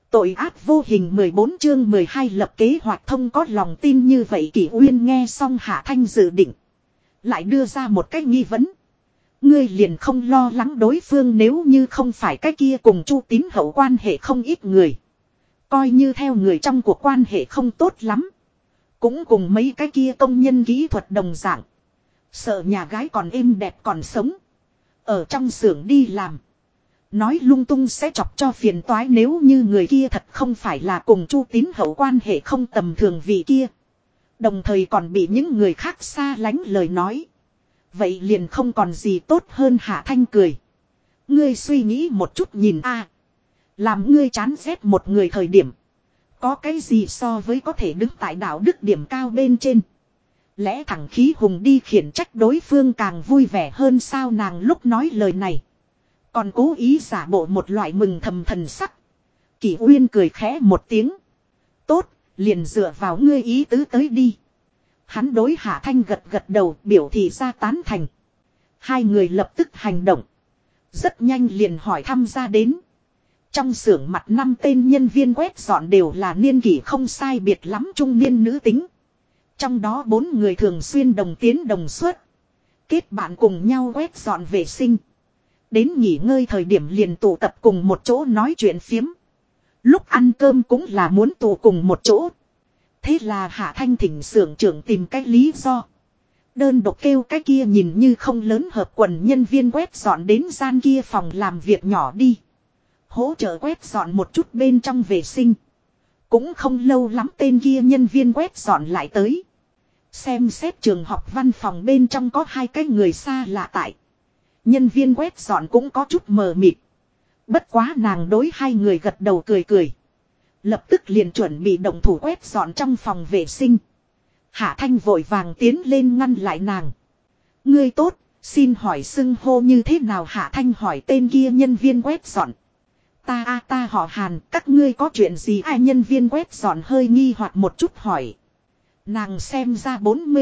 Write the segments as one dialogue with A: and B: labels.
A: Tội ác vô hình 14 chương 12 lập kế hoạch thông có lòng tin như vậy Kỷ Uyên nghe xong Hạ Thanh dự định. Lại đưa ra một cách nghi vấn. Ngươi liền không lo lắng đối phương nếu như không phải cái kia cùng Chu Tín Hậu quan hệ không ít người. Coi như theo người trong cuộc quan hệ không tốt lắm. Cũng cùng mấy cái kia công nhân kỹ thuật đồng dạng. Sợ nhà gái còn êm đẹp còn sống. Ở trong xưởng đi làm. Nói lung tung sẽ chọc cho phiền toái nếu như người kia thật không phải là cùng Chu Tín Hậu quan hệ không tầm thường vị kia. Đồng thời còn bị những người khác xa lánh lời nói. Vậy liền không còn gì tốt hơn. Hạ Thanh cười. Ngươi suy nghĩ một chút nhìn a, làm ngươi chán ghét một người thời điểm. Có cái gì so với có thể đứng tại đạo đức điểm cao bên trên. Lẽ thẳng khí hùng đi khiển trách đối phương càng vui vẻ hơn sao nàng lúc nói lời này. Còn cố ý giả bộ một loại mừng thầm thần sắc. Kỷ Uyên cười khẽ một tiếng. Tốt, liền dựa vào ngươi ý tứ tới đi. Hắn đối Hạ Thanh gật gật đầu biểu thị ra tán thành. Hai người lập tức hành động. Rất nhanh liền hỏi thăm ra đến. Trong xưởng mặt 5 tên nhân viên quét dọn đều là niên kỷ không sai biệt lắm trung niên nữ tính. Trong đó 4 người thường xuyên đồng tiến đồng xuất. Kết bạn cùng nhau quét dọn vệ sinh. Đến nghỉ ngơi thời điểm liền tụ tập cùng một chỗ nói chuyện phiếm. Lúc ăn cơm cũng là muốn tụ cùng một chỗ. Thế là Hạ Thanh thỉnh xưởng trưởng tìm cách lý do. Đơn độc kêu cái kia nhìn như không lớn hợp quần nhân viên quét dọn đến gian kia phòng làm việc nhỏ đi. Hỗ trợ quét dọn một chút bên trong vệ sinh. Cũng không lâu lắm tên kia nhân viên quét dọn lại tới. Xem xét trường học văn phòng bên trong có 2 cái người xa lạ tại. Nhân viên quét dọn cũng có chút mờ mịt. Bất quá nàng đối 2 người gật đầu cười cười. Lập tức liền chuẩn bị động thủ quét dọn trong phòng vệ sinh. Hạ Thanh vội vàng tiến lên ngăn lại nàng. Ngươi tốt, xin hỏi xưng hô như thế nào? Hạ Thanh hỏi tên kia nhân viên quét dọn. Ta họ Hàn, các ngươi có chuyện gì? Ai nhân viên quét dọn hơi nghi hoặc một chút hỏi. Nàng xem ra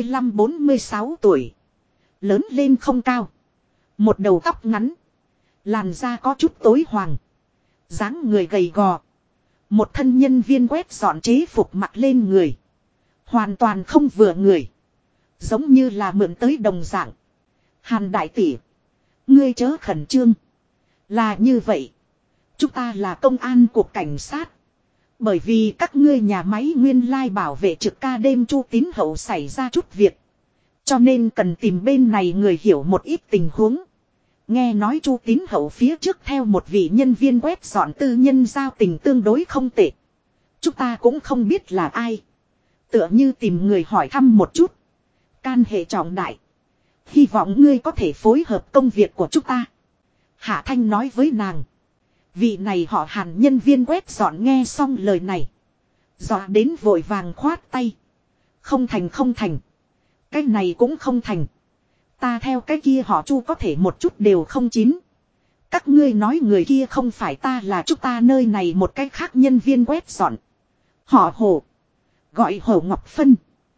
A: 45-46 tuổi. Lớn lên không cao. Một đầu tóc ngắn. Làn da có chút tối hoàng. Dáng người gầy gò. Một thân nhân viên quét dọn chế phục mặc lên người. Hoàn toàn không vừa người. Giống như là mượn tới đồng dạng. Hàn đại tỷ. Ngươi chớ khẩn trương. Là như vậy. Chúng ta là công an cục cảnh sát. Bởi vì các ngươi nhà máy nguyên lai bảo vệ trực ca đêm Chu Tín Hậu xảy ra chút việc. Cho nên cần tìm bên này người hiểu một ít tình huống. Nghe nói Chu Tín Hậu phía trước theo một vị nhân viên quét dọn tư nhân giao tình tương đối không tệ. Chúng ta cũng không biết là ai. Tựa như tìm người hỏi thăm một chút. Can hệ trọng đại. Hy vọng ngươi có thể phối hợp công việc của chúng ta. Hạ Thanh nói với nàng. Vị này họ Hàn nhân viên quét dọn nghe xong lời này. Dọa đến vội vàng khoát tay. Không thành không thành. Cái này cũng không thành. Ta theo cái kia họ Chu có thể một chút đều không chín. Các ngươi nói người kia không phải ta là chúng ta nơi này một cái khác nhân viên quét dọn. Họ Hồ. Gọi Hồ Ngọc Phân.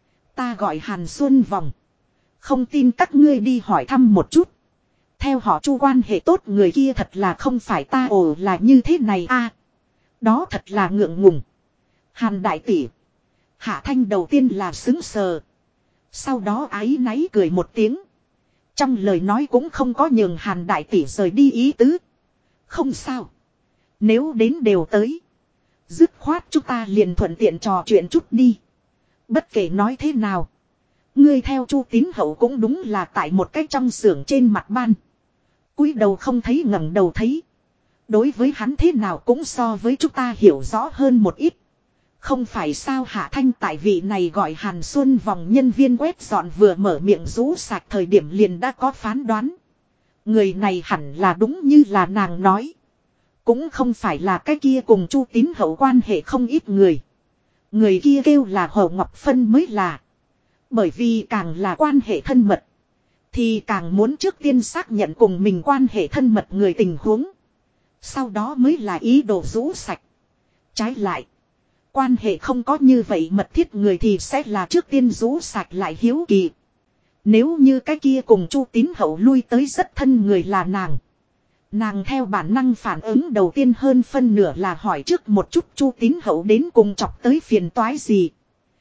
A: Ta gọi Hàn Xuân Vòng. Không tin các ngươi đi hỏi thăm một chút. Theo họ Chu quan hệ tốt người kia thật là không phải ta ồ là như thế này a. Đó thật là ngượng ngùng. Hàn đại tỷ. Hạ Thanh đầu tiên là xứng sờ. Sau đó áy náy cười một tiếng. Trong lời nói cũng không có nhường Hàn đại tỷ rời đi ý tứ. Không sao. Nếu đến đều tới. Dứt khoát chúng ta liền thuận tiện trò chuyện chút đi. Bất kể nói thế nào. Ngươi theo Chu Tín Hậu cũng đúng là tại một cái trong xưởng trên mặt ban. Cúi đầu không thấy ngẩng đầu thấy. Đối với hắn thế nào cũng so với chúng ta hiểu rõ hơn một ít. Không phải sao? Hạ Thanh tại vị này gọi Hàn Xuân Vòng nhân viên quét dọn vừa mở miệng rũ sạch thời điểm liền đã có phán đoán. Người này hẳn là đúng như là nàng nói. Cũng không phải là cái kia cùng Chu Tín Hậu quan hệ không ít người. Người kia kêu là Hồ Ngọc Phân mới là. Bởi vì càng là quan hệ thân mật. Thì càng muốn trước tiên xác nhận cùng mình quan hệ thân mật người tình huống. Sau đó mới là ý đồ rũ sạch. Trái lại. Quan hệ không có như vậy mật thiết người thì sẽ là trước tiên rũ sạch lại hiếu kỳ. Nếu như cái kia cùng Chu Tín Hậu lui tới rất thân người là nàng. Nàng theo bản năng phản ứng đầu tiên hơn phân nửa là hỏi trước một chút Chu Tín Hậu đến cùng chọc tới phiền toái gì.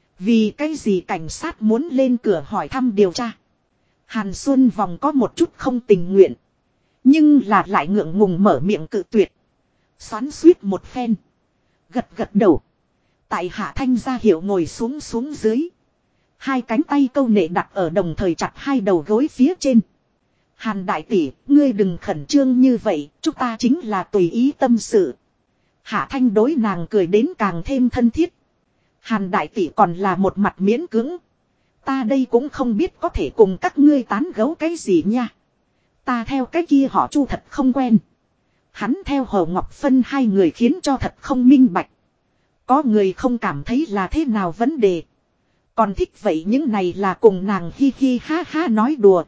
A: Vì cái gì cảnh sát muốn lên cửa hỏi thăm điều tra. Hàn Xuân Vòng có một chút không tình nguyện. Nhưng là lại ngượng ngùng mở miệng cự tuyệt. Xoắn suýt một phen. Gật gật đầu. Tại Hạ Thanh ra hiệu ngồi xuống dưới. Hai cánh tay câu nệ đặt ở đồng thời chặt hai đầu gối phía trên. Hàn đại tỷ, ngươi đừng khẩn trương như vậy, chúng ta chính là tùy ý tâm sự. Hạ Thanh đối nàng cười đến càng thêm thân thiết. Hàn đại tỷ còn là một mặt miễn cưỡng. Ta đây cũng không biết có thể cùng các ngươi tán gẫu cái gì nha. Ta theo cái kia họ Chu thật không quen. Hắn theo Hồ Ngọc Phân hai người khiến cho thật không minh bạch. Có người không cảm thấy là thế nào vấn đề. Còn thích vậy những này là cùng nàng hi hi ha ha nói đùa.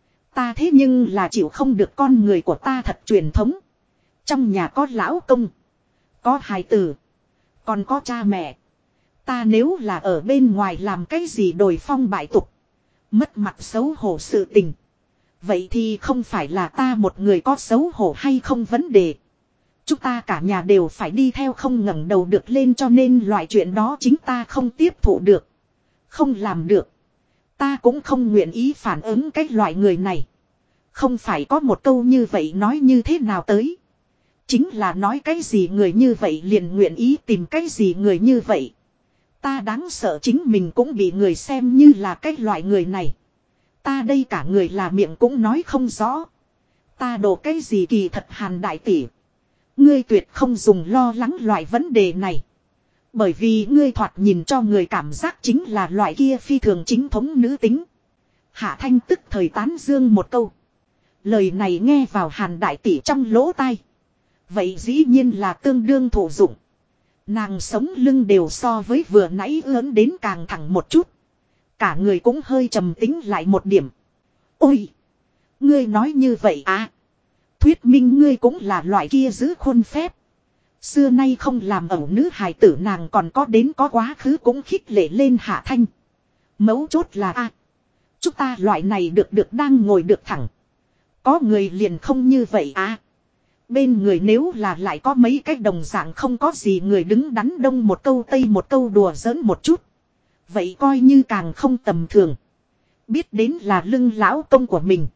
A: Ta thế nhưng là chịu không được con người của ta thật truyền thống. Trong nhà có lão công. Có hài tử. Còn có cha mẹ. Ta nếu là ở bên ngoài làm cái gì đồi phong bại tục. Mất mặt xấu hổ sự tình. Vậy thì không phải là ta một người có xấu hổ hay không vấn đề. Chúng ta cả nhà đều phải đi theo không ngẩng đầu được lên cho nên loại chuyện đó chính ta không tiếp thụ được. Không làm được. Ta cũng không nguyện ý phản ứng cái loại người này. Không phải có một câu như vậy nói như thế nào tới. Chính là nói cái gì người như vậy liền nguyện ý tìm cái gì người như vậy. Ta đáng sợ chính mình cũng bị người xem như là cái loại người này. Ta đây cả người là miệng cũng nói không rõ. Ta đổ cái gì kỳ thật Hàn đại tỷ. Ngươi tuyệt không dùng lo lắng loại vấn đề này. Bởi vì ngươi thoạt nhìn cho người cảm giác chính là loại kia phi thường chính thống nữ tính. Hạ Thanh tức thời tán dương một câu. Lời này nghe vào Hàn đại tỷ trong lỗ tai. Vậy dĩ nhiên là tương đương thụ dụng. Nàng sống lưng đều so với vừa nãy ướn đến càng thẳng một chút. Cả người cũng hơi trầm tính lại một điểm. Ôi! Ngươi nói như vậy à? Thuyết minh ngươi cũng là loại kia giữ khuôn phép. Xưa nay không làm ẩu nữ hài tử nàng còn có đến có quá khứ cũng khích lệ lên Hạ Thanh. Mấu chốt là a, chúng ta loại này được đang ngồi được thẳng. Có người liền không như vậy à. Bên người nếu là lại có mấy cái đồng dạng không có gì người đứng đắn đông một câu tây một câu đùa giỡn một chút. Vậy coi như càng không tầm thường. Biết đến là lưng lão công của mình.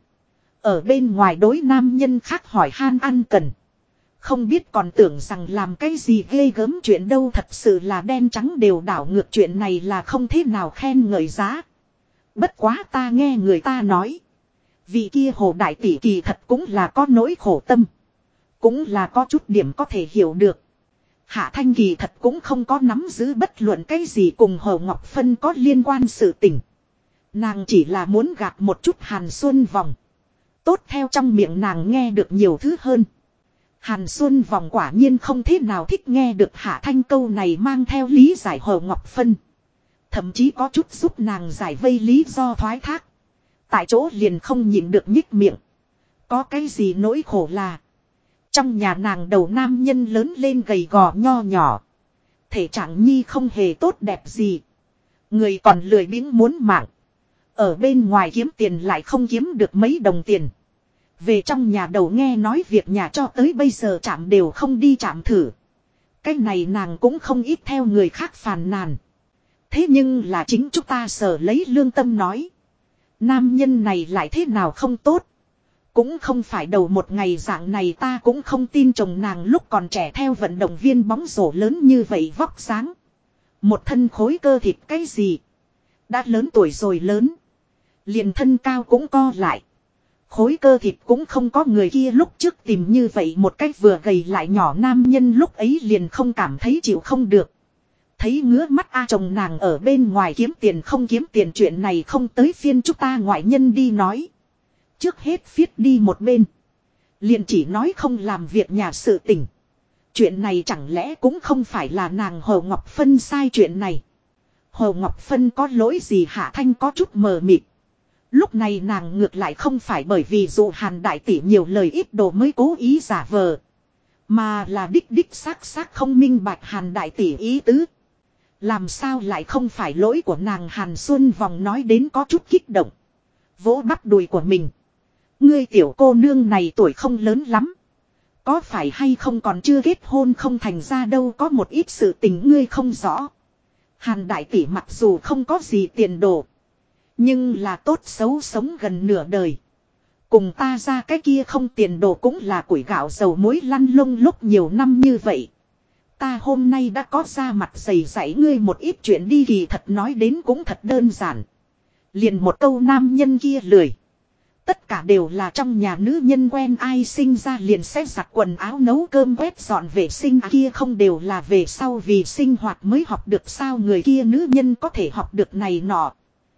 A: Ở bên ngoài đối nam nhân khác hỏi han ăn cần. Không biết còn tưởng rằng làm cái gì ghê gớm chuyện đâu thật sự là đen trắng đều đảo ngược chuyện này là không thế nào khen ngợi giá. Bất quá ta nghe người ta nói. Vị kia Hồ đại tỷ kỳ thật cũng là có nỗi khổ tâm. Cũng là có chút điểm có thể hiểu được. Hạ Thanh kỳ thật cũng không có nắm giữ bất luận cái gì cùng Hồ Ngọc Phân có liên quan sự tình. Nàng chỉ là muốn gạt một chút Hàn Xuân Vòng. Tốt theo trong miệng nàng nghe được nhiều thứ hơn. Hàn Xuân Vòng quả nhiên không thế nào thích nghe được Hạ Thanh câu này mang theo lý giải Hồ Ngọc Phân. Thậm chí có chút giúp nàng giải vây lý do thoái thác. Tại chỗ liền không nhịn được nhích miệng. Có cái gì nỗi khổ là. Trong nhà nàng đầu nam nhân lớn lên gầy gò nho nhỏ. Thể trạng nhi không hề tốt đẹp gì. Người còn lười biếng muốn mạng. Ở bên ngoài kiếm tiền lại không kiếm được mấy đồng tiền. Về trong nhà đầu nghe nói việc nhà cho tới bây giờ chạm đều không đi chạm thử. Cái này nàng cũng không ít theo người khác phàn nàn. Thế nhưng là chính chúng ta sở lấy lương tâm nói. Nam nhân này lại thế nào không tốt. Cũng không phải đầu một ngày dạng này ta cũng không tin chồng nàng lúc còn trẻ theo vận động viên bóng rổ lớn như vậy vóc dáng. Một thân khối cơ thịt cái gì. Đã lớn tuổi rồi lớn. Liền thân cao cũng co lại. Khối cơ thịt cũng không có người kia lúc trước tìm như vậy một cách vừa gầy lại nhỏ nam nhân lúc ấy liền không cảm thấy chịu không được. Thấy ngứa mắt chồng nàng ở bên ngoài kiếm tiền không kiếm tiền chuyện này không tới phiên chúng ta ngoại nhân đi nói. Trước hết viết đi một bên. Liền chỉ nói không làm việc nhà sự tình. Chuyện này chẳng lẽ cũng không phải là nàng Hồ Ngọc Phân sai chuyện này. Hồ Ngọc Phân có lỗi gì Hạ Thanh có chút mờ mịt. Lúc này nàng ngược lại không phải bởi vì dụ Hàn đại tỷ nhiều lời ít đồ mới cố ý giả vờ. Mà là đích xác không minh bạch Hàn đại tỷ ý tứ. Làm sao lại không phải lỗi của nàng Hàn Xuân Vòng nói đến có chút kích động. Vỗ bắp đùi của mình. Ngươi tiểu cô nương này tuổi không lớn lắm. Có phải hay không còn chưa kết hôn không thành ra đâu, có một ít sự tình ngươi không rõ. Hàn đại tỷ mặc dù không có gì tiền đồ, nhưng là tốt xấu sống gần nửa đời. Cùng ta ra cái kia không tiền đồ cũng là củi gạo dầu muối lăn lông lúc nhiều năm như vậy. Ta hôm nay đã có ra mặt dày dạy ngươi một ít chuyện đi, kỳ thật nói đến cũng thật đơn giản. Liền một câu nam nhân kia lười. Tất cả đều là trong nhà nữ nhân quen, ai sinh ra liền sẽ giặt quần áo nấu cơm quét dọn vệ sinh, kia không đều là về sau vì sinh hoạt mới học được sao, người kia nữ nhân có thể học được này nọ.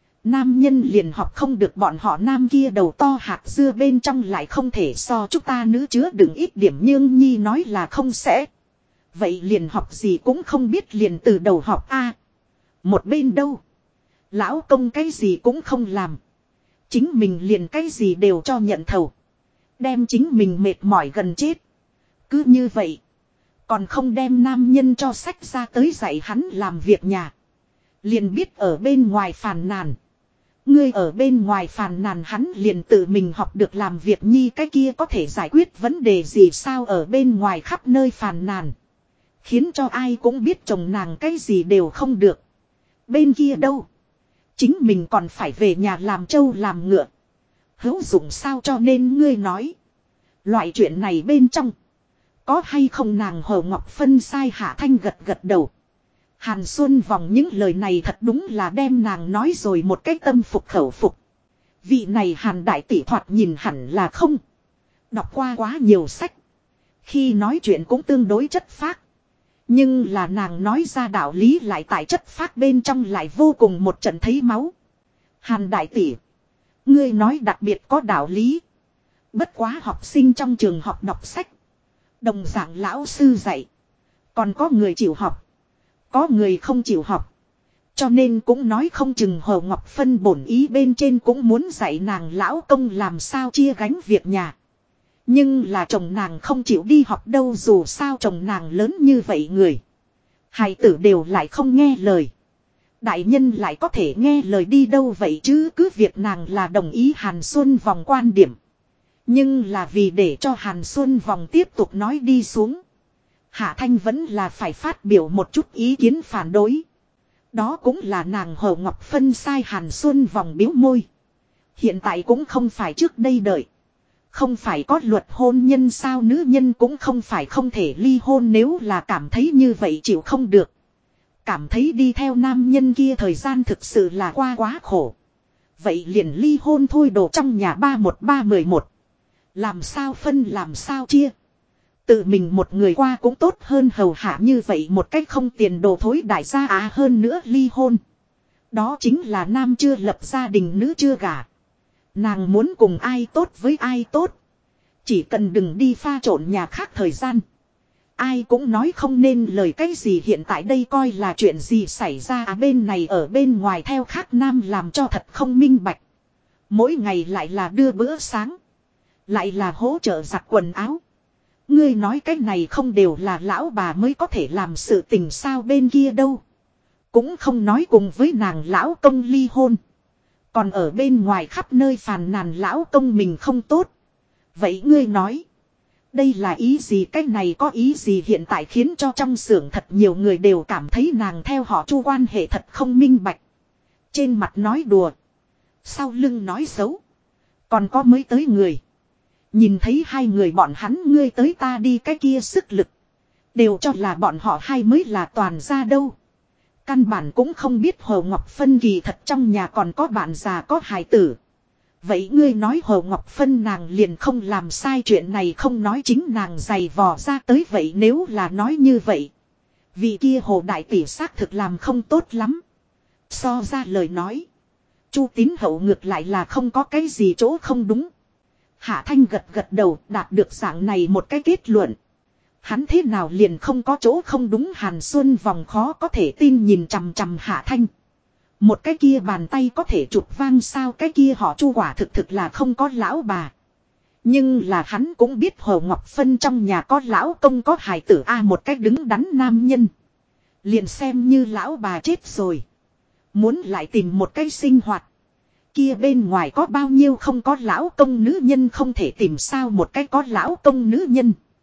A: Nam nhân liền học không được, bọn họ nam kia đầu to hạt dưa bên trong lại không thể so chúng ta nữ chứa đựng ít điểm, nhưng nhi nói là không sẽ. Vậy liền học gì cũng không biết, liền từ đầu học a. Một bên đâu. Lão công cái gì cũng không làm. Chính mình liền cái gì đều cho nhận thầu. Đem chính mình mệt mỏi gần chết. Cứ như vậy. Còn không đem nam nhân cho sách ra tới dạy hắn làm việc nhà. Liền biết ở bên ngoài phàn nàn. Ngươi ở bên ngoài phàn nàn hắn liền tự mình học được làm việc nhi, cái kia có thể giải quyết vấn đề gì sao, ở bên ngoài khắp nơi phàn nàn. Khiến cho ai cũng biết chồng nàng cái gì đều không được. Bên kia đâu. Chính mình còn phải về nhà làm trâu làm ngựa. Hữu dụng sao, cho nên ngươi nói. Loại chuyện này bên trong. Có hay không nàng Hồ Ngọc Phân sai Hạ Thanh gật gật đầu. Hàn Xuân Vòng những lời này thật đúng là đem nàng nói rồi một cái tâm phục khẩu phục. Vị này Hàn đại tỷ thoạt nhìn hẳn là không. Đọc qua quá nhiều sách. Khi nói chuyện cũng tương đối chất phác. Nhưng là nàng nói ra đạo lý lại tại chất phác bên trong lại vô cùng một trận thấy máu. Hàn đại tỷ. Ngươi nói đặc biệt có đạo lý. Bất quá học sinh trong trường học đọc sách. Đồng dạng lão sư dạy. Còn có người chịu học. Có người không chịu học. Cho nên cũng nói không chừng Hồ Ngọc Phân bổn ý bên trên cũng muốn dạy nàng lão công làm sao chia gánh việc nhà. Nhưng là chồng nàng không chịu đi học đâu, dù sao chồng nàng lớn như vậy người. Hài tử đều lại không nghe lời. Đại nhân lại có thể nghe lời đi đâu vậy chứ, cứ việc nàng là đồng ý Hàn Xuân Vòng quan điểm. Nhưng là vì để cho Hàn Xuân Vòng tiếp tục nói đi xuống. Hạ Thanh vẫn là phải phát biểu một chút ý kiến phản đối. Đó cũng là nàng Hồ Ngọc Phân sai Hàn Xuân Vòng biếu môi. Hiện tại cũng không phải trước đây đợi. Không phải có luật hôn nhân sao, nữ nhân cũng không phải không thể ly hôn, nếu là cảm thấy như vậy chịu không được. Cảm thấy đi theo nam nhân kia thời gian thực sự là qua quá khổ. Vậy liền ly hôn thôi, đồ trong nhà 31311. Làm sao phân làm sao chia. Tự mình một người qua cũng tốt hơn hầu hạ như vậy một cách không tiền đồ thối đại gia hơn nữa ly hôn. Đó chính là nam chưa lập gia đình nữ chưa gả. Nàng muốn cùng ai tốt với ai tốt. Chỉ cần đừng đi pha trộn nhà khác thời gian. Ai cũng nói không nên lời cái gì, hiện tại đây coi là chuyện gì xảy ra bên này ở bên ngoài theo khác nam làm cho thật không minh bạch. Mỗi ngày lại là đưa bữa sáng. Lại là hỗ trợ giặt quần áo. Ngươi nói cái này không đều là lão bà mới có thể làm sự tình sao, bên kia đâu. Cũng không nói cùng với nàng lão công ly hôn. Còn ở bên ngoài khắp nơi phàn nàn lão công mình không tốt. Vậy ngươi nói. Đây là ý gì, cái này có ý gì, hiện tại khiến cho trong xưởng thật nhiều người đều cảm thấy nàng theo họ Chu quan hệ thật không minh bạch. Trên mặt nói đùa. Sau lưng nói xấu. Còn có mới tới người. Nhìn thấy hai người bọn hắn ngươi tới ta đi cái kia sức lực. Đều cho là bọn họ hai mới là toàn gia đâu. Căn bản cũng không biết Hồ Ngọc Phân kỳ thật trong nhà còn có bạn già có hài tử. Vậy ngươi nói Hồ Ngọc Phân nàng liền không làm sai chuyện này, không nói chính nàng giày vò ra tới, vậy nếu là nói như vậy. Vì kia Hồ Đại Tỷ xác thực làm không tốt lắm. So ra lời nói. Chu Tín Hậu ngược lại là không có cái gì chỗ không đúng. Hạ Thanh gật gật đầu, đạt được dạng này một cái kết luận. Hắn thế nào liền không có chỗ không đúng, Hàn Xuân Vòng khó có thể tin nhìn chằm chằm Hạ Thanh. Một cái kia bàn tay có thể chụp vang sao, cái kia họ Chu quả thực là không có lão bà. Nhưng là hắn cũng biết Hồ Ngọc Phân trong nhà có lão công có hài tử một cách đứng đắn nam nhân. Liền xem như lão bà chết rồi. Muốn lại tìm một cái sinh hoạt. Kia bên ngoài có bao nhiêu không có lão công nữ nhân không thể tìm sao, một cái có lão công nữ nhân.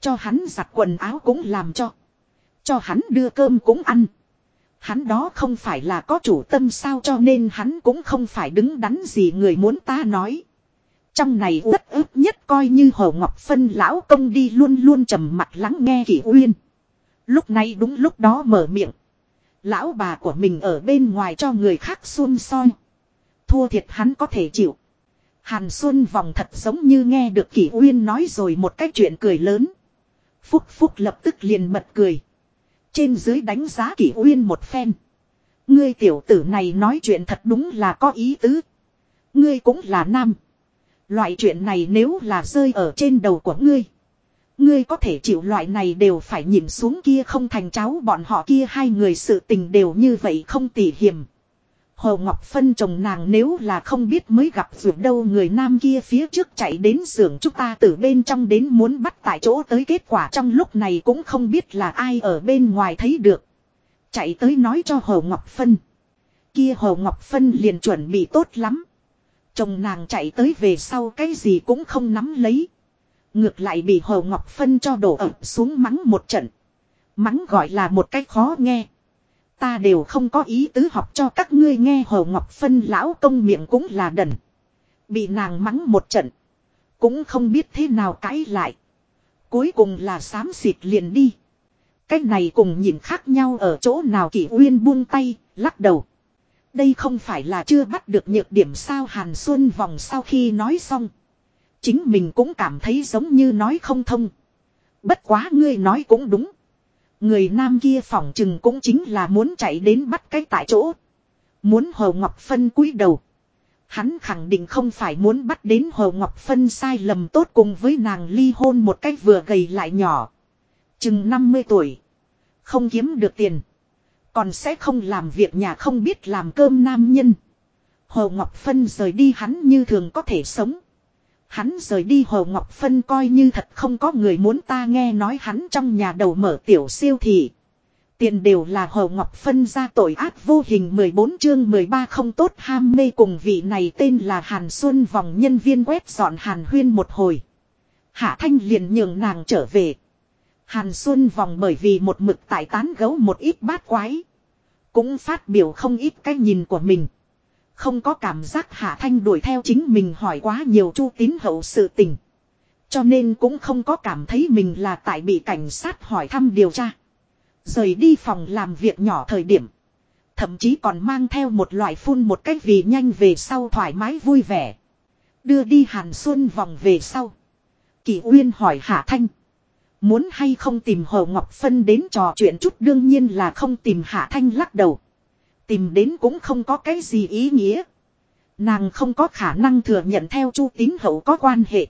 A: Cho hắn giặt quần áo cũng làm cho. Cho hắn đưa cơm cũng ăn. Hắn đó không phải là có chủ tâm sao, cho nên hắn cũng không phải đứng đắn gì người muốn ta nói. Trong này uất ức nhất coi như Hồ Ngọc Phân lão công đi luôn luôn trầm mặt lắng nghe Kỷ Uyên. Lúc này đúng lúc đó mở miệng. Lão bà của mình ở bên ngoài cho người khác xôn xoi. Thua thiệt hắn có thể chịu. Hàn Xuân Vòng thật giống như nghe được Kỷ Uyên nói rồi một cái chuyện cười lớn. Phúc Phúc lập tức liền bật cười. Trên dưới đánh giá Kỷ Uyên một phen. Ngươi tiểu tử này nói chuyện thật đúng là có ý tứ. Ngươi cũng là nam. Loại chuyện này nếu là rơi ở trên đầu của ngươi. Ngươi có thể chịu loại này đều phải nhìn xuống kia không thành cháu bọn họ kia hai người sự tình đều như vậy không tỉ hiểm. Hồ Ngọc Phân chồng nàng nếu là không biết mới gặp dù đâu người nam kia phía trước chạy đến xưởng chúng ta từ bên trong đến muốn bắt tại chỗ tới kết quả trong lúc này cũng không biết là ai ở bên ngoài thấy được. Chạy tới nói cho Hồ Ngọc Phân. Kia Hồ Ngọc Phân liền chuẩn bị tốt lắm. Chồng nàng chạy tới về sau cái gì cũng không nắm lấy. Ngược lại bị Hồ Ngọc Phân cho đổ ập xuống mắng một trận. Mắng gọi là một cách khó nghe. Ta đều không có ý tứ học cho các ngươi nghe. Hồ Ngọc Phân lão công miệng cũng là đần. Bị nàng mắng một trận. Cũng không biết thế nào cãi lại. Cuối cùng là xám xịt liền đi. Cách này cùng nhìn khác nhau ở chỗ nào. Kỷ Uyên buông tay, lắc đầu. Đây không phải là chưa bắt được nhược điểm sao. Hàn Xuân Vòng sau khi nói xong. Chính mình cũng cảm thấy giống như nói không thông. Bất quá ngươi nói cũng đúng. Người nam kia phỏng chừng cũng chính là muốn chạy đến bắt cái tại chỗ. Muốn Hồ Ngọc Phân cúi đầu. Hắn khẳng định không phải muốn bắt đến Hồ Ngọc Phân sai lầm tốt cùng với nàng ly hôn một cách vừa gầy lại nhỏ. Chừng 50 tuổi. Không kiếm được tiền. Còn sẽ không làm việc nhà không biết làm cơm nam nhân. Hồ Ngọc Phân rời đi hắn như thường có thể sống. Hắn rời đi Hồ Ngọc Phân coi như thật không có người muốn ta nghe nói hắn trong nhà đầu mở tiểu siêu thị. Tiền đều là Hồ Ngọc Phân ra tội ác vô hình 14 chương 13 không tốt ham mê cùng vị này tên là Hàn Xuân Vòng nhân viên quét dọn Hàn Huyên một hồi. Hạ Thanh liền nhường nàng trở về. Hàn Xuân Vòng bởi vì một mực tại tán gấu một ít bát quái. Cũng phát biểu không ít cái nhìn của mình. Không có cảm giác Hạ Thanh đuổi theo chính mình hỏi quá nhiều Chu Tín Hậu sự tình. Cho nên cũng không có cảm thấy mình là tại bị cảnh sát hỏi thăm điều tra. Rời đi phòng làm việc nhỏ thời điểm. Thậm chí còn mang theo một loại phun một cách vì nhanh về sau thoải mái vui vẻ. Đưa đi Hàn Xuân Vòng về sau. Kỷ Uyên hỏi Hạ Thanh. Muốn hay không tìm Hồ Ngọc Phân đến trò chuyện chút, đương nhiên là không tìm. Hạ Thanh lắc đầu. Tìm đến cũng không có cái gì ý nghĩa. Nàng không có khả năng thừa nhận theo Chu Tín Hậu có quan hệ.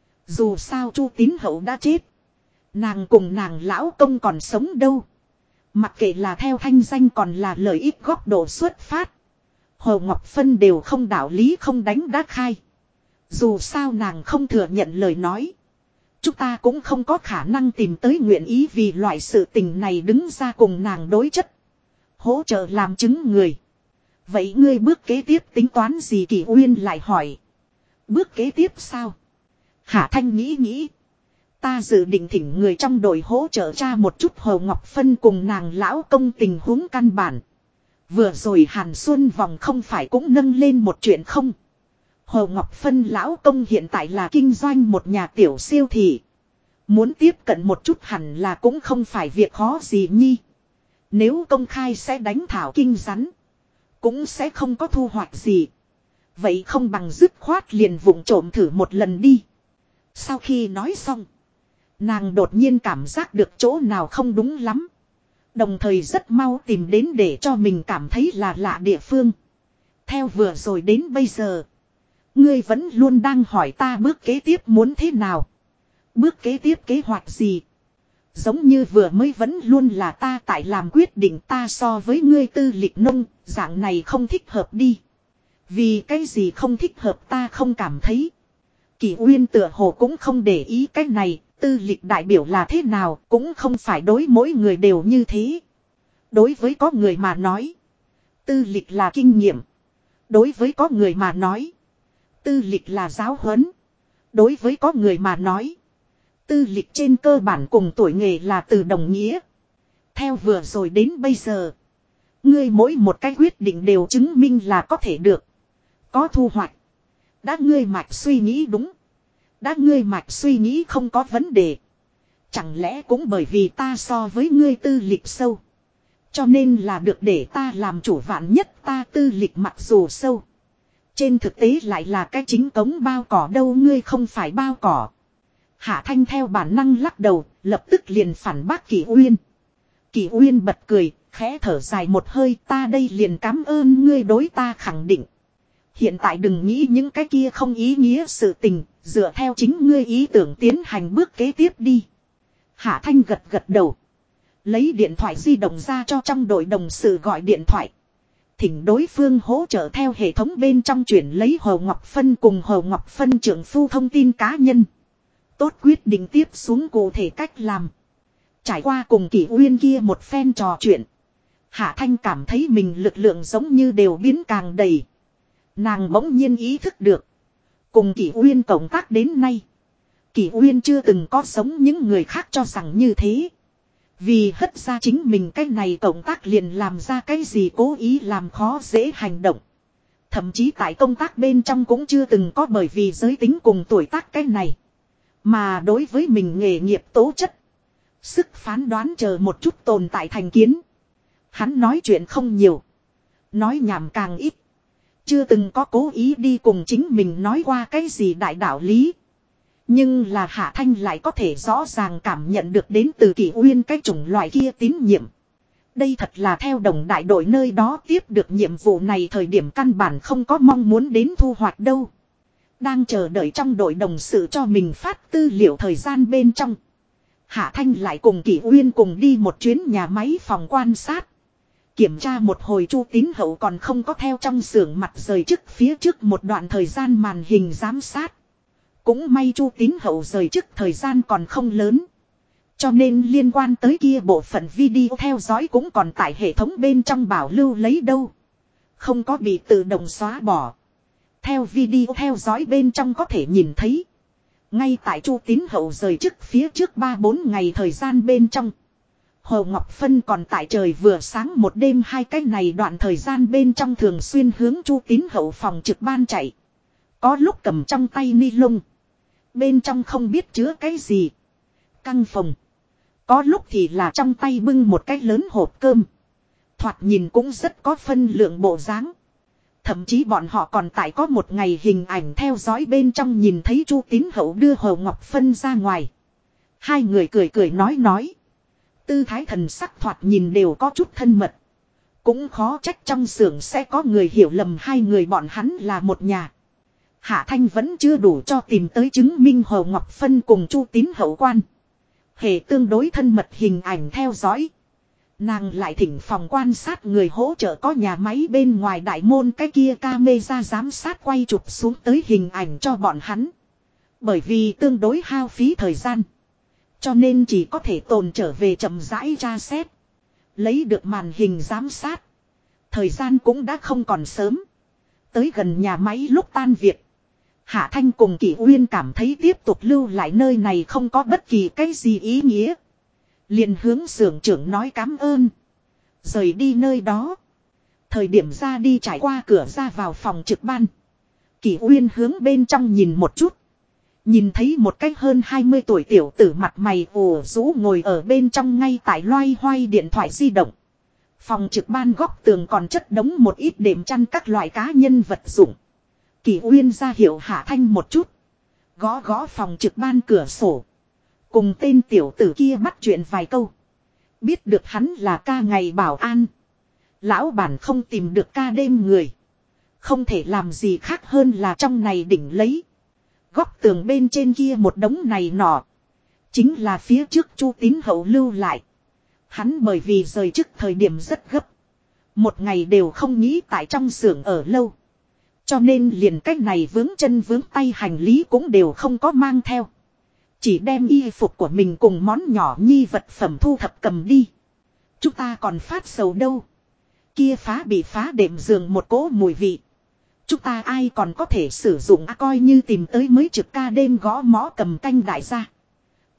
A: Dù sao Chu Tín Hậu đã chết. Nàng cùng nàng lão công còn sống đâu. Mặc kệ là theo thanh danh còn là lợi ích góc độ xuất phát. Hồ Ngọc Phân đều không đạo lý không đánh đá khai. Dù sao nàng không thừa nhận lời nói. Chúng ta cũng không có khả năng tìm tới nguyện ý vì loại sự tình này đứng ra cùng nàng đối chất. Hỗ trợ làm chứng người. Vậy ngươi bước kế tiếp tính toán gì? Kỷ Uyên lại hỏi. Bước kế tiếp sao? Hạ Thanh nghĩ nghĩ. Ta dự định thỉnh người trong đội hỗ trợ tra một chút Hồ Ngọc Phân cùng nàng lão công tình huống căn bản. Vừa rồi Hàn Xuân Vòng không phải cũng nâng lên một chuyện không? Hồ Ngọc Phân lão công hiện tại là kinh doanh một nhà tiểu siêu thị. Muốn tiếp cận một chút hẳn là cũng không phải việc khó gì nhi. Nếu công khai sẽ đánh thảo kinh rắn. Cũng sẽ không có thu hoạch gì. Vậy không bằng dứt khoát liền vụng trộm thử một lần đi. Sau khi nói xong. Nàng đột nhiên cảm giác được chỗ nào không đúng lắm. Đồng thời rất mau tìm đến để cho mình cảm thấy là lạ địa phương. Theo vừa rồi đến bây giờ. Ngươi vẫn luôn đang hỏi ta bước kế tiếp muốn thế nào. Bước kế tiếp kế hoạch gì. Giống như vừa mới vẫn luôn là ta tại làm quyết định, ta so với ngươi tư lịch nông, dạng này không thích hợp đi. Vì cái gì không thích hợp ta không cảm thấy. Kỷ Uyên tựa hồ cũng không để ý cái này, tư lịch đại biểu là thế nào cũng không phải đối mỗi người đều như thế. Đối với có người mà nói, tư lịch là kinh nghiệm. Đối với có người mà nói, tư lịch là giáo huấn. Đối với có người mà nói, Tư lịch trên cơ bản cùng tuổi nghề là từ đồng nghĩa. Theo vừa rồi đến bây giờ. Ngươi mỗi một cái quyết định đều chứng minh là có thể được. Có thu hoạch. Đã ngươi mạch suy nghĩ đúng. Đã ngươi mạch suy nghĩ không có vấn đề. Chẳng lẽ cũng bởi vì ta so với ngươi tư lịch sâu. Cho nên là được để ta làm chủ, vạn nhất ta tư lịch mặc dù sâu. Trên thực tế lại là cái chính cống bao cỏ đâu, ngươi không phải bao cỏ. Hạ Thanh theo bản năng lắc đầu, lập tức liền phản bác Kỷ Uyên. Kỷ Uyên bật cười, khẽ thở dài một hơi, ta đây liền cảm ơn ngươi đối ta khẳng định. Hiện tại đừng nghĩ những cái kia không ý nghĩa sự tình, dựa theo chính ngươi ý tưởng tiến hành bước kế tiếp đi. Hạ Thanh gật gật đầu. Lấy điện thoại di động ra cho trong đội đồng sự gọi điện thoại. Thỉnh đối phương hỗ trợ theo hệ thống bên trong chuyển lấy Hồ Ngọc Phân cùng Hồ Ngọc Phân trưởng phu thông tin cá nhân. Tốt quyết định tiếp xuống cụ thể cách làm. Trải qua cùng Kỷ Uyên kia một phen trò chuyện. Hạ Thanh cảm thấy mình lực lượng giống như đều biến càng đầy. Nàng bỗng nhiên ý thức được. Cùng Kỷ Uyên cộng tác đến nay. Kỷ Uyên chưa từng có giống những người khác cho rằng như thế. Vì hất ra chính mình cái này cộng tác liền làm ra cái gì cố ý làm khó dễ hành động. Thậm chí tại công tác bên trong cũng chưa từng có bởi vì giới tính cùng tuổi tác cái này. Mà đối với mình nghề nghiệp tố chất. Sức phán đoán chờ một chút tồn tại thành kiến. Hắn nói chuyện không nhiều. Nói nhảm càng ít. Chưa từng có cố ý đi cùng chính mình nói qua cái gì đại đạo lý. Nhưng là Hạ Thanh lại có thể rõ ràng cảm nhận được đến từ Kỷ Uyên cái chủng loại kia tín nhiệm. Đây thật là theo đồng đại đội nơi đó tiếp được nhiệm vụ này thời điểm căn bản không có mong muốn đến thu hoạch đâu. Đang chờ đợi trong đội đồng sự cho mình phát tư liệu thời gian bên trong. Hạ Thanh lại cùng Kỷ Uyên cùng đi một chuyến nhà máy phòng quan sát. Kiểm tra một hồi Chu Tín Hậu còn không có theo trong xưởng mặt rời trước phía trước một đoạn thời gian màn hình giám sát. Cũng may Chu Tín Hậu rời trước thời gian còn không lớn. Cho nên liên quan tới kia bộ phận video theo dõi cũng còn tại hệ thống bên trong bảo lưu lấy đâu. Không có bị tự động xóa bỏ. Theo video theo dõi bên trong có thể nhìn thấy. Ngay tại Chu Tín Hậu rời trước phía trước 3-4 ngày thời gian bên trong. Hồ Ngọc Phân còn tại trời vừa sáng một đêm hai cái này đoạn thời gian bên trong thường xuyên hướng Chu Tín Hậu phòng trực ban chạy. Có lúc cầm trong tay ni lông. Bên trong không biết chứa cái gì. Căng phòng. Có lúc thì là trong tay bưng một cái lớn hộp cơm. Thoạt nhìn cũng rất có phân lượng bộ dáng. Thậm chí bọn họ còn tại có một ngày hình ảnh theo dõi bên trong nhìn thấy Chu Tín Hậu đưa Hồ Ngọc Phân ra ngoài. Hai người cười cười nói. Tư thái thần sắc thoạt nhìn đều có chút thân mật. Cũng khó trách trong xưởng sẽ có người hiểu lầm hai người bọn hắn là một nhà. Hạ Thanh vẫn chưa đủ cho tìm tới chứng minh Hồ Ngọc Phân cùng Chu Tín Hậu quan hệ tương đối thân mật hình ảnh theo dõi. Nàng lại thỉnh phòng quan sát người hỗ trợ có nhà máy bên ngoài đại môn cái kia camera giám sát quay chụp xuống tới hình ảnh cho bọn hắn. Bởi vì tương đối hao phí thời gian. Cho nên chỉ có thể tồn trở về chậm rãi tra xét. Lấy được màn hình giám sát. Thời gian cũng đã không còn sớm. Tới gần nhà máy lúc tan việc. Hạ Thanh cùng Kỷ Uyên cảm thấy tiếp tục lưu lại nơi này không có bất kỳ cái gì ý nghĩa. Liền hướng xưởng trưởng nói cảm ơn. Rời đi nơi đó. Thời điểm ra đi trải qua cửa ra vào phòng trực ban. Kỷ Uyên hướng bên trong nhìn một chút. Nhìn thấy một cách hơn 20 tuổi tiểu tử mặt mày ủ rũ ngồi ở bên trong ngay tại loay hoay điện thoại di động. Phòng trực ban góc tường còn chất đống một ít đệm chăn các loại cá nhân vật dụng. Kỷ Uyên ra hiệu Hạ Thanh một chút. Gõ gõ phòng trực ban cửa sổ. Cùng tên tiểu tử kia bắt chuyện vài câu. Biết được hắn là ca ngày bảo an. Lão bản không tìm được ca đêm người. Không thể làm gì khác hơn là trong này đỉnh lấy. Góc tường bên trên kia một đống này nọ. Chính là phía trước Chu Tín Hậu lưu lại. Hắn bởi vì rời trước thời điểm rất gấp. Một ngày đều không nghĩ tại trong xưởng ở lâu. Cho nên liền cách này vướng chân vướng tay hành lý cũng đều không có mang theo. Chỉ đem y phục của mình cùng món nhỏ nhi vật phẩm thu thập cầm đi. Chúng ta còn phát sầu đâu. Kia bị phá đệm giường một cỗ mùi vị. Chúng ta ai còn có thể sử dụng coi như tìm tới mới trực ca đêm gõ mõ cầm canh đại gia.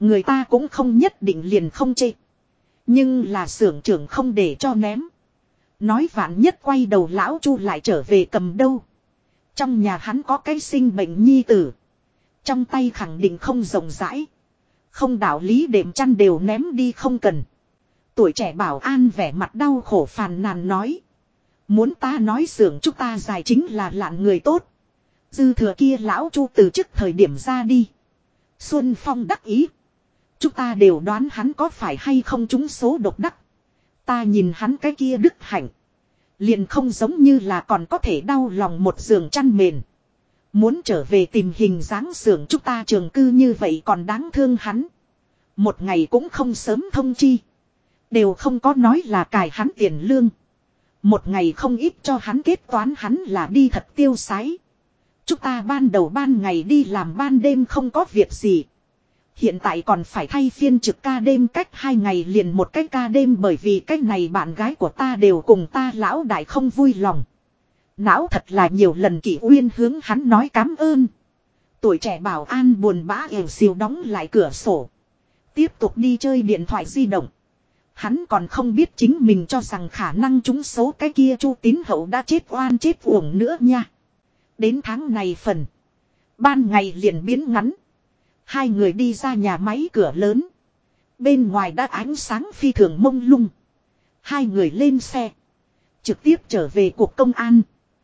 A: Người ta cũng không nhất định liền không chê. Nhưng là xưởng trưởng không để cho ném. Nói vạn nhất quay đầu lão Chu lại trở về cầm đâu. Trong nhà hắn có cái sinh bệnh nhi tử. Trong tay khẳng định không rộng rãi. Không đạo lý đệm chăn đều ném đi không cần. Tuổi trẻ bảo an vẻ mặt đau khổ phàn nàn nói. Muốn ta nói xưởng chúng ta dài chính là lạn người tốt. Dư thừa kia lão Chu từ chức thời điểm ra đi. Xuân Phong đắc ý. Chúng ta đều đoán hắn có phải hay không trúng số độc đắc. Ta nhìn hắn cái kia đức hạnh. Liền không giống như là còn có thể đau lòng một giường chăn mền. Muốn trở về tìm hình dáng xưởng chúng ta trường cư như vậy còn đáng thương hắn. Một ngày cũng không sớm thông chi. Đều không có nói là cài hắn tiền lương. Một ngày không ít cho hắn kết toán hắn là đi thật tiêu sái. Chúng ta ban đầu ban ngày đi làm ban đêm không có việc gì. Hiện tại còn phải thay phiên trực ca đêm cách 2 ngày liền một cái ca đêm bởi vì cái này bạn gái của ta đều cùng ta lão đại không vui lòng. Não thật là nhiều lần Kỷ Uyên hướng hắn nói cám ơn. Tuổi trẻ bảo an buồn bã ỉu xìu đóng lại cửa sổ. Tiếp tục đi chơi điện thoại di động. Hắn còn không biết chính mình cho rằng khả năng trúng số cái kia Chu Tín Hậu đã chết oan chết uổng nữa nha. Đến tháng này phần. Ban ngày liền biến ngắn. Hai người đi ra nhà máy cửa lớn. Bên ngoài đã ánh sáng phi thường mông lung. Hai người lên xe. Trực tiếp trở về cuộc công an.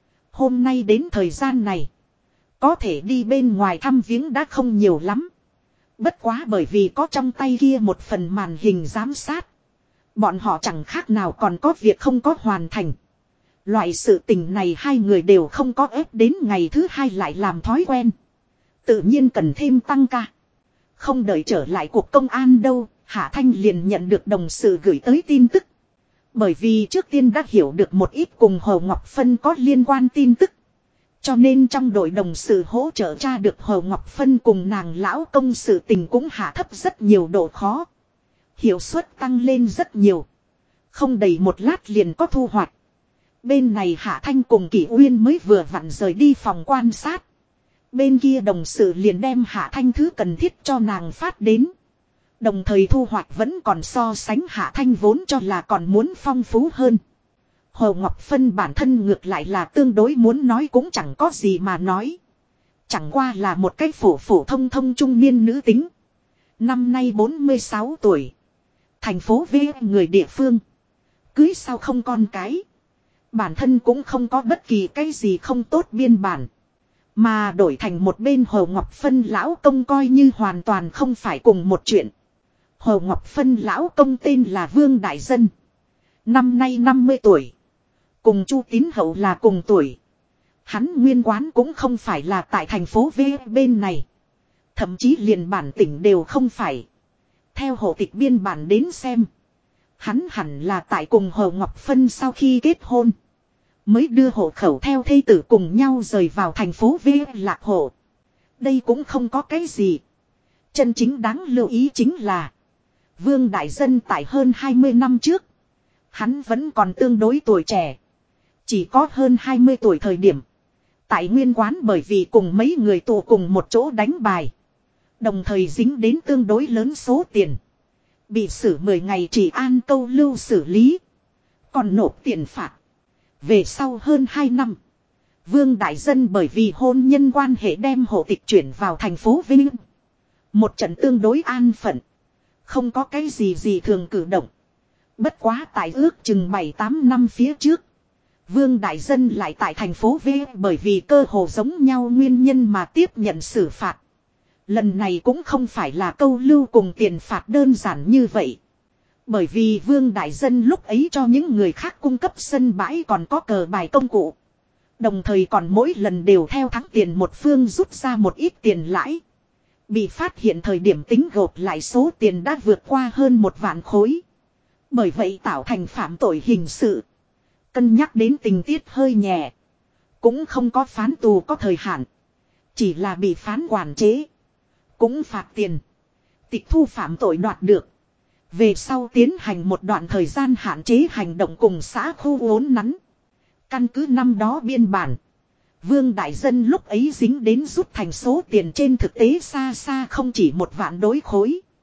A: Hôm nay đến thời gian này. Có thể đi bên ngoài thăm viếng đã không nhiều lắm. Bất quá bởi vì có trong tay kia một phần màn hình giám sát. Bọn họ chẳng khác nào còn có việc không có hoàn thành. Loại sự tình này hai người đều không có ép đến ngày thứ hai lại làm thói quen. Tự nhiên cần thêm tăng ca. Không đợi trở lại cuộc công an đâu, Hạ Thanh liền nhận được đồng sự gửi tới tin tức. Bởi vì trước tiên đã hiểu được một ít cùng Hồ Ngọc Phân có liên quan tin tức. Cho nên trong đội đồng sự hỗ trợ tra được Hồ Ngọc Phân cùng nàng lão công sự tình cũng hạ thấp rất nhiều độ khó. Hiệu suất tăng lên rất nhiều. Không đầy một lát liền có thu hoạch. Bên này Hạ Thanh cùng Kỷ Uyên mới vừa vặn rời đi phòng quan sát. Bên kia đồng sự liền đem Hạ Thanh thứ cần thiết cho nàng phát đến. Đồng thời thu hoạch vẫn còn so sánh Hạ Thanh vốn cho là còn muốn phong phú hơn. Hồ Ngọc Phân bản thân ngược lại là tương đối muốn nói cũng chẳng có gì mà nói. Chẳng qua là một cái phổ thông thông trung niên nữ tính. Năm nay 46 tuổi. Thành phố V người địa phương. Cưới sao không con cái. Bản thân cũng không có bất kỳ cái gì không tốt biên bản. Mà đổi thành một bên Hồ Ngọc Phân lão công coi như hoàn toàn không phải cùng một chuyện. Hồ Ngọc Phân lão công tên là Vương Đại Dân. Năm nay 50 tuổi. Cùng Chu Tín Hậu là cùng tuổi. Hắn nguyên quán cũng không phải là tại thành phố V bên này. Thậm chí liền bản tỉnh đều không phải. Theo hộ tịch biên bản đến xem. Hắn hẳn là tại cùng Hồ Ngọc Phân sau khi kết hôn. Mới đưa hộ khẩu theo thê tử cùng nhau rời vào thành phố V Lạc Hộ. Đây cũng không có cái gì. Chân chính đáng lưu ý chính là. Vương Đại Dân tại hơn 20 năm trước. Hắn vẫn còn tương đối tuổi trẻ. Chỉ có hơn 20 tuổi thời điểm. Tại nguyên quán bởi vì cùng mấy người tụ cùng một chỗ đánh bài. Đồng thời dính đến tương đối lớn số tiền. Bị xử 10 ngày chỉ an câu lưu xử lý. Còn nộp tiền phạt. Về sau hơn 2 năm. Vương Đại Dân bởi vì hôn nhân quan hệ đem hộ tịch chuyển vào thành phố Vinh. Một trận tương đối an phận. Không có cái gì thường cử động. Bất quá tại ước chừng 7-8 năm phía trước. Vương Đại Dân lại tại thành phố V bởi vì cơ hồ giống nhau nguyên nhân mà tiếp nhận xử phạt. Lần này cũng không phải là câu lưu cùng tiền phạt đơn giản như vậy. Bởi vì Vương Đại Dân lúc ấy cho những người khác cung cấp sân bãi còn có cờ bài công cụ. Đồng thời còn mỗi lần đều theo thắng tiền một phương rút ra một ít tiền lãi. Bị phát hiện thời điểm tính gộp lại số tiền đã vượt qua hơn 1 vạn khối. Bởi vậy tạo thành phạm tội hình sự. Cân nhắc đến tình tiết hơi nhẹ. Cũng không có phán tù có thời hạn. Chỉ là bị phán quản chế. Cũng phạt tiền. Tịch thu phạm tội đoạt được. Về sau tiến hành một đoạn thời gian hạn chế hành động cùng xã khu uốn nắn. Căn cứ năm đó biên bản. Vương Đại Dân lúc ấy dính đến rút thành số tiền trên thực tế xa xa không chỉ 1 vạn đối khối.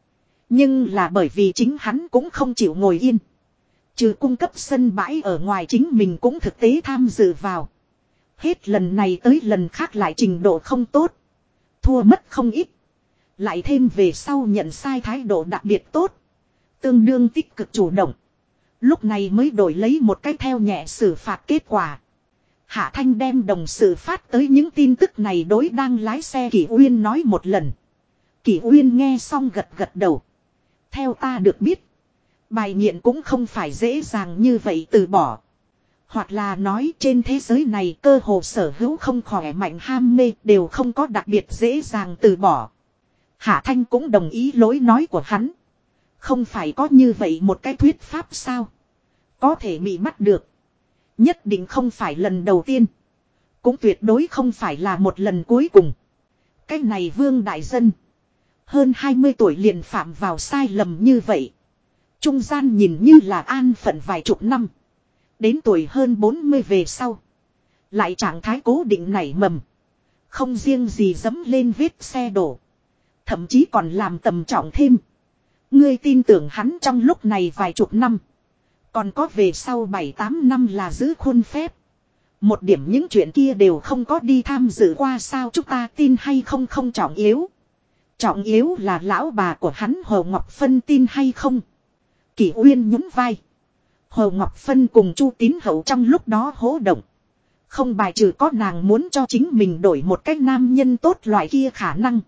A: Nhưng là bởi vì chính hắn cũng không chịu ngồi yên. Trừ cung cấp sân bãi ở ngoài chính mình cũng thực tế tham dự vào. Hết lần này tới lần khác lại trình độ không tốt. Thua mất không ít. Lại thêm về sau nhận sai thái độ đặc biệt tốt. Tương đương tích cực chủ động. Lúc này mới đổi lấy một cái theo nhẹ xử phạt kết quả. Hạ Thanh đem đồng sự phát tới những tin tức này đối đang lái xe Kỷ Uyên nói một lần. Kỷ Uyên nghe xong gật gật đầu. Theo ta được biết. Bài nghiện cũng không phải dễ dàng như vậy từ bỏ. Hoặc là nói trên thế giới này cơ hồ sở hữu không khỏe mạnh ham mê đều không có đặc biệt dễ dàng từ bỏ. Hạ Thanh cũng đồng ý lối nói của hắn. Không phải có như vậy một cái thuyết pháp sao? Có thể bị bắt được. Nhất định không phải lần đầu tiên. Cũng tuyệt đối không phải là một lần cuối cùng. Cái này Vương Đại Dân. Hơn 20 tuổi liền phạm vào sai lầm như vậy. Trung gian nhìn như là an phận vài chục năm. Đến tuổi hơn 40 về sau. Lại trạng thái cố định nảy mầm. Không riêng gì dẫm lên vết xe đổ. Thậm chí còn làm tầm trọng thêm. Ngươi tin tưởng hắn trong lúc này vài chục năm. Còn có về sau 7-8 năm là giữ khuôn phép. Một điểm những chuyện kia đều không có đi tham dự qua sao chúng ta tin hay không không trọng yếu. Trọng yếu là lão bà của hắn Hồ Ngọc Phân tin hay không. Kỷ Uyên nhún vai. Hồ Ngọc Phân cùng Chu Tín Hậu trong lúc đó hỗ động. Không bài trừ có nàng muốn cho chính mình đổi một cách nam nhân tốt loại kia khả năng.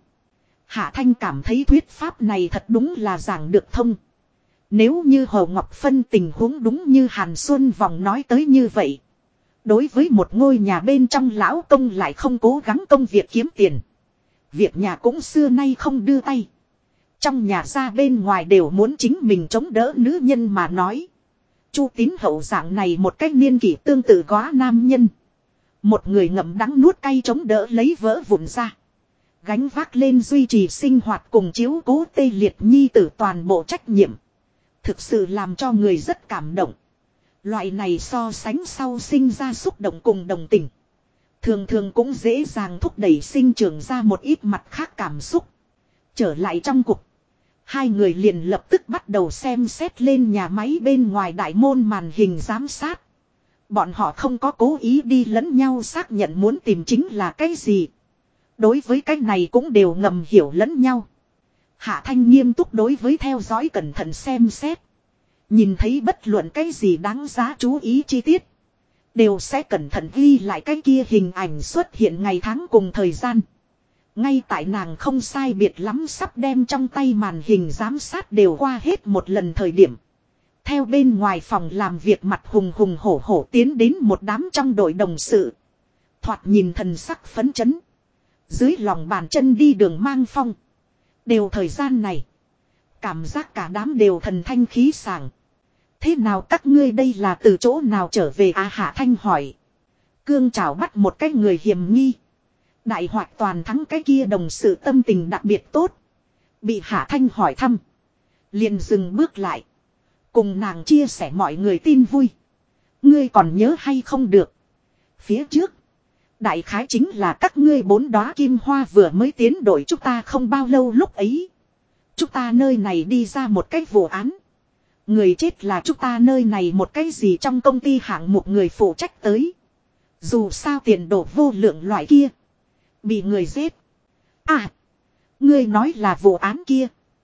A: Hạ Thanh cảm thấy thuyết pháp này thật đúng là giảng được thông. Nếu như Hồ Ngọc Phân tình huống đúng như Hàn Xuân Vòng nói tới như vậy. Đối với một ngôi nhà bên trong lão công lại không cố gắng công việc kiếm tiền. Việc nhà cũng xưa nay không đưa tay. Trong nhà ra bên ngoài đều muốn chính mình chống đỡ nữ nhân mà nói. Chu Tín Hậu dạng này một cách niên kỷ tương tự quá nam nhân. Một người ngậm đắng nuốt cay chống đỡ lấy vỡ vụn ra. Gánh vác lên duy trì sinh hoạt cùng chiếu cố tê liệt nhi tử toàn bộ trách nhiệm. Thực sự làm cho người rất cảm động. Loại này so sánh sau sinh ra xúc động cùng đồng tình. Thường thường cũng dễ dàng thúc đẩy sinh trưởng ra một ít mặt khác cảm xúc. Trở lại trong cục. Hai người liền lập tức bắt đầu xem xét lên nhà máy bên ngoài đại môn màn hình giám sát. Bọn họ không có cố ý đi lẫn nhau xác nhận muốn tìm chính là cái gì. Đối với cái này cũng đều ngầm hiểu lẫn nhau. Hạ Thanh nghiêm túc đối với theo dõi cẩn thận xem xét. Nhìn thấy bất luận cái gì đáng giá chú ý chi tiết. Đều sẽ cẩn thận ghi lại cái kia hình ảnh xuất hiện ngày tháng cùng thời gian. Ngay tại nàng không sai biệt lắm sắp đem trong tay màn hình giám sát đều qua hết một lần thời điểm. Theo bên ngoài phòng làm việc mặt hùng hùng hổ hổ tiến đến một đám trong đội đồng sự. Thoạt nhìn thần sắc phấn chấn. Dưới lòng bàn chân đi đường mang phong. Đều thời gian này. Cảm giác cả đám đều thần thanh khí sảng. Thế nào các ngươi đây là từ chỗ nào trở về à Hạ Thanh hỏi. Cương Trảo bắt một cái người hiểm nghi. Đại hoạt toàn thắng cái kia đồng sự tâm tình đặc biệt tốt. Bị Hạ Thanh hỏi thăm. Liền dừng bước lại. Cùng nàng chia sẻ mọi người tin vui. Ngươi còn nhớ hay không được. Phía trước. Đại khái chính là các ngươi 4 đóa kim hoa vừa mới tiến đội chúng ta không bao lâu lúc ấy. Chúng ta nơi này đi ra một cái vụ án. Người chết là chúng ta nơi này một cái gì trong công ty hạng mục người phụ trách tới. Dù sao tiền đổ vô lượng loại kia. Bị người giết. À. Ngươi nói là vụ án kia.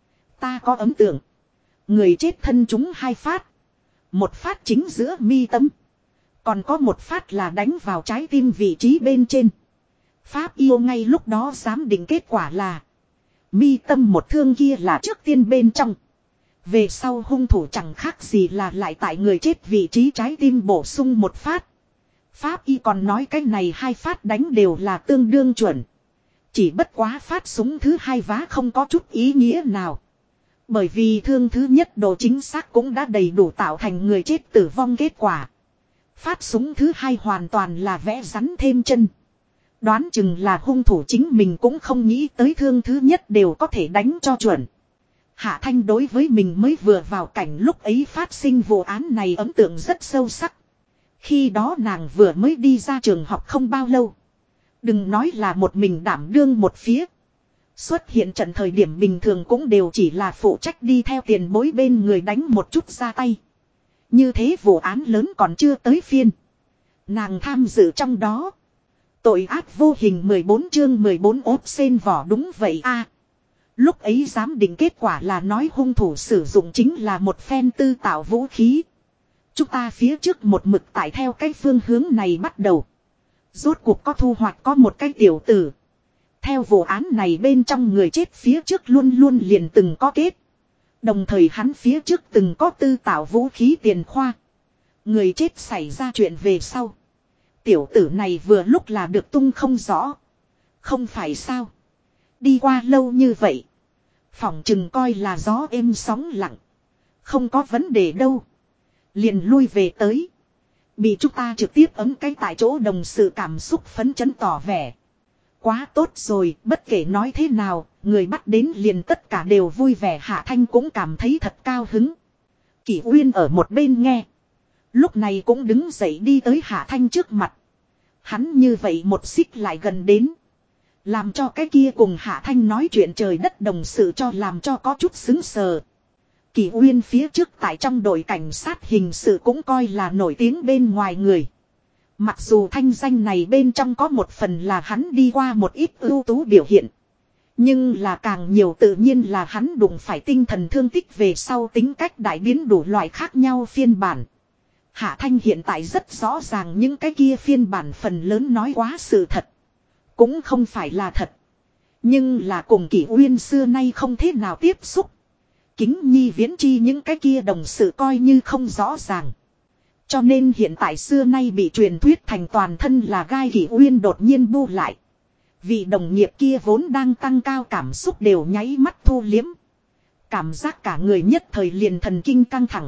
A: Ta có ấn tượng. Người chết thân chúng 2 phát. Một phát chính giữa mi tâm. Còn có một phát là đánh vào trái tim vị trí bên trên. Pháp yêu ngay lúc đó giám định kết quả là. Mi tâm một thương kia là trước tiên bên trong. Về sau hung thủ chẳng khác gì là lại tại người chết vị trí trái tim bổ sung một phát. Pháp y còn nói cái này 2 phát đánh đều là tương đương chuẩn. Chỉ bất quá phát súng thứ 2 vá không có chút ý nghĩa nào. Bởi vì thương thứ nhất độ chính xác cũng đã đầy đủ tạo thành người chết tử vong kết quả. Phát súng thứ 2 hoàn toàn là vẽ rắn thêm chân. Đoán chừng là hung thủ chính mình cũng không nghĩ tới thương thứ nhất đều có thể đánh cho chuẩn. Hạ Thanh đối với mình mới vừa vào cảnh lúc ấy phát sinh vụ án này ấn tượng rất sâu sắc. Khi đó nàng vừa mới đi ra trường học không bao lâu. Đừng nói là một mình đảm đương một phía. Xuất hiện trận thời điểm bình thường cũng đều chỉ là phụ trách đi theo tiền bối bên người đánh một chút ra tay. Như thế vụ án lớn còn chưa tới phiên. Nàng tham dự trong đó. Tội ác vô hình 14 chương 14 ốp sen vỏ đúng vậy a. Lúc ấy giám định kết quả là nói hung thủ sử dụng chính là một phen tư tạo vũ khí. Chúng ta phía trước một mực tại theo cái phương hướng này bắt đầu. Rốt cuộc có thu hoạch có một cái tiểu tử. Theo vụ án này bên trong người chết phía trước luôn luôn liền từng có kết. Đồng thời hắn phía trước từng có tư tạo vũ khí tiền khoa. Người chết xảy ra chuyện về sau. Tiểu tử này vừa lúc là được tung không rõ. Không phải sao. Đi qua lâu như vậy. Phỏng chừng coi là gió êm sóng lặng. Không có vấn đề đâu. Liền lui về tới. Bị chúng ta trực tiếp ấm cái tại chỗ đồng sự cảm xúc phấn chấn tỏ vẻ. Quá tốt rồi, bất kể nói thế nào, người bắt đến liền tất cả đều vui vẻ. Hạ Thanh cũng cảm thấy thật cao hứng. Kỷ Uyên ở một bên nghe. Lúc này cũng đứng dậy đi tới Hạ Thanh trước mặt. Hắn như vậy một xích lại gần đến. Làm cho cái kia cùng Hạ Thanh nói chuyện trời đất đồng sự cho làm cho có chút xứng sờ. Kỷ Uyên phía trước tại trong đội cảnh sát hình sự cũng coi là nổi tiếng bên ngoài người. Mặc dù thanh danh này bên trong có một phần là hắn đi qua một ít ưu tú biểu hiện. Nhưng là càng nhiều tự nhiên là hắn đụng phải tinh thần thương tích về sau tính cách đại biến đủ loại khác nhau phiên bản. Hạ Thanh hiện tại rất rõ ràng những cái kia phiên bản phần lớn nói quá sự thật. Cũng không phải là thật. Nhưng là cùng Kỷ Uyên xưa nay không thế nào tiếp xúc. Kính nhi viễn chi những cái kia đồng sự coi như không rõ ràng. Cho nên hiện tại xưa nay bị truyền thuyết thành toàn thân là gai Kỷ Uyên đột nhiên bu lại. Vị đồng nghiệp kia vốn đang tăng cao cảm xúc đều nháy mắt thu liếm. Cảm giác cả người nhất thời liền thần kinh căng thẳng.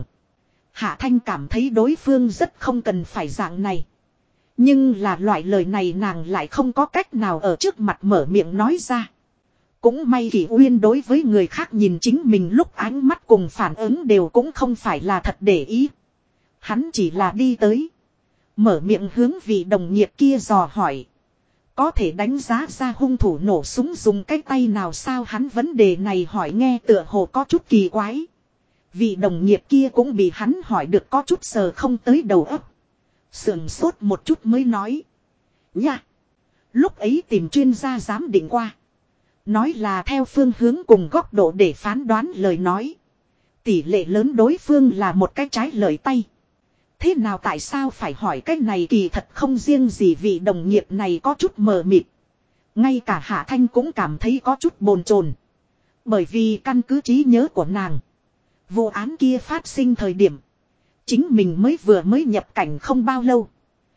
A: Hạ Thanh cảm thấy đối phương rất không cần phải dạng này. Nhưng là loại lời này nàng lại không có cách nào ở trước mặt mở miệng nói ra. Cũng may Kỷ Uyên đối với người khác nhìn chính mình lúc ánh mắt cùng phản ứng đều cũng không phải là thật để ý. Hắn chỉ là đi tới. Mở miệng hướng vị đồng nghiệp kia dò hỏi. Có thể đánh giá ra hung thủ nổ súng dùng cái tay nào sao hắn vấn đề này hỏi nghe tựa hồ có chút kỳ quái. Vị đồng nghiệp kia cũng bị hắn hỏi được có chút sờ không tới đầu óc. Sườn sốt một chút mới nói. Nha. Lúc ấy tìm chuyên gia giám định qua. Nói là theo phương hướng cùng góc độ để phán đoán lời nói. Tỷ lệ lớn đối phương là một cái trái lời tay. Thế nào tại sao phải hỏi cái này kỳ thật không riêng gì vị đồng nghiệp này có chút mờ mịt. Ngay cả Hạ Thanh cũng cảm thấy có chút bồn chồn. Bởi vì căn cứ trí nhớ của nàng. Vụ án kia phát sinh thời điểm. Chính mình mới nhập cảnh không bao lâu.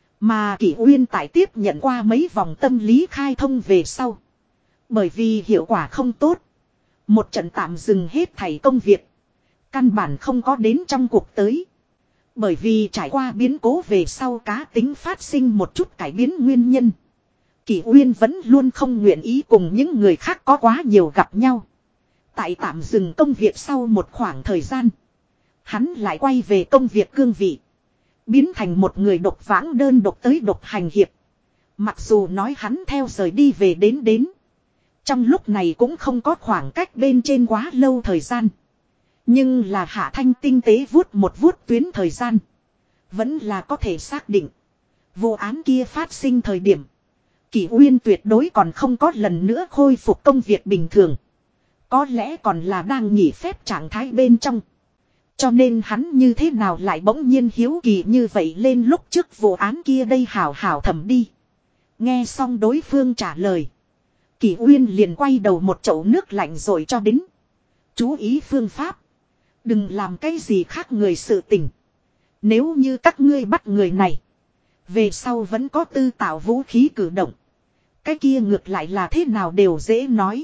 A: Mà Kỷ Uyên tại tiếp nhận qua mấy vòng tâm lý khai thông về sau. Bởi vì hiệu quả không tốt. Một trận tạm dừng hết thảy công việc. Căn bản không có đến trong cuộc tới. Bởi vì trải qua biến cố về sau cá tính phát sinh một chút cải biến nguyên nhân. Kỷ Uyên vẫn luôn không nguyện ý cùng những người khác có quá nhiều gặp nhau. Tại tạm dừng công việc sau một khoảng thời gian. Hắn lại quay về công việc cương vị. Biến thành một người độc vãng đơn độc tới độc hành hiệp. Mặc dù nói hắn theo rời đi về đến. Trong lúc này cũng không có khoảng cách bên trên quá lâu thời gian. Nhưng là Hạ Thanh tinh tế vuốt tuyến thời gian. Vẫn là có thể xác định. Vụ án kia phát sinh thời điểm. Kỷ Uyên tuyệt đối còn không có lần nữa khôi phục công việc bình thường. Có lẽ còn là đang nghỉ phép trạng thái bên trong. Cho nên hắn như thế nào lại bỗng nhiên hiếu kỳ như vậy lên lúc trước vụ án kia đây hảo hảo thẩm đi. Nghe xong đối phương trả lời. Kỷ Uyên liền quay đầu một chậu nước lạnh rồi cho đến. Chú ý phương pháp. Đừng làm cái gì khác người sự tình. Nếu như các ngươi bắt người này. Về sau vẫn có tư tạo vũ khí cử động. Cái kia ngược lại là thế nào đều dễ nói.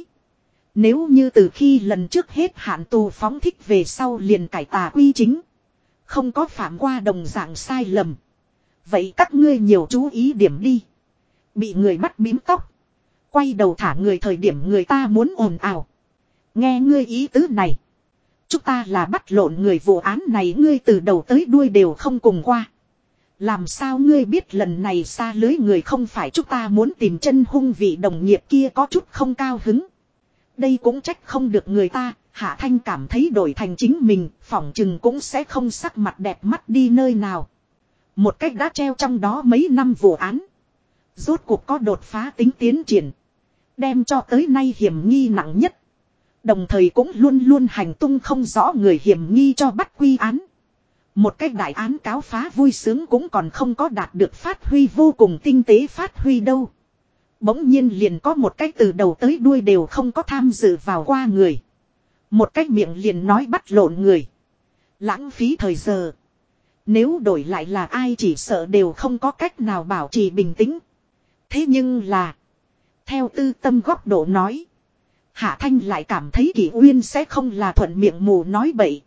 A: Nếu như từ khi lần trước hết hạn tù phóng thích về sau liền cải tà quy chính. Không có phạm qua đồng dạng sai lầm. Vậy các ngươi nhiều chú ý điểm đi. Bị người bắt bím tóc. Quay đầu thả người thời điểm người ta muốn ồn ào. Nghe ngươi ý tứ này. Chúng ta là bắt lộn người vụ án này ngươi từ đầu tới đuôi đều không cùng qua. Làm sao ngươi biết lần này xa lưới người không phải chúng ta muốn tìm chân hung vị đồng nghiệp kia có chút không cao hứng. Đây cũng trách không được người ta, Hạ Thanh cảm thấy đổi thành chính mình, phỏng chừng cũng sẽ không sắc mặt đẹp mắt đi nơi nào. Một cách đã treo trong đó mấy năm vụ án. Rốt cuộc có đột phá tính tiến triển. Đem cho tới nay hiểm nghi nặng nhất. Đồng thời cũng luôn luôn hành tung không rõ người hiểm nghi cho bắt quy án. Một cách đại án cáo phá vui sướng cũng còn không có đạt được phát huy vô cùng tinh tế phát huy đâu. Bỗng nhiên liền có một cách từ đầu tới đuôi đều không có tham dự vào qua người. Một cách miệng liền nói bắt lộn người. Lãng phí thời giờ. Nếu đổi lại là ai chỉ sợ đều không có cách nào bảo trì bình tĩnh. Thế nhưng là. Theo tư tâm góc độ nói. Hạ Thanh lại cảm thấy Kỷ Uyên sẽ không là thuận miệng mù nói bậy.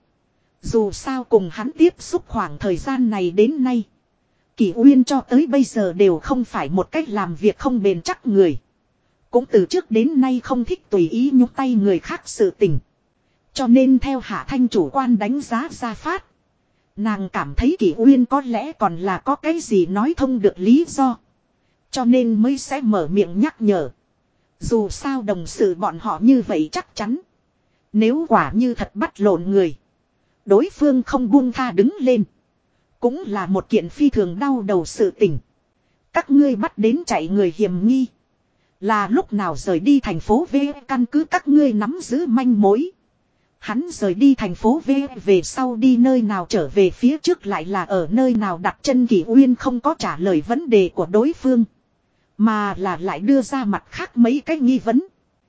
A: Dù sao cùng hắn tiếp xúc khoảng thời gian này đến nay. Kỷ Uyên cho tới bây giờ đều không phải một cách làm việc không bền chắc người. Cũng từ trước đến nay không thích tùy ý nhúc tay người khác sự tình. Cho nên theo Hạ Thanh chủ quan đánh giá ra phát. Nàng cảm thấy Kỷ Uyên có lẽ còn là có cái gì nói thông được lý do. Cho nên mới sẽ mở miệng nhắc nhở. Dù sao đồng sự bọn họ như vậy chắc chắn. Nếu quả như thật bắt lộn người. Đối phương không buông tha đứng lên. Cũng là một kiện phi thường đau đầu sự tình. Các ngươi bắt đến chạy người hiểm nghi. Là lúc nào rời đi thành phố V căn cứ các ngươi nắm giữ manh mối. Hắn rời đi thành phố V về sau đi nơi nào trở về phía trước lại là ở nơi nào đặt chân. Kỷ Uyên không có trả lời vấn đề của đối phương. Mà là lại đưa ra mặt khác mấy cái nghi vấn.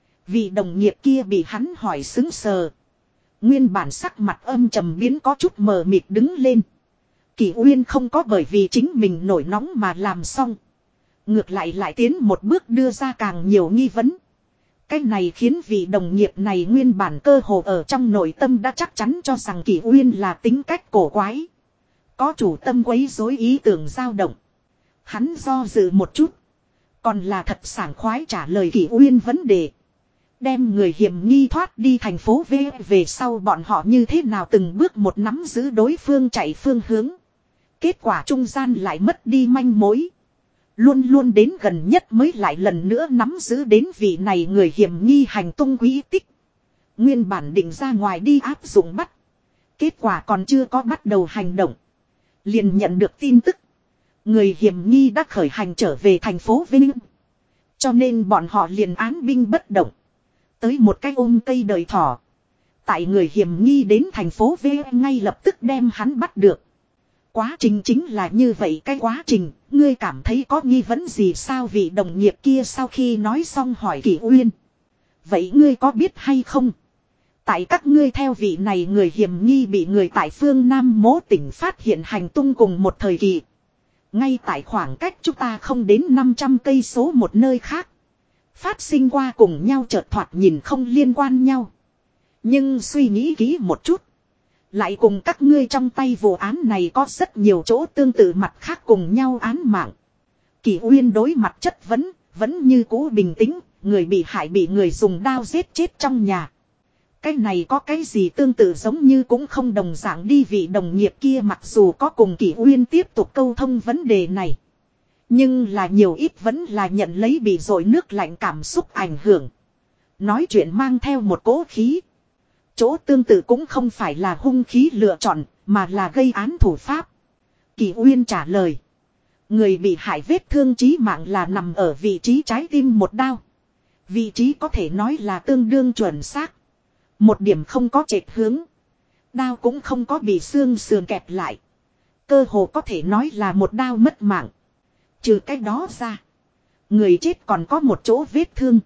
A: Vị đồng nghiệp kia bị hắn hỏi sững sờ. Nguyên bản sắc mặt âm trầm biến có chút mờ mịt đứng lên. Kỷ Uyên không có bởi vì chính mình nổi nóng mà làm xong. Ngược lại tiến một bước đưa ra càng nhiều nghi vấn. Cái này khiến vị đồng nghiệp này nguyên bản cơ hồ ở trong nội tâm đã chắc chắn cho rằng Kỷ Uyên là tính cách cổ quái. Có chủ tâm quấy rối ý tưởng dao động. Hắn do dự một chút. Còn là thật sảng khoái trả lời Kỷ Uyên vấn đề. Đem người hiểm nghi thoát đi thành phố V về sau bọn họ như thế nào từng bước một nắm giữ đối phương chạy phương hướng. Kết quả trung gian lại mất đi manh mối. Luôn luôn đến gần nhất mới lại lần nữa nắm giữ đến vị này người hiểm nghi hành tung quỹ tích. Nguyên bản định ra ngoài đi áp dụng bắt. Kết quả còn chưa có bắt đầu hành động. Liền nhận được tin tức. Người hiểm nghi đã khởi hành trở về thành phố Vinh. Cho nên bọn họ liền án binh bất động. Tới một cái ôm cây đời thỏ. Tại người hiểm nghi đến thành phố V ngay lập tức đem hắn bắt được. Quá trình chính là như vậy cái quá trình. Ngươi cảm thấy có nghi vấn gì sao vị đồng nghiệp kia sau khi nói xong hỏi Kỷ Uyên. Vậy ngươi có biết hay không? Tại các ngươi theo vị này người hiểm nghi bị người tại phương Nam Mỗ tỉnh phát hiện hành tung cùng một thời kỳ. Ngay tại khoảng cách chúng ta không đến 500 cây số một nơi khác. Phát sinh qua cùng nhau chợt thoạt nhìn không liên quan nhau. Nhưng suy nghĩ kỹ một chút. Lại cùng các ngươi trong tay vụ án này có rất nhiều chỗ tương tự mặt khác cùng nhau án mạng. Kỷ Uyên đối mặt chất vấn, vẫn như cũ bình tĩnh, người bị hại bị người dùng đao giết chết trong nhà. Cái này có cái gì tương tự giống như cũng không đồng dạng đi vị đồng nghiệp kia mặc dù có cùng Kỷ Uyên tiếp tục câu thông vấn đề này. Nhưng là nhiều ít vẫn là nhận lấy bị dội nước lạnh cảm xúc ảnh hưởng. Nói chuyện mang theo một cỗ khí. Chỗ tương tự cũng không phải là hung khí lựa chọn, mà là gây án thủ pháp. Kỷ Uyên trả lời. Người bị hại vết thương chí mạng là nằm ở vị trí trái tim một đao. Vị trí có thể nói là tương đương chuẩn xác. Một điểm không có chệch hướng. Đao cũng không có bị xương sườn kẹp lại. Cơ hồ có thể nói là một đao mất mạng. Trừ cái đó ra. Người chết còn có một chỗ vết thương.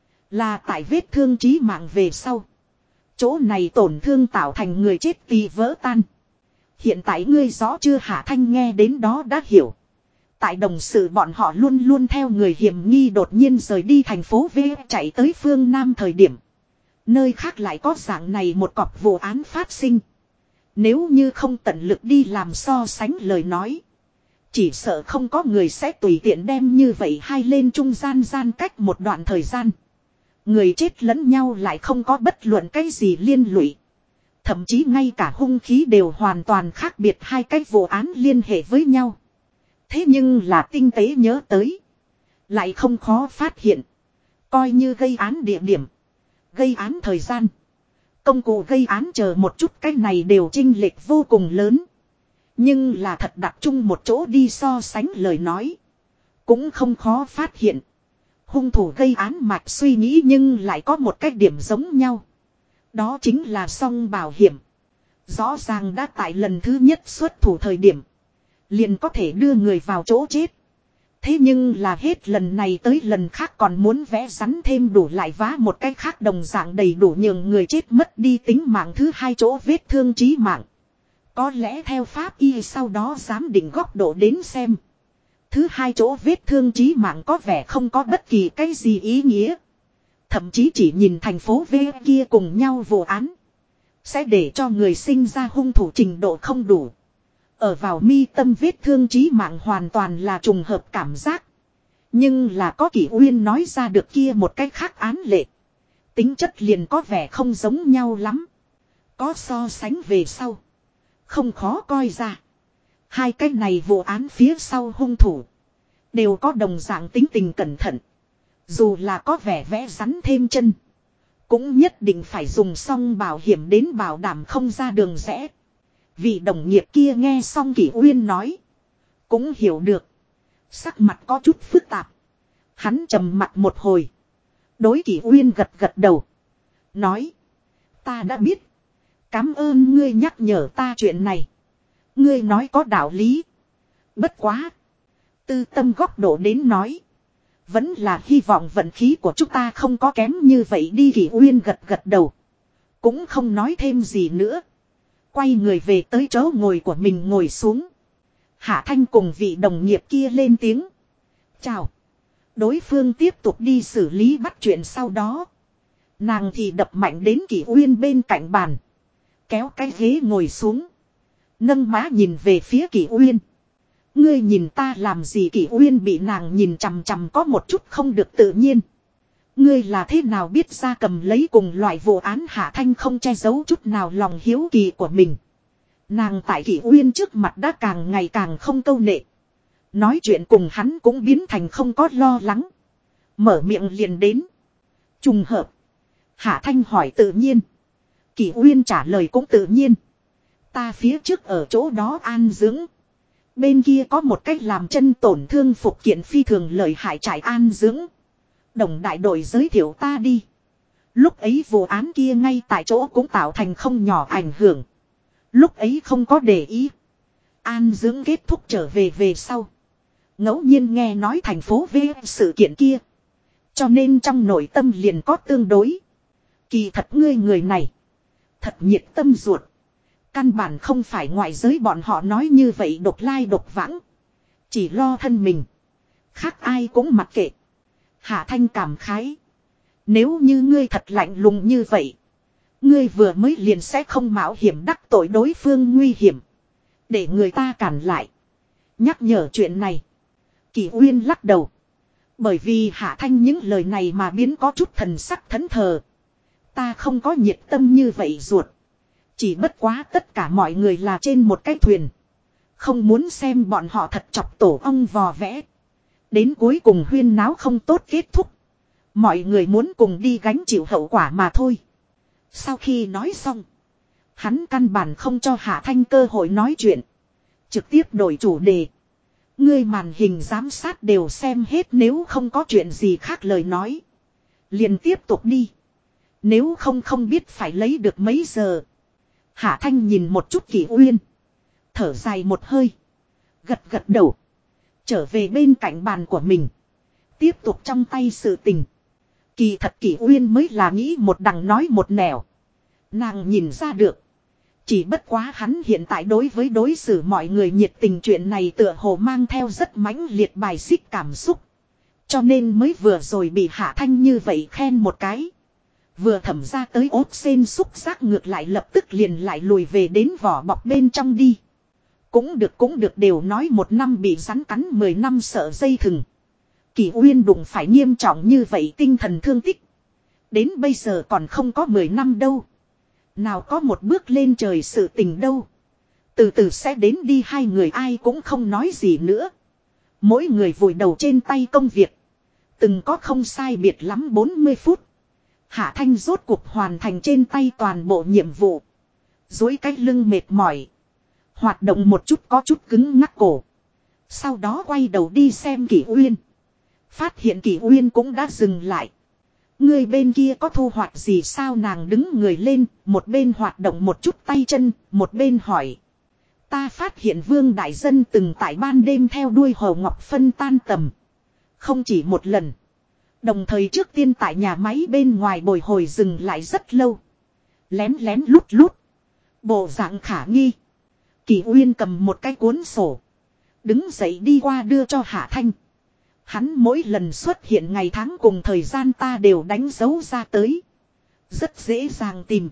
A: Là tại vết thương chí mạng về sau. Chỗ này tổn thương tạo thành người chết tì vỡ tan. Hiện tại ngươi rõ chưa Hạ Thanh nghe đến đó đã hiểu. Tại đồng sự bọn họ luôn luôn theo người hiểm nghi đột nhiên rời đi thành phố V chạy tới phương Nam thời điểm. Nơi khác lại có dạng này một cọc vụ án phát sinh. Nếu như không tận lực đi làm so sánh lời nói. Chỉ sợ không có người sẽ tùy tiện đem như vậy hai lên trung gian gian cách một đoạn thời gian. Người chết lẫn nhau lại không có bất luận cái gì liên lụy. Thậm chí ngay cả hung khí đều hoàn toàn khác biệt hai cái vụ án liên hệ với nhau. Thế nhưng là tinh tế nhớ tới. Lại không khó phát hiện. Coi như gây án địa điểm. Gây án thời gian. Công cụ gây án chờ một chút cái này đều chênh lệch vô cùng lớn. Nhưng là thật đặt chung một chỗ đi so sánh lời nói. Cũng không khó phát hiện. Hung thủ gây án mạch suy nghĩ nhưng lại có một cái điểm giống nhau. Đó chính là song bảo hiểm. Rõ ràng đã tại lần thứ nhất xuất thủ thời điểm. Liền có thể đưa người vào chỗ chết. Thế nhưng là hết lần này tới lần khác còn muốn vẽ rắn thêm đủ lại vá một cái khác đồng dạng đầy đủ nhường người chết mất đi tính mạng thứ hai chỗ vết thương chí mạng. Có lẽ theo pháp y sau đó giám định góc độ đến xem. Thứ hai chỗ vết thương chí mạng có vẻ không có bất kỳ cái gì ý nghĩa. Thậm chí chỉ nhìn thành phố V kia cùng nhau vụ án. Sẽ để cho người sinh ra hung thủ trình độ không đủ. Ở vào mi tâm vết thương chí mạng hoàn toàn là trùng hợp cảm giác. Nhưng là có Kỷ Uyên nói ra được kia một cách khác án lệ. Tính chất liền có vẻ không giống nhau lắm. Có so sánh về sau. Không khó coi ra. Hai cái này vụ án phía sau hung thủ. Đều có đồng dạng tính tình cẩn thận. Dù là có vẻ vẽ rắn thêm chân. Cũng nhất định phải dùng xong bảo hiểm đến bảo đảm không ra đường rẽ. Vị đồng nghiệp kia nghe xong Kỷ Uyên nói. Cũng hiểu được. Sắc mặt có chút phức tạp. Hắn trầm mặt một hồi. Đối Kỷ Uyên gật gật đầu. Nói. Ta đã biết. Cảm ơn ngươi nhắc nhở ta chuyện này. Ngươi nói có đạo lý. Bất quá. Tư tâm góc độ đến nói. Vẫn là hy vọng vận khí của chúng ta không có kém như vậy đi. Kỷ Uyên gật gật đầu. Cũng không nói thêm gì nữa. Quay người về tới chỗ ngồi của mình ngồi xuống. Hạ Thanh cùng vị đồng nghiệp kia lên tiếng. Chào. Đối phương tiếp tục đi xử lý bắt chuyện sau đó. Nàng thì đập mạnh đến Kỷ Uyên bên cạnh bàn. Kéo cái ghế ngồi xuống. Nâng má nhìn về phía Kỷ Uyên. Ngươi nhìn ta làm gì? Kỷ Uyên bị nàng nhìn chằm chằm có một chút không được tự nhiên. Ngươi là thế nào biết ra cầm lấy cùng loại vụ án? Hạ Thanh không che giấu chút nào lòng hiếu kỳ của mình. Nàng tại Kỷ Uyên trước mặt đã càng ngày càng không câu nệ. Nói chuyện cùng hắn cũng biến thành không có lo lắng. Mở miệng liền đến. Trùng hợp. Hạ Thanh hỏi tự nhiên. Kỷ Uyên trả lời cũng tự nhiên. Ta phía trước ở chỗ đó an dưỡng. Bên kia có một cách làm chân tổn thương phục kiện phi thường lợi hại trại an dưỡng. Đồng đại đội giới thiệu ta đi. Lúc ấy vụ án kia ngay tại chỗ cũng tạo thành không nhỏ ảnh hưởng. Lúc ấy không có để ý. An dưỡng kết thúc trở về sau. Ngẫu nhiên nghe nói thành phố V sự kiện kia. Cho nên trong nội tâm liền có tương đối. Kỳ thật ngươi người này. Thật nhiệt tâm ruột. Căn bản không phải ngoại giới bọn họ nói như vậy độc lai độc vãng. Chỉ lo thân mình. Khác ai cũng mặc kệ. Hạ Thanh cảm khái. Nếu như ngươi thật lạnh lùng như vậy. Ngươi vừa mới liền sẽ không mạo hiểm đắc tội đối phương nguy hiểm. Để người ta cản lại. Nhắc nhở chuyện này. Kỷ Uyên lắc đầu. Bởi vì Hạ Thanh những lời này mà biến có chút thần sắc thẫn thờ. Ta không có nhiệt tâm như vậy ruột. Chỉ bất quá tất cả mọi người là trên một cái thuyền. Không muốn xem bọn họ thật chọc tổ ong vò vẽ. Đến cuối cùng huyên náo không tốt kết thúc. Mọi người muốn cùng đi gánh chịu hậu quả mà thôi. Sau khi nói xong. Hắn căn bản không cho Hạ Thanh cơ hội nói chuyện. Trực tiếp đổi chủ đề. Ngươi màn hình giám sát đều xem hết, nếu không có chuyện gì khác lời nói. Liền tiếp tục đi. Nếu không biết phải lấy được mấy giờ. Hạ Thanh nhìn một chút Kỷ Uyên. Thở dài một hơi. Gật gật đầu. Trở về bên cạnh bàn của mình. Tiếp tục trong tay sự tình. Kỳ thật Kỷ Uyên mới là nghĩ một đằng nói một nẻo. Nàng nhìn ra được. Chỉ bất quá hắn hiện tại đối với đối xử mọi người nhiệt tình chuyện này tựa hồ mang theo rất mãnh liệt bài xích cảm xúc. Cho nên mới vừa rồi bị Hạ Thanh như vậy khen một cái. Vừa thẩm ra tới ốt sen xúc giác ngược lại lập tức liền lại lùi về đến vỏ bọc bên trong đi. Cũng được đều nói 1 năm bị rắn cắn 10 năm sợ dây thừng. Kỷ Uyên đụng phải nghiêm trọng như vậy tinh thần thương tích. Đến bây giờ còn không có 10 năm đâu. Nào có một bước lên trời sự tình đâu. Từ từ sẽ đến đi, hai người ai cũng không nói gì nữa. Mỗi người vùi đầu trên tay công việc. Từng có không sai biệt lắm 40 phút. Hạ Thanh rốt cuộc hoàn thành trên tay toàn bộ nhiệm vụ. Duỗi cái lưng mệt mỏi. Hoạt động một chút có chút cứng ngắc cổ. Sau đó quay đầu đi xem Kỷ Uyên. Phát hiện Kỷ Uyên cũng đã dừng lại. Người bên kia có thu hoạch gì sao, nàng đứng người lên, một bên hoạt động một chút tay chân, một bên hỏi. Ta phát hiện Vương Đại Dân từng tại ban đêm theo đuôi Hồ Ngọc Phân tan tầm. Không chỉ một lần. Đồng thời trước tiên tại nhà máy bên ngoài bồi hồi dừng lại rất lâu. Lén lén lút lút. Bộ dạng khả nghi. Kỷ Uyên cầm một cái cuốn sổ. Đứng dậy đi qua đưa cho Hạ Thanh. Hắn mỗi lần xuất hiện ngày tháng cùng thời gian ta đều đánh dấu ra tới. Rất dễ dàng tìm.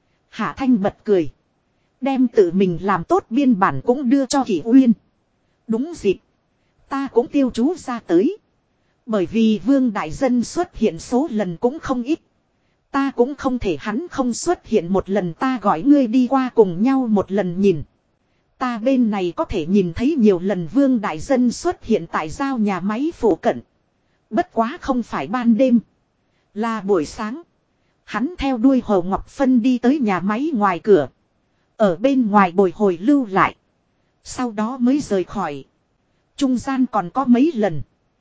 A: Hạ Thanh bật cười. Đem tự mình làm tốt biên bản cũng đưa cho Kỷ Uyên. Đúng dịp. Ta cũng tiêu chú ra tới. Bởi vì Vương Đại Dân xuất hiện số lần cũng không ít. Ta cũng không thể hắn không xuất hiện một lần, ta gọi ngươi đi qua cùng nhau một lần nhìn. Ta bên này có thể nhìn thấy nhiều lần Vương Đại Dân xuất hiện tại giao nhà máy phụ cận. Bất quá không phải ban đêm. Là buổi sáng. Hắn theo đuôi Hồ Ngọc Phân đi tới nhà máy ngoài cửa. Ở bên ngoài bồi hồi lưu lại. Sau đó mới rời khỏi. Trung gian còn có mấy lần.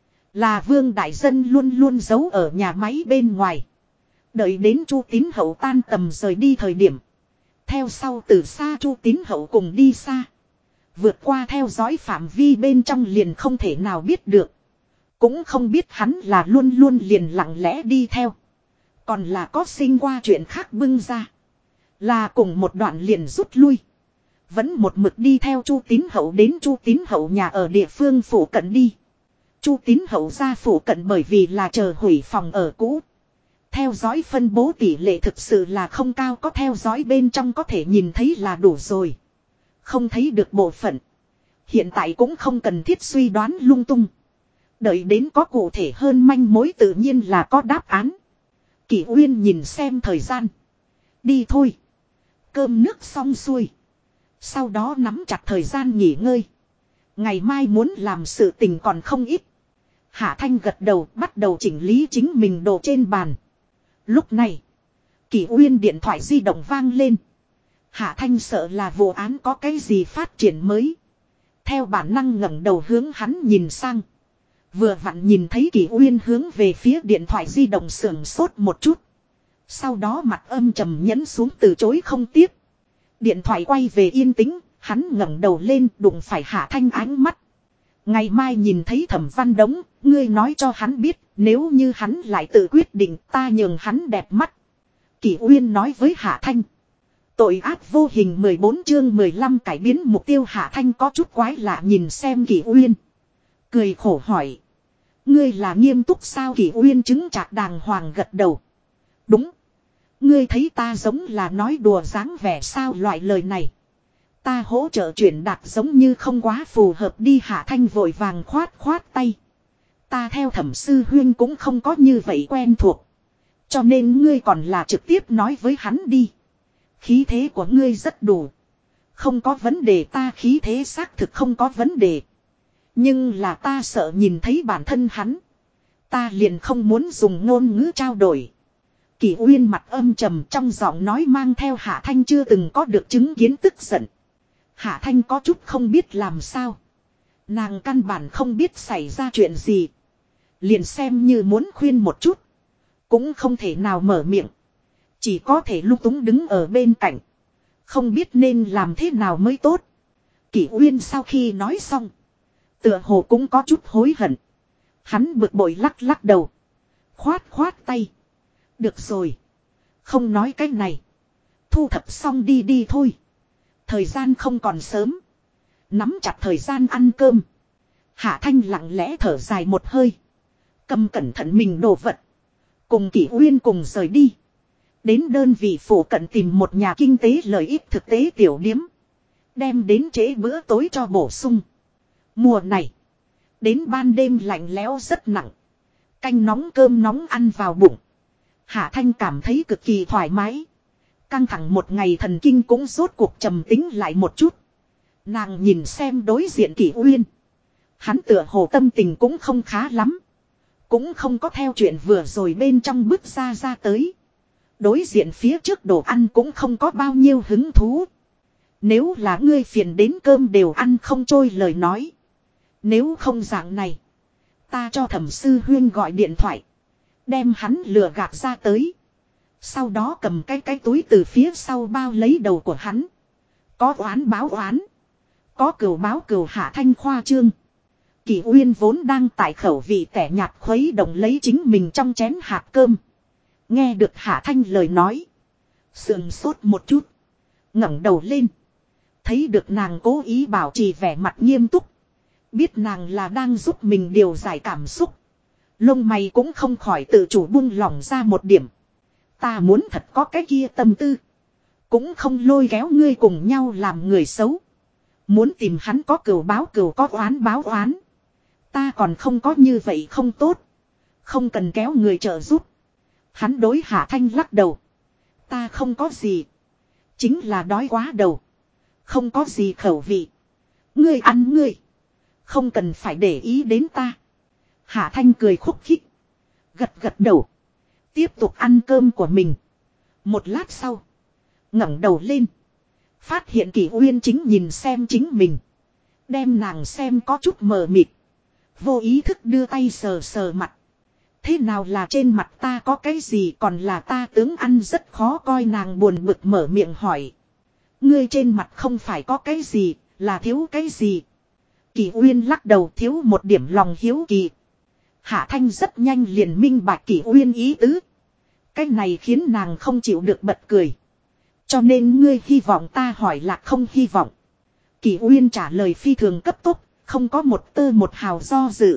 A: Là Vương Đại Dân luôn luôn giấu ở nhà máy bên ngoài. Đợi đến Chu Tín Hậu tan tầm rời đi thời điểm. Theo sau từ xa Chu Tín Hậu cùng đi xa. Vượt qua theo dõi phạm vi bên trong liền không thể nào biết được. Cũng không biết hắn là luôn luôn liền lặng lẽ đi theo. Còn là có sinh qua chuyện khác bưng ra. Là cùng một đoạn liền rút lui. Vẫn một mực đi theo Chu Tín Hậu đến Chu Tín Hậu nhà ở địa phương phủ cận đi. Chu Tín Hậu ra phủ cận bởi vì là chờ hủy phòng ở cũ. Theo dõi phân bố tỷ lệ thực sự là không cao, có theo dõi bên trong có thể nhìn thấy là đủ rồi. Không thấy được bộ phận. Hiện tại cũng không cần thiết suy đoán lung tung. Đợi đến có cụ thể hơn manh mối tự nhiên là có đáp án. Kỷ Uyên nhìn xem thời gian. Đi thôi. Cơm nước xong xuôi. Sau đó nắm chặt thời gian nghỉ ngơi. Ngày mai muốn làm sự tình còn không ít. Hạ Thanh gật đầu bắt đầu chỉnh lý chính mình đồ trên bàn. Lúc này. Kỷ Uyên điện thoại di động vang lên. Hạ Thanh sợ là vụ án có cái gì phát triển mới. Theo bản năng ngẩng đầu hướng hắn nhìn sang. Vừa vặn nhìn thấy Kỷ Uyên hướng về phía điện thoại di động sườn sốt một chút. Sau đó mặt âm trầm nhấn xuống từ chối không tiếp. Điện thoại quay về yên tĩnh, hắn ngẩng đầu lên đụng phải Hạ Thanh ánh mắt. Ngày mai nhìn thấy Thẩm Văn Đống, ngươi nói cho hắn biết, nếu như hắn lại tự quyết định ta nhường hắn đẹp mắt. Kỷ Uyên nói với Hạ Thanh. Tội ác vô hình 14 chương 15 cải biến mục tiêu. Hạ Thanh có chút quái lạ nhìn xem Kỷ Uyên. Cười khổ hỏi. Ngươi là nghiêm túc sao? Kỷ Uyên chứng chạc đàng hoàng gật đầu. Đúng. Ngươi thấy ta giống là nói đùa dáng vẻ sao? Loại lời này. Ta hỗ trợ chuyển đạt giống như không quá phù hợp đi. Hạ Thanh vội vàng khoát khoát tay. Ta theo Thẩm sư huyên cũng không có như vậy quen thuộc. Cho nên ngươi còn là trực tiếp nói với hắn đi. Khí thế của ngươi rất đủ. Không có vấn đề, ta khí thế xác thực không có vấn đề. Nhưng là ta sợ nhìn thấy bản thân hắn. Ta liền không muốn dùng ngôn ngữ trao đổi. Kỷ Uyên mặt âm trầm trong giọng nói mang theo Hạ Thanh chưa từng có được chứng kiến tức giận. Hạ Thanh có chút không biết làm sao. Nàng căn bản không biết xảy ra chuyện gì. Liền xem như muốn khuyên một chút. Cũng không thể nào mở miệng. Chỉ có thể lung túng đứng ở bên cạnh. Không biết nên làm thế nào mới tốt. Kỷ Uyên sau khi nói xong. Tựa hồ cũng có chút hối hận. Hắn bực bội lắc lắc đầu. Khoát khoát tay. Được rồi. Không nói cái này. Thu thập xong đi đi thôi. Thời gian không còn sớm. Nắm chặt thời gian ăn cơm. Hạ Thanh lặng lẽ thở dài một hơi. Cầm cẩn thận mình đồ vật. Cùng Kỷ Uyên cùng rời đi. Đến đơn vị phủ cận tìm một nhà kinh tế lợi ích thực tế tiểu điếm. Đem đến trễ bữa tối cho bổ sung. Mùa này. Đến ban đêm lạnh lẽo rất nặng. Canh nóng cơm nóng ăn vào bụng. Hạ Thanh cảm thấy cực kỳ thoải mái. Căng thẳng một ngày thần kinh cũng rốt cuộc trầm tính lại một chút. Nàng nhìn xem đối diện Kỷ Uyên. Hắn tựa hồ tâm tình cũng không khá lắm. Cũng không có theo chuyện vừa rồi bên trong bước ra tới. Đối diện phía trước đồ ăn cũng không có bao nhiêu hứng thú. Nếu là ngươi phiền đến cơm đều ăn không trôi lời nói. Nếu không dạng này. Ta cho Thẩm Sư Huyên gọi điện thoại. Đem hắn lừa gạt ra tới. Sau đó cầm cái túi từ phía sau bao lấy đầu của hắn. Có oán báo oán. Có cừu báo cừu. Hạ Thanh khoa trương. Kỷ Uyên vốn đang tại khẩu vị tẻ nhạt khuấy động lấy chính mình trong chén hạt cơm. Nghe được Hạ Thanh lời nói. Sườn sốt một chút. Ngẩng đầu lên. Thấy được nàng cố ý bảo trì vẻ mặt nghiêm túc. Biết nàng là đang giúp mình điều giải cảm xúc. Lông mày cũng không khỏi tự chủ buông lỏng ra một điểm. Ta muốn thật có cái kia tâm tư. Cũng không lôi kéo ngươi cùng nhau làm người xấu. Muốn tìm hắn có cừu báo cừu có oán báo oán. Ta còn không có như vậy không tốt. Không cần kéo người trợ giúp. Hắn đối Hạ Thanh lắc đầu. Ta không có gì. Chính là đói quá đầu. Không có gì khẩu vị. Ngươi ăn ngươi. Không cần phải để ý đến ta. Hạ Thanh cười khúc khích. Gật gật đầu. Tiếp tục ăn cơm của mình. Một lát sau. Ngẩng đầu lên. Phát hiện Kỷ Uyên chính nhìn xem chính mình. Đem nàng xem có chút mờ mịt. Vô ý thức đưa tay sờ sờ mặt. Thế nào là trên mặt ta có cái gì còn là ta tướng ăn rất khó coi. Nàng buồn bực mở miệng hỏi. Ngươi trên mặt không phải có cái gì, là thiếu cái gì. Kỷ Uyên lắc đầu thiếu một điểm lòng hiếu kỳ. Hạ Thanh rất nhanh liền minh bạch Kỷ Uyên ý tứ. Cái này khiến nàng không chịu được bật cười. Cho nên ngươi hy vọng ta hỏi là không hy vọng. Kỷ Uyên trả lời phi thường cấp tốc, không có một tơ một hào do dự.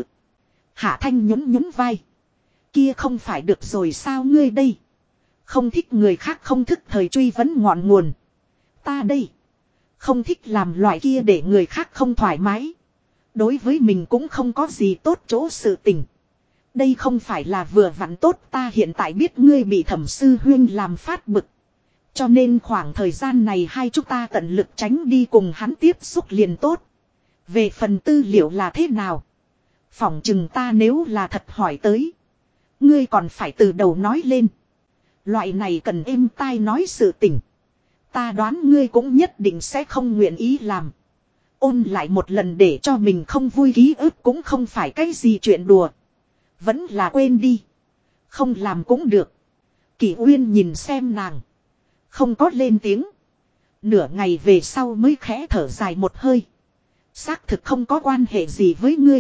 A: Hạ Thanh nhún nhún vai. Kia không phải được rồi sao ngươi đây. Không thích người khác không thức thời truy vấn ngọn nguồn. Ta đây. Không thích làm loại kia để người khác không thoải mái. Đối với mình cũng không có gì tốt chỗ sự tình. Đây không phải là vừa vặn tốt. Ta hiện tại biết ngươi bị Thẩm Sư Huyên làm phát bực. Cho nên khoảng thời gian này hai chúng ta tận lực tránh đi cùng hắn tiếp xúc liền tốt. Về phần tư liệu là thế nào? Phỏng chừng ta nếu là thật hỏi tới. Ngươi còn phải từ đầu nói lên. Loại này cần êm tai nói sự tình. Ta đoán ngươi cũng nhất định sẽ không nguyện ý làm. Ôn lại một lần để cho mình không vui ký ức cũng không phải cái gì chuyện đùa. Vẫn là quên đi. Không làm cũng được. Kỷ Uyên nhìn xem nàng. Không có lên tiếng. Nửa ngày về sau mới khẽ thở dài một hơi. Xác thực không có quan hệ gì với ngươi.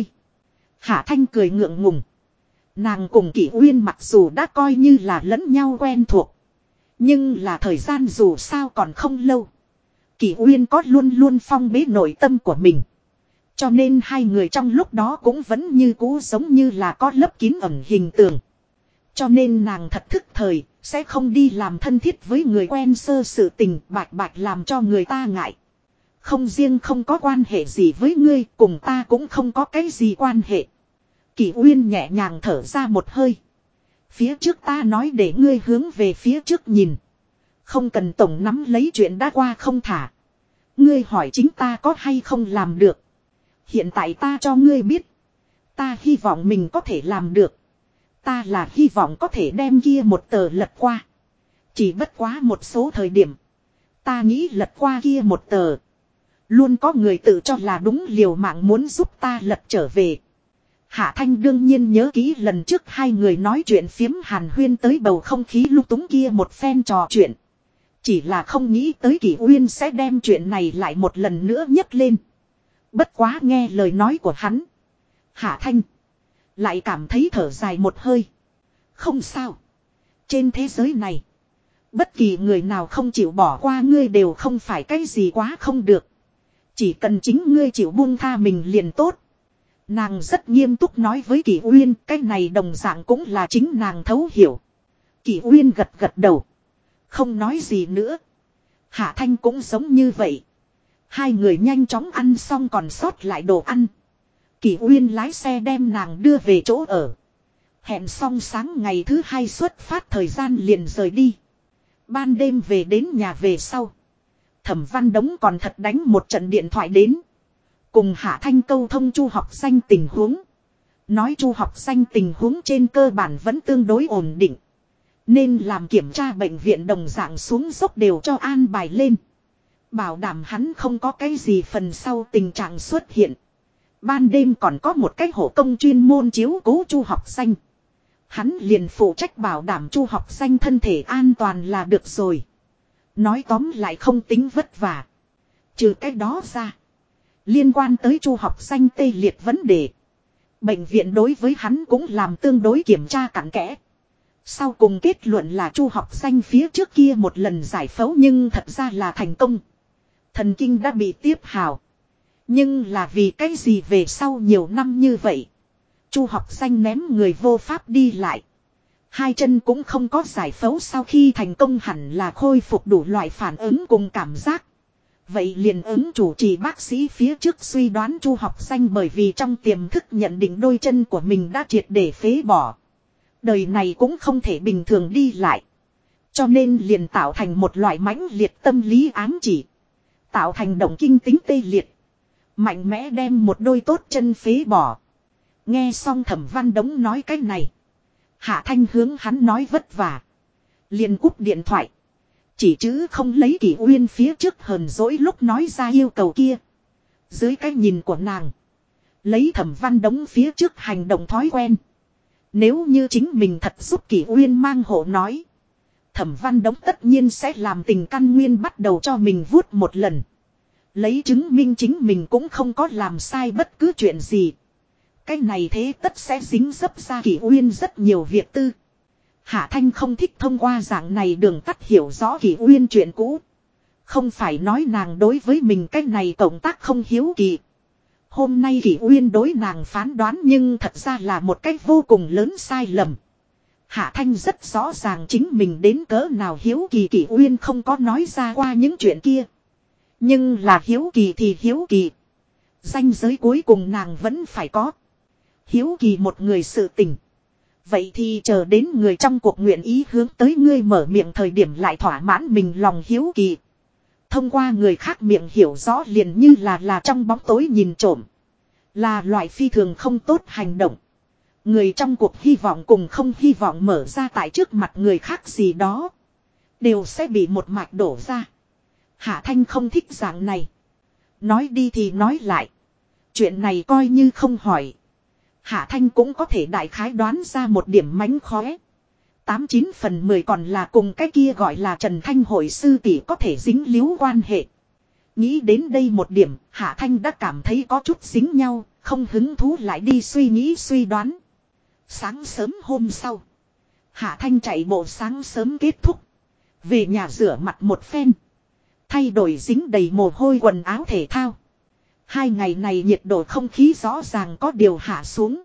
A: Hạ Thanh cười ngượng ngùng. Nàng cùng Kỷ Uyên mặc dù đã coi như là lẫn nhau quen thuộc. Nhưng là thời gian dù sao còn không lâu. Kỷ Uyên có luôn luôn phong bế nội tâm của mình. Cho nên hai người trong lúc đó cũng vẫn như cũ giống như là có lớp kín ẩn hình tường. Cho nên nàng thật thức thời, sẽ không đi làm thân thiết với người quen sơ sự tình bạch bạch làm cho người ta ngại. Không riêng không có quan hệ gì với ngươi, cùng ta cũng không có cái gì quan hệ. Kỷ Uyên nhẹ nhàng thở ra một hơi. Phía trước ta nói để ngươi hướng về phía trước nhìn. Không cần tổng nắm lấy chuyện đã qua không thả. Ngươi hỏi chính ta có hay không làm được. Hiện tại ta cho ngươi biết. Ta hy vọng mình có thể làm được. Ta là hy vọng có thể đem kia một tờ lật qua. Chỉ bất quá một số thời điểm. Ta nghĩ lật qua kia một tờ. Luôn có người tự cho là đúng liều mạng muốn giúp ta lật trở về. Hạ Thanh đương nhiên nhớ kỹ lần trước hai người nói chuyện phiếm hàn huyên tới bầu không khí lung túng kia một phen trò chuyện. Chỉ là không nghĩ tới Kỷ Uyên sẽ đem chuyện này lại một lần nữa nhấc lên. Bất quá nghe lời nói của hắn. Hạ Thanh lại cảm thấy thở dài một hơi. Không sao. Trên thế giới này. Bất kỳ người nào không chịu bỏ qua ngươi đều không phải cái gì quá không được. Chỉ cần chính ngươi chịu buông tha mình liền tốt. Nàng rất nghiêm túc nói với Kỷ Uyên. Cái này đồng dạng cũng là chính nàng thấu hiểu. Kỷ Uyên gật gật đầu. Không nói gì nữa. Hạ Thanh cũng giống như vậy. Hai người nhanh chóng ăn xong còn sót lại đồ ăn. Kỷ Uyên lái xe đem nàng đưa về chỗ ở. Hẹn xong sáng ngày thứ hai xuất phát thời gian liền rời đi. Ban đêm về đến nhà về sau. Thẩm Văn Đống còn thật đánh một trận điện thoại đến. Cùng Hạ Thanh câu thông Chu học danh tình huống. Nói Chu học danh tình huống trên cơ bản vẫn tương đối ổn định. Nên làm kiểm tra bệnh viện đồng dạng xuống dốc đều cho an bài lên. Bảo đảm hắn không có cái gì phần sau tình trạng xuất hiện. Ban đêm còn có một cái hộ công chuyên môn chiếu cố Chu Học Xanh. Hắn liền phụ trách bảo đảm Chu Học Xanh thân thể an toàn là được rồi. Nói tóm lại không tính vất vả. Trừ cái đó ra. Liên quan tới Chu Học Xanh tê liệt vấn đề. Bệnh viện đối với hắn cũng làm tương đối kiểm tra cặn kẽ. Sau cùng kết luận là Chu Học Xanh phía trước kia một lần giải phẫu nhưng thật ra là thành công. Thần kinh đã bị tiếp hào. Nhưng là vì cái gì về sau nhiều năm như vậy. Chu Học Xanh ném người vô pháp đi lại. Hai chân cũng không có giải phẫu sau khi thành công hẳn là khôi phục đủ loại phản ứng cùng cảm giác. Vậy liền ứng chủ trì bác sĩ phía trước suy đoán Chu Học Xanh bởi vì trong tiềm thức nhận định đôi chân của mình đã triệt để phế bỏ. Đời này cũng không thể bình thường đi lại. Cho nên liền tạo thành một loại mãnh liệt tâm lý ám chỉ. Tạo thành động kinh tính tê liệt. Mạnh mẽ đem một đôi tốt chân phế bỏ. Nghe xong Thẩm Văn Đống nói cái này. Hạ Thanh hướng hắn nói vất vả. Liền cúp điện thoại. Chỉ chứ không lấy Kỷ Uyên phía trước hờn dỗi lúc nói ra yêu cầu kia. Dưới cái nhìn của nàng. Lấy Thẩm Văn Đống phía trước hành động thói quen. Nếu như chính mình thật giúp Kỷ Uyên mang hộ nói. Thẩm Văn Đống tất nhiên sẽ làm tình căn nguyên bắt đầu cho mình vuốt một lần. Lấy chứng minh chính mình cũng không có làm sai bất cứ chuyện gì. Cái này thế tất sẽ dính dấp ra Kỷ Uyên rất nhiều việc tư. Hạ Thanh không thích thông qua dạng này đường tắt hiểu rõ Kỷ Uyên chuyện cũ. Không phải nói nàng đối với mình cái này cộng tác không hiếu kỳ. Hôm nay Kỷ Uyên đối nàng phán đoán nhưng thật ra là một cách vô cùng lớn sai lầm. Hạ Thanh rất rõ ràng chính mình đến cỡ nào hiếu kỳ Kỷ Uyên không có nói ra qua những chuyện kia. Nhưng là hiếu kỳ thì hiếu kỳ. Ranh giới cuối cùng nàng vẫn phải có. Hiếu kỳ một người sự tình. Vậy thì chờ đến người trong cuộc nguyện ý hướng tới ngươi mở miệng thời điểm lại thỏa mãn mình lòng hiếu kỳ. Thông qua người khác miệng hiểu rõ liền như là trong bóng tối nhìn trộm. Là loại phi thường không tốt hành động. Người trong cuộc hy vọng cùng không hy vọng mở ra tại trước mặt người khác gì đó. Đều sẽ bị một mạch đổ ra. Hạ Thanh không thích dạng này. Nói đi thì nói lại. Chuyện này coi như không hỏi. Hạ Thanh cũng có thể đại khái đoán ra một điểm mánh khóe. 89 phần 10 còn là cùng cái kia gọi là Trần Thanh hội sư tỷ có thể dính líu quan hệ. Nghĩ đến đây một điểm, Hạ Thanh đã cảm thấy có chút dính nhau, không hứng thú lại đi suy nghĩ suy đoán. Sáng sớm hôm sau, Hạ Thanh chạy bộ sáng sớm kết thúc. Về nhà rửa mặt một phen. Thay đổi dính đầy mồ hôi quần áo thể thao. 2 ngày này nhiệt độ không khí rõ ràng có điều hạ xuống.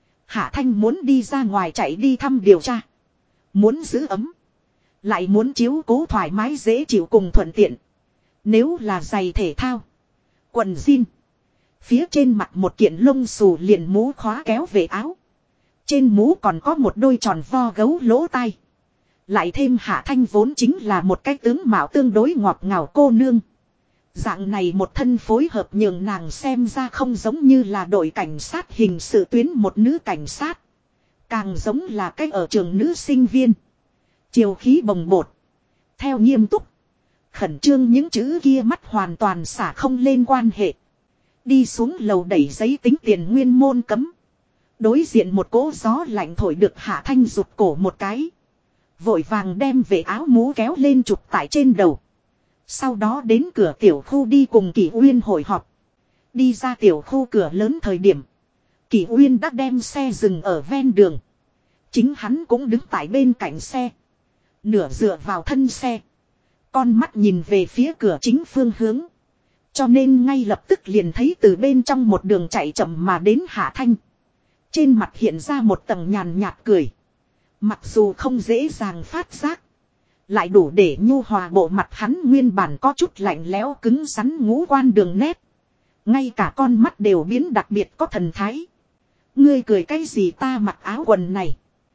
A: Hạ Thanh muốn đi ra ngoài chạy đi thăm điều tra. Muốn giữ ấm. Lại muốn chiếu cố thoải mái dễ chịu cùng thuận tiện. Nếu là giày thể thao. Quần jean. Phía trên mặt một kiện lông xù liền mũ khóa kéo về áo. Trên mũ còn có một đôi tròn vo gấu lỗ tai. Lại thêm Hạ Thanh vốn chính là một cái tướng mạo tương đối ngọt ngào cô nương. Dạng này một thân phối hợp nhường nàng xem ra không giống như là đội cảnh sát hình sự tuyến một nữ cảnh sát. Càng giống là cái ở trường nữ sinh viên. Chiều khí bồng bột. Theo nghiêm túc. Khẩn trương những chữ kia mắt hoàn toàn xả không lên quan hệ. Đi xuống lầu đẩy giấy tính tiền nguyên môn cấm. Đối diện một cỗ gió lạnh thổi được Hạ Thanh rụt cổ một cái. Vội vàng đem về áo mũ kéo lên chụp tại trên đầu. Sau đó đến cửa tiểu khu đi cùng Kỷ Uyên hội họp. Đi ra tiểu khu cửa lớn thời điểm. Kỷ Uyên đã đem xe dừng ở ven đường. Chính hắn cũng đứng tại bên cạnh xe. Nửa dựa vào thân xe. Con mắt nhìn về phía cửa chính phương hướng. Cho nên ngay lập tức liền thấy từ bên trong một đường chạy chậm mà đến Hạ Thanh. Trên mặt hiện ra một tầng nhàn nhạt cười. Mặc dù không dễ dàng phát giác. Lại đủ để nhu hòa bộ mặt hắn nguyên bản có chút lạnh lẽo cứng rắn ngũ quan đường nét. Ngay cả con mắt đều biến đặc biệt có thần thái. Ngươi cười cái gì ta mặc áo quần này.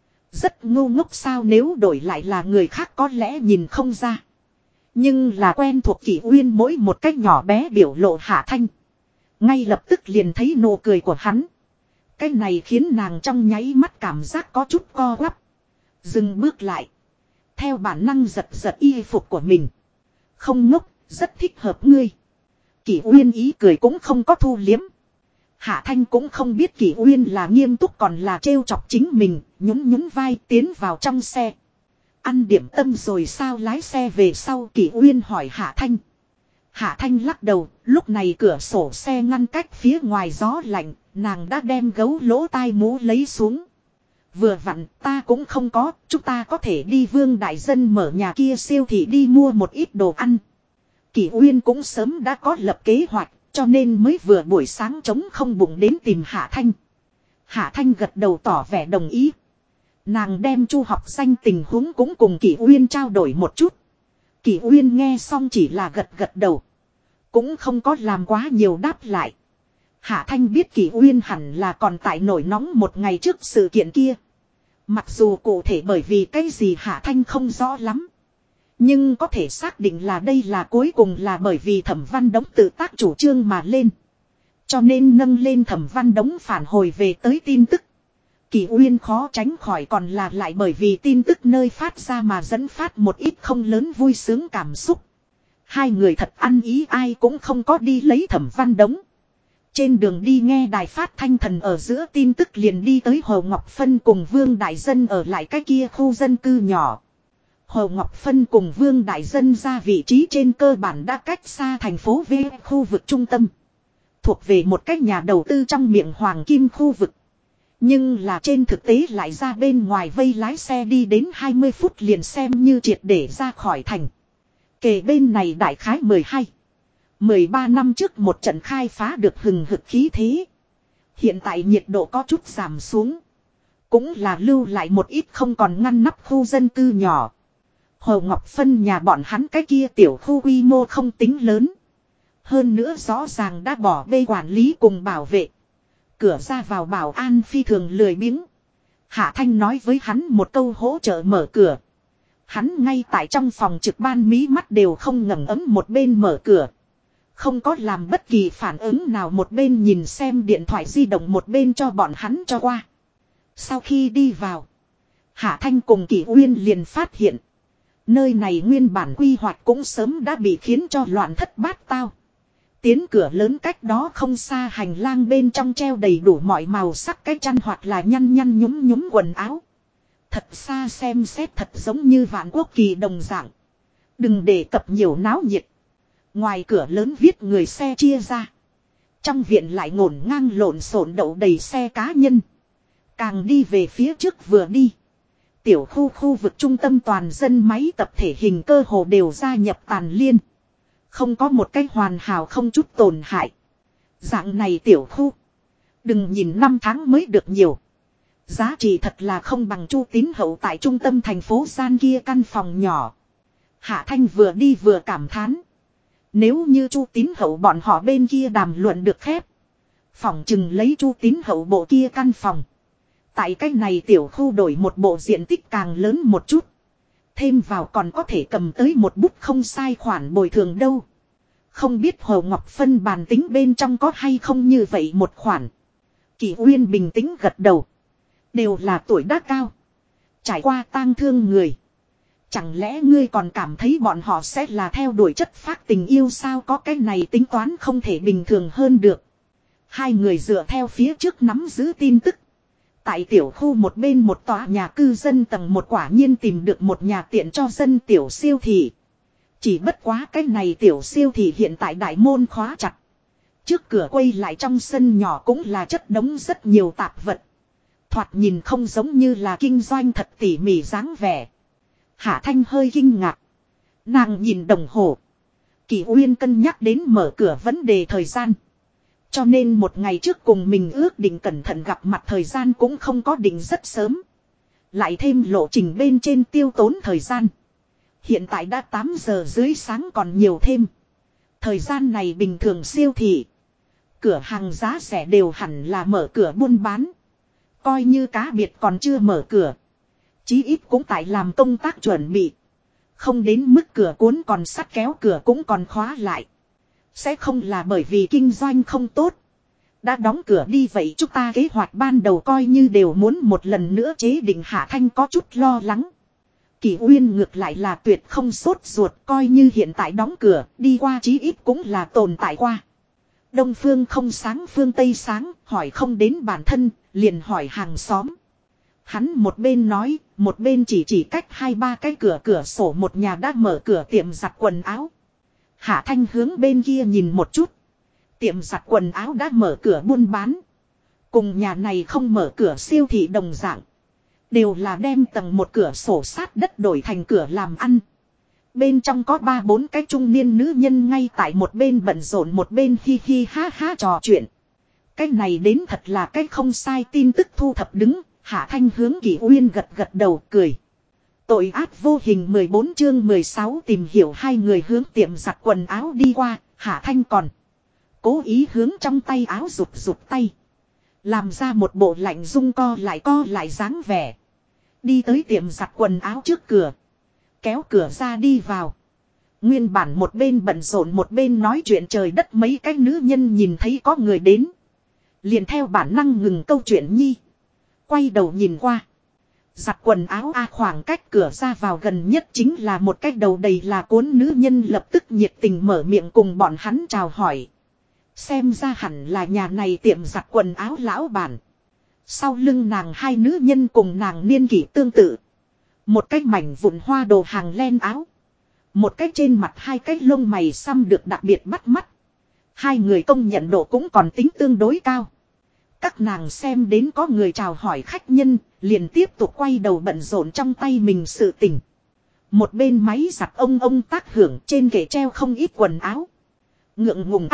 A: Rất ngu ngốc sao nếu đổi lại là người khác có lẽ nhìn không ra. Nhưng là quen thuộc Kỷ Uyên mỗi một cách nhỏ bé biểu lộ Hạ Thanh. Ngay lập tức liền thấy nụ cười của hắn. Cái này khiến nàng trong nháy mắt cảm giác có chút co quắp. Dừng bước lại. Theo bản năng giật giật y phục của mình. Không ngốc, rất thích hợp ngươi. Kỷ Uyên ý cười cũng không có thu liếm. Hạ Thanh cũng không biết Kỷ Uyên là nghiêm túc còn là trêu chọc chính mình, nhún nhún vai tiến vào trong xe. Ăn điểm tâm rồi sao? Lái xe về sau Kỷ Uyên hỏi Hạ Thanh. Hạ Thanh lắc đầu, lúc này cửa sổ xe ngăn cách phía ngoài gió lạnh, nàng đã đem gấu lỗ tai mũ lấy xuống. Vừa vặn ta cũng không có, chúng ta có thể đi Vương Đại Dân mở nhà kia siêu thị đi mua một ít đồ ăn. Kỷ Uyên cũng sớm đã có lập kế hoạch, cho nên mới vừa buổi sáng trống không bụng đến tìm Hạ Thanh. Hạ Thanh gật đầu tỏ vẻ đồng ý. Nàng đem Chu Học Danh tình huống cũng cùng Kỷ Uyên trao đổi một chút. Kỷ Uyên nghe xong chỉ là gật gật đầu. Cũng không có làm quá nhiều đáp lại. Hạ Thanh biết Kỷ Uyên hẳn là còn tại nổi nóng một ngày trước sự kiện kia. Mặc dù cụ thể bởi vì cái gì Hạ Thanh không rõ lắm. Nhưng có thể xác định là đây là cuối cùng là bởi vì Thẩm Văn Đống tự tác chủ trương mà lên. Cho nên nâng lên Thẩm Văn Đống phản hồi về tới tin tức. Kỷ Uyên khó tránh khỏi còn là lại bởi vì tin tức nơi phát ra mà dẫn phát một ít không lớn vui sướng cảm xúc. Hai người thật ăn ý ai cũng không có đi lấy Thẩm Văn Đống. Trên đường đi nghe đài phát thanh thần ở giữa tin tức liền đi tới Hồ Ngọc Phân cùng Vương Đại Dân ở lại cái kia khu dân cư nhỏ. Hồ Ngọc Phân cùng Vương Đại Dân ra vị trí trên cơ bản đã cách xa thành phố V khu vực trung tâm. Thuộc về một cách nhà đầu tư trong miệng Hoàng Kim khu vực. Nhưng là trên thực tế lại ra bên ngoài vây lái xe đi đến 20 phút liền xem như triệt để ra khỏi thành. Kề bên này đại khái 13 năm trước một trận khai phá được hừng hực khí thế. Hiện tại nhiệt độ có chút giảm xuống. Cũng là lưu lại một ít không còn ngăn nắp khu dân cư nhỏ. Hồ Ngọc Phân nhà bọn hắn cái kia tiểu khu quy mô không tính lớn. Hơn nữa rõ ràng đã bỏ bê quản lý cùng bảo vệ. Cửa ra vào bảo an phi thường lười biếng. Hạ Thanh nói với hắn một câu hỗ trợ mở cửa. Hắn ngay tại trong phòng trực ban mí mắt đều không ngẩng ấm một bên mở cửa. Không có làm bất kỳ phản ứng nào một bên nhìn xem điện thoại di động một bên cho bọn hắn cho qua. Sau khi đi vào. Hạ Thanh cùng Kỷ Uyên liền phát hiện. Nơi này nguyên bản quy hoạch cũng sớm đã bị khiến cho loạn thất bát tao. Tiến cửa lớn cách đó không xa hành lang bên trong treo đầy đủ mọi màu sắc cái chăn hoặc là nhăn nhăn nhúm nhúm quần áo. Thật xa xem xét thật giống như vạn quốc kỳ đồng dạng. Đừng đề cập nhiều náo nhiệt. Ngoài cửa lớn viết người xe chia ra. Trong viện lại ngổn ngang lộn xộn đậu đầy xe cá nhân. Càng đi về phía trước vừa đi. Tiểu khu vực trung tâm toàn dân máy tập thể hình cơ hồ đều gia nhập tàn liên. Không có một cách hoàn hảo không chút tổn hại. Dạng này tiểu khu. Đừng nhìn 5 tháng mới được nhiều. Giá trị thật là không bằng Chu Tín Hậu tại trung tâm thành phố gian kia căn phòng nhỏ. Hạ Thanh vừa đi vừa cảm thán. Nếu như Chu Tín Hậu bọn họ bên kia đàm luận được phép. Phỏng chừng lấy Chu Tín Hậu bộ kia căn phòng. Tại cái này tiểu khu đổi một bộ diện tích càng lớn một chút. Thêm vào còn có thể cầm tới một bút không sai khoản bồi thường đâu. Không biết Hồ Ngọc Phân bàn tính bên trong có hay không như vậy một khoản. Kỷ Uyên bình tĩnh gật đầu. Đều là tuổi đã cao. Trải qua tang thương người. Chẳng lẽ ngươi còn cảm thấy bọn họ sẽ là theo đuổi chất phác tình yêu sao có cái này tính toán không thể bình thường hơn được. Hai người dựa theo phía trước nắm giữ tin tức. Tại tiểu khu một bên một tòa nhà cư dân tầng một quả nhiên tìm được một nhà tiện cho dân tiểu siêu thị. Chỉ bất quá cái này tiểu siêu thị hiện tại đại môn khóa chặt. Trước cửa quay lại trong sân nhỏ cũng là chất đống rất nhiều tạp vật. Thoạt nhìn không giống như là kinh doanh thật tỉ mỉ dáng vẻ. Hạ Thanh hơi kinh ngạc. Nàng nhìn đồng hồ. Kỷ Uyên cân nhắc đến mở cửa vấn đề thời gian. Cho nên một ngày trước cùng mình ước định cẩn thận gặp mặt thời gian cũng không có định rất sớm. Lại thêm lộ trình bên trên tiêu tốn thời gian. Hiện tại đã 8 giờ dưới sáng còn nhiều thêm. Thời gian này bình thường siêu thị. Cửa hàng giá rẻ đều hẳn là mở cửa buôn bán. Coi như cá biệt còn chưa mở cửa. Chí ít cũng tại làm công tác chuẩn bị. Không đến mức cửa cuốn còn sắt kéo cửa cũng còn khóa lại. Sẽ không là bởi vì kinh doanh không tốt. Đã đóng cửa đi vậy chúng ta kế hoạch ban đầu coi như đều muốn một lần nữa chế định. Hạ Thanh có chút lo lắng. Kỷ Uyên ngược lại là tuyệt không sốt ruột, coi như hiện tại đóng cửa, đi qua chí ít cũng là tồn tại qua. Đông phương không sáng phương Tây sáng, hỏi không đến bản thân, liền hỏi hàng xóm. Hắn một bên nói, một bên chỉ cách 2-3 cái cửa sổ một nhà đã mở cửa tiệm giặt quần áo. Hạ Thanh hướng bên kia nhìn một chút. Tiệm giặt quần áo đã mở cửa buôn bán. Cùng nhà này không mở cửa siêu thị đồng dạng. Đều là đem tầng một cửa sổ sát đất đổi thành cửa làm ăn. Bên trong có 3-4 cái trung niên nữ nhân ngay tại một bên bận rộn một bên hi hi ha ha trò chuyện. Cái này đến thật là cái không sai tin tức thu thập đứng. Hạ Thanh hướng Kỷ Uyên gật đầu cười. Tội ác vô hình 14 chương 16 tìm hiểu hai người hướng tiệm giặt quần áo đi qua. Hạ Thanh còn cố ý hướng trong tay áo rụt tay. Làm ra một bộ lạnh rung co lại dáng vẻ. Đi tới tiệm giặt quần áo trước cửa. Kéo cửa ra đi vào. Nguyên bản một bên bận rộn một bên nói chuyện trời đất mấy cái nữ nhân nhìn thấy có người đến. Liền theo bản năng ngừng câu chuyện nhi. Quay đầu nhìn qua. Giặt quần áo khoảng cách cửa ra vào gần nhất chính là một cái đầu đầy là cuốn nữ nhân lập tức nhiệt tình mở miệng cùng bọn hắn chào hỏi. Xem ra hẳn là nhà này tiệm giặt quần áo lão bản. Sau lưng nàng hai nữ nhân cùng nàng niên kỷ tương tự. Một cái mảnh vụn hoa đồ hàng len áo. Một cái trên mặt hai cái lông mày xăm được đặc biệt bắt mắt. Hai người công nhận độ cũng còn tính tương đối cao. Các nàng xem đến có người chào hỏi khách nhân, liền tiếp tục quay đầu bận rộn trong tay mình sự tình. Một bên máy giặt ông tác hưởng trên kệ treo không ít quần áo. Ngượng ngùng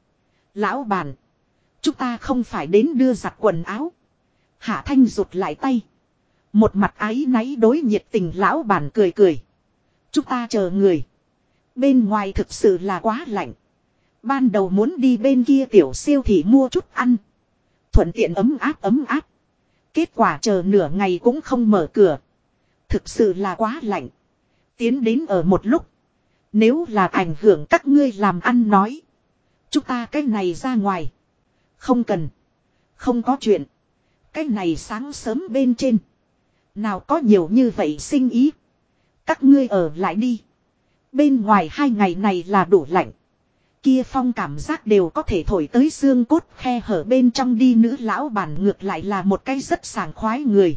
A: lão bản. Chúng ta không phải đến đưa giặt quần áo. Hạ Thanh rụt lại tay. Một mặt áy náy đối nhiệt tình lão bản cười. Chúng ta chờ người. Bên ngoài thực sự là quá lạnh. Ban đầu muốn đi bên kia tiểu siêu thị mua chút ăn. Thuận tiện ấm áp. Kết quả chờ nửa ngày cũng không mở cửa. Thực sự là quá lạnh. Tiến đến ở một lúc. Nếu là ảnh hưởng các ngươi làm ăn nói. Chúng ta cái này ra ngoài. Không cần. Không có chuyện. Cái này sáng sớm bên trên. Nào có nhiều như vậy sinh ý. Các ngươi ở lại đi. Bên ngoài 2 ngày này là đủ lạnh. Kia phong cảm giác đều có thể thổi tới xương cốt khe hở bên trong đi. Nữ lão bản ngược lại là một cái rất sảng khoái người.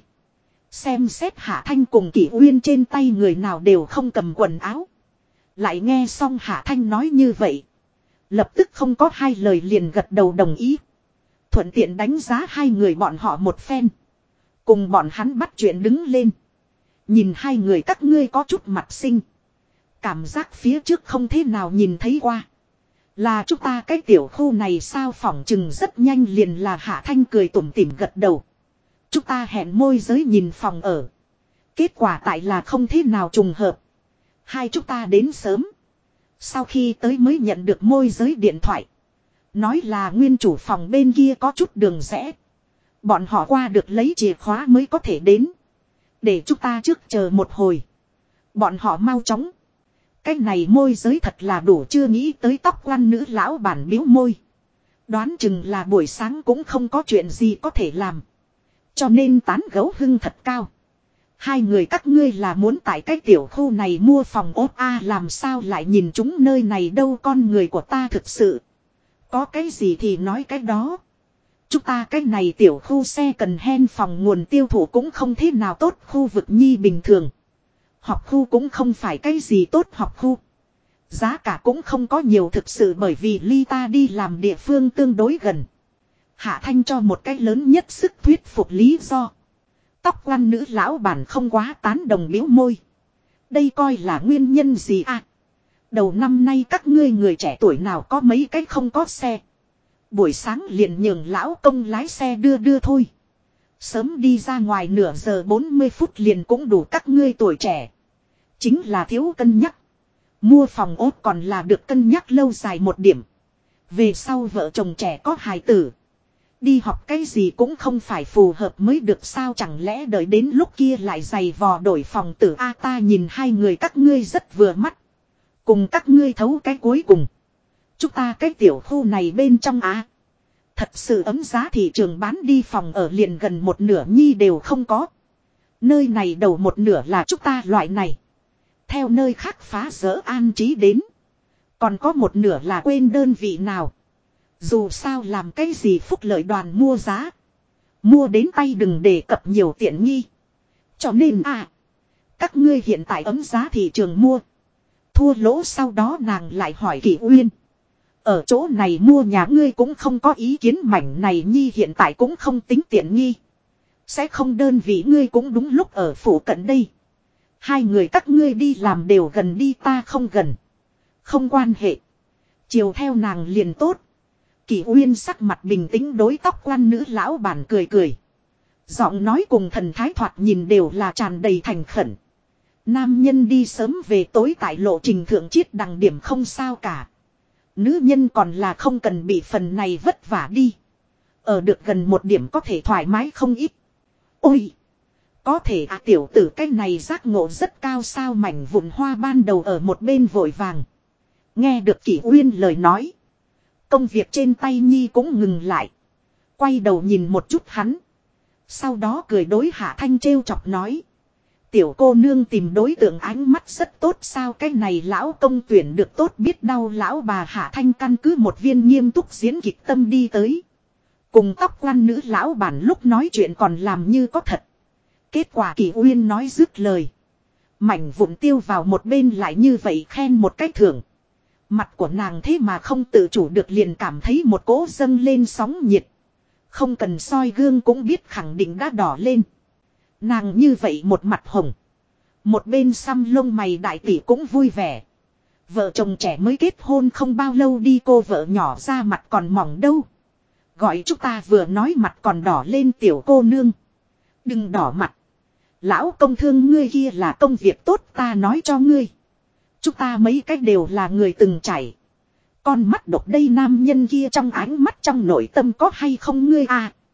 A: Xem xét Hạ Thanh cùng Kỷ Uyên trên tay người nào đều không cầm quần áo. Lại nghe xong Hạ Thanh nói như vậy. Lập tức không có hai lời liền gật đầu đồng ý. Thuận tiện đánh giá hai người bọn họ một phen. Cùng bọn hắn bắt chuyện đứng lên. Nhìn hai người các ngươi có chút mặt xinh. Cảm giác phía trước không thế nào nhìn thấy qua. Là chúng ta cái tiểu khu này sao phỏng chừng rất nhanh liền là Hạ Thanh cười tủm tỉm gật đầu. Chúng ta hẹn môi giới nhìn phòng ở. Kết quả tại là không thế nào trùng hợp. Hai chúng ta đến sớm. Sau khi tới mới nhận được môi giới điện thoại. Nói là nguyên chủ phòng bên kia có chút đường rẽ. Bọn họ qua được lấy chìa khóa mới có thể đến. Để chúng ta trước chờ một hồi. Bọn họ mau chóng. Cái này môi giới thật là đủ chưa nghĩ tới tóc quăn nữ lão bản biếu môi. Đoán chừng là buổi sáng cũng không có chuyện gì có thể làm. Cho nên tán gấu hưng thật cao. Hai người các ngươi là muốn tại cái tiểu khu này mua phòng ốt làm sao lại nhìn chúng nơi này đâu con người của ta thực sự. Có cái gì thì nói cái đó. Chúng ta cái này tiểu khu xe cần hen phòng nguồn tiêu thụ cũng không thế nào tốt khu vực nhi bình thường. Học khu cũng không phải cái gì tốt học khu. Giá cả cũng không có nhiều thực sự bởi vì ly ta đi làm địa phương tương đối gần. Hạ Thanh cho một cái lớn nhất sức thuyết phục lý do. Tóc quăn nữ lão bản không quá tán đồng biếu môi. Đây coi là nguyên nhân gì Đầu năm nay các ngươi người trẻ tuổi nào có mấy cái không có xe. Buổi sáng liền nhường lão công lái xe đưa thôi. Sớm đi ra ngoài nửa giờ 40 phút liền cũng đủ các ngươi tuổi trẻ. Chính là thiếu cân nhắc. Mua phòng ốt còn là được cân nhắc lâu dài một điểm. Về sau vợ chồng trẻ có hài tử. Đi học cái gì cũng không phải phù hợp mới được sao chẳng lẽ đợi đến lúc kia lại giày vò đổi phòng tử ta nhìn hai người các ngươi rất vừa mắt. Cùng các ngươi thấu cái cuối cùng. Chúng ta cái tiểu khu này bên trong thật sự ấm giá thị trường bán đi phòng ở liền gần một nửa nhi đều không có. Nơi này đầu một nửa là chúng ta loại này. Theo nơi khác phá rỡ an trí đến. Còn có một nửa là quên đơn vị nào. Dù sao làm cái gì phúc lợi đoàn mua giá. Mua đến tay đừng đề cập nhiều tiện nghi. Cho nên các ngươi hiện tại ấm giá thị trường mua. Thua lỗ sau đó nàng lại hỏi Kỷ Uyên. Ở chỗ này mua nhà ngươi cũng không có ý kiến, mảnh này nhi hiện tại cũng không tính tiện nghi. Sẽ không đơn vị ngươi cũng đúng lúc ở phủ cận đây. Hai người các ngươi đi làm đều gần đi, ta không gần. Không quan hệ. Chiều theo nàng liền tốt. Kỷ Uyên sắc mặt bình tĩnh đối tóc quan nữ lão bản cười cười. Giọng nói cùng thần thái thoạt nhìn đều là tràn đầy thành khẩn. Nam nhân đi sớm về tối tại lộ trình thượng chiết đằng điểm không sao cả. Nữ nhân còn là không cần bị phần này vất vả đi. Ở được gần một điểm có thể thoải mái không ít. Ôi! Có thể tiểu tử cái này giác ngộ rất cao sao, mảnh vụn hoa ban đầu ở một bên vội vàng. Nghe được Kỷ Uyên lời nói. Công việc trên tay nhi cũng ngừng lại. Quay đầu nhìn một chút hắn. Sau đó cười đối Hạ Thanh trêu chọc nói. Tiểu cô nương tìm đối tượng ánh mắt rất tốt sao, cái này lão công tuyển được tốt biết đau. Lão bà Hạ Thanh căn cứ một viên nghiêm túc diễn kịch tâm đi tới. Cùng tóc quan nữ lão bản lúc nói chuyện còn làm như có thật. Kết quả Kỷ Uyên nói dứt lời. Mảnh vụn tiêu vào một bên lại như vậy khen một cách thưởng. Mặt của nàng thế mà không tự chủ được liền cảm thấy một cỗ dâng lên sóng nhiệt. Không cần soi gương cũng biết khẳng định đã đỏ lên. Nàng như vậy một mặt hồng. Một bên xăm lông mày đại tỷ cũng vui vẻ. Vợ chồng trẻ mới kết hôn không bao lâu đi, cô vợ nhỏ ra mặt còn mỏng đâu. Gọi chúng ta vừa nói mặt còn đỏ lên, tiểu cô nương. Đừng đỏ mặt. Lão công thương ngươi kia là công việc tốt, ta nói cho ngươi. Chúng ta mấy cách đều là người từng trải. Con mắt độc đây, nam nhân kia trong ánh mắt trong nội tâm có hay không ngươi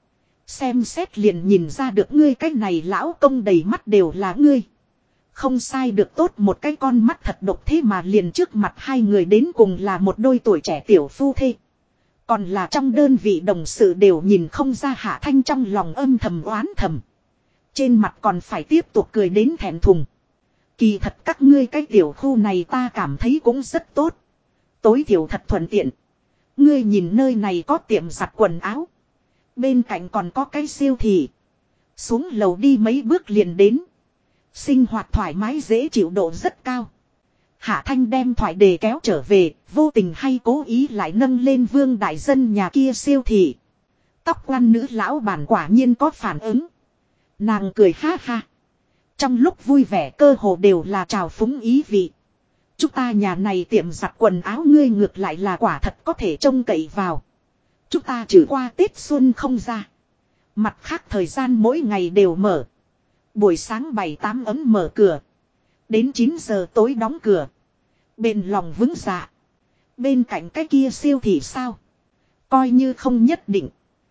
A: xem xét liền nhìn ra được ngươi cái này lão công đầy mắt đều là ngươi. Không sai được tốt một cái con mắt thật độc, thế mà liền trước mặt hai người đến cùng là một đôi tuổi trẻ tiểu phu thê. Còn là trong đơn vị đồng sự đều nhìn không ra. Hạ Thanh trong lòng âm thầm oán thầm. Trên mặt còn phải tiếp tục cười đến thẹn thùng. Kỳ thật các ngươi cái tiểu khu này ta cảm thấy cũng rất tốt. Tối thiểu thật thuận tiện. Ngươi nhìn nơi này có tiệm giặt quần áo. Bên cạnh còn có cái siêu thị. Xuống lầu đi mấy bước liền đến. Sinh hoạt thoải mái dễ chịu độ rất cao. Hạ Thanh đem thoại đề kéo trở về, vô tình hay cố ý lại nâng lên Vương đại dân nhà kia siêu thị. Tóc quan nữ lão bản quả nhiên có phản ứng. Nàng cười ha ha. Trong lúc vui vẻ cơ hồ đều là trào phúng ý vị. Chúng ta nhà này tiệm giặt quần áo ngươi ngược lại là quả thật có thể trông cậy vào. Chúng ta trừ qua Tết xuân không ra. Mặt khác thời gian mỗi ngày đều mở. Buổi sáng 7-8 ấm mở cửa. Đến 9 giờ tối đóng cửa. Bên lòng vững dạ. Bên cạnh cái kia siêu thị sao? Coi như không nhất định.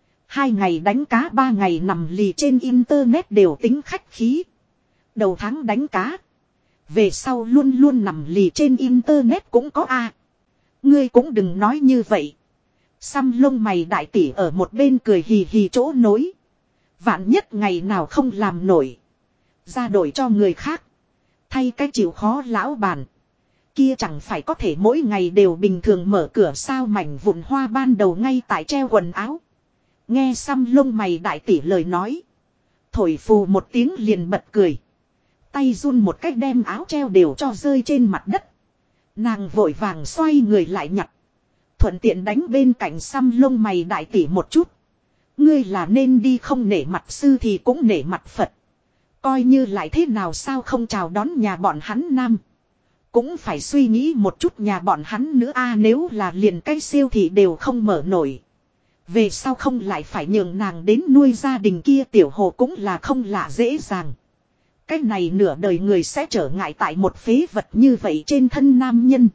A: 2 ngày đánh cá 3 ngày nằm lì trên internet đều tính khách khí. Đầu tháng đánh cá. Về sau luôn luôn nằm lì trên internet cũng có Ngươi cũng đừng nói như vậy. Xăm lông mày đại tỷ ở một bên cười hì hì chỗ nối. Vạn nhất ngày nào không làm nổi. Ra đổi cho người khác. Thay cái chịu khó lão bản. Kia chẳng phải có thể mỗi ngày đều bình thường mở cửa sao, mảnh vụn hoa ban đầu ngay tại treo quần áo. Nghe xăm lông mày đại tỷ lời nói. Thổi phù một tiếng liền bật cười. Tay run một cách đem áo treo đều cho rơi trên mặt đất. Nàng vội vàng xoay người lại nhặt. Thuận tiện đánh bên cạnh xăm lông mày đại tỷ một chút. Ngươi là nên đi không nể mặt sư thì cũng nể mặt Phật. Coi như lại thế nào sao không chào đón nhà bọn hắn nam. Cũng phải suy nghĩ một chút nhà bọn hắn nữa nếu là liền cái siêu thị đều không mở nổi. Về sau không lại phải nhường nàng đến nuôi gia đình kia, tiểu hồ cũng là không lạ dễ dàng. Cái này nửa đời người sẽ trở ngại tại một phế vật như vậy trên thân nam nhân.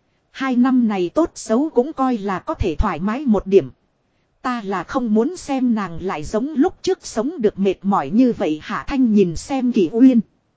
A: 2 năm này tốt xấu cũng coi là có thể thoải mái một điểm. Ta là không muốn xem nàng lại giống lúc trước sống được mệt mỏi như vậy. Hạ Thanh nhìn xem Kỷ Uyên.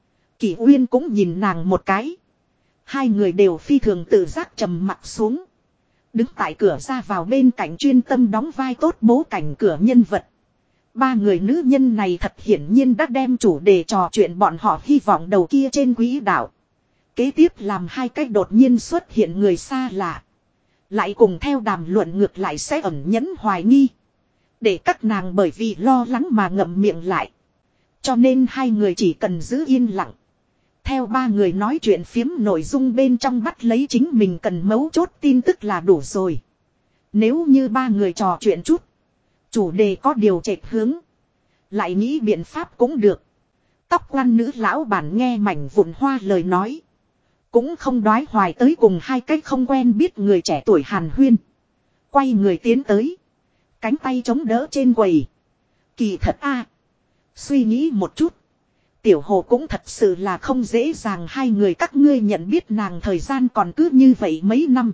A: Kỷ Uyên cũng nhìn nàng một cái. Hai người đều phi thường tự giác trầm mặt xuống. Đứng tại cửa ra vào bên cạnh chuyên tâm đóng vai tốt bố cảnh cửa nhân vật. Ba người nữ nhân này thật hiển nhiên đã đem chủ đề trò chuyện bọn họ hy vọng đầu kia trên quỹ đạo. Kế tiếp làm hai cách đột nhiên xuất hiện người xa lạ. Lại cùng theo đàm luận ngược lại sẽ ẩn nhẫn hoài nghi. Để các nàng bởi vì lo lắng mà ngậm miệng lại. Cho nên hai người chỉ cần giữ yên lặng. Theo ba người nói chuyện phiếm nội dung bên trong bắt lấy chính mình cần mấu chốt tin tức là đủ rồi. Nếu như ba người trò chuyện chút. Chủ đề có điều chệch hướng. Lại nghĩ biện pháp cũng được. Tóc quăn nữ lão bản nghe mảnh vụn hoa lời nói. Cũng không đoái hoài tới cùng hai cách không quen biết người trẻ tuổi hàn huyên. Quay người tiến tới. Cánh tay chống đỡ trên quầy. Kỳ thật a, suy nghĩ một chút. Tiểu hồ cũng thật sự là không dễ dàng hai người các ngươi nhận biết nàng thời gian còn cứ như vậy mấy năm.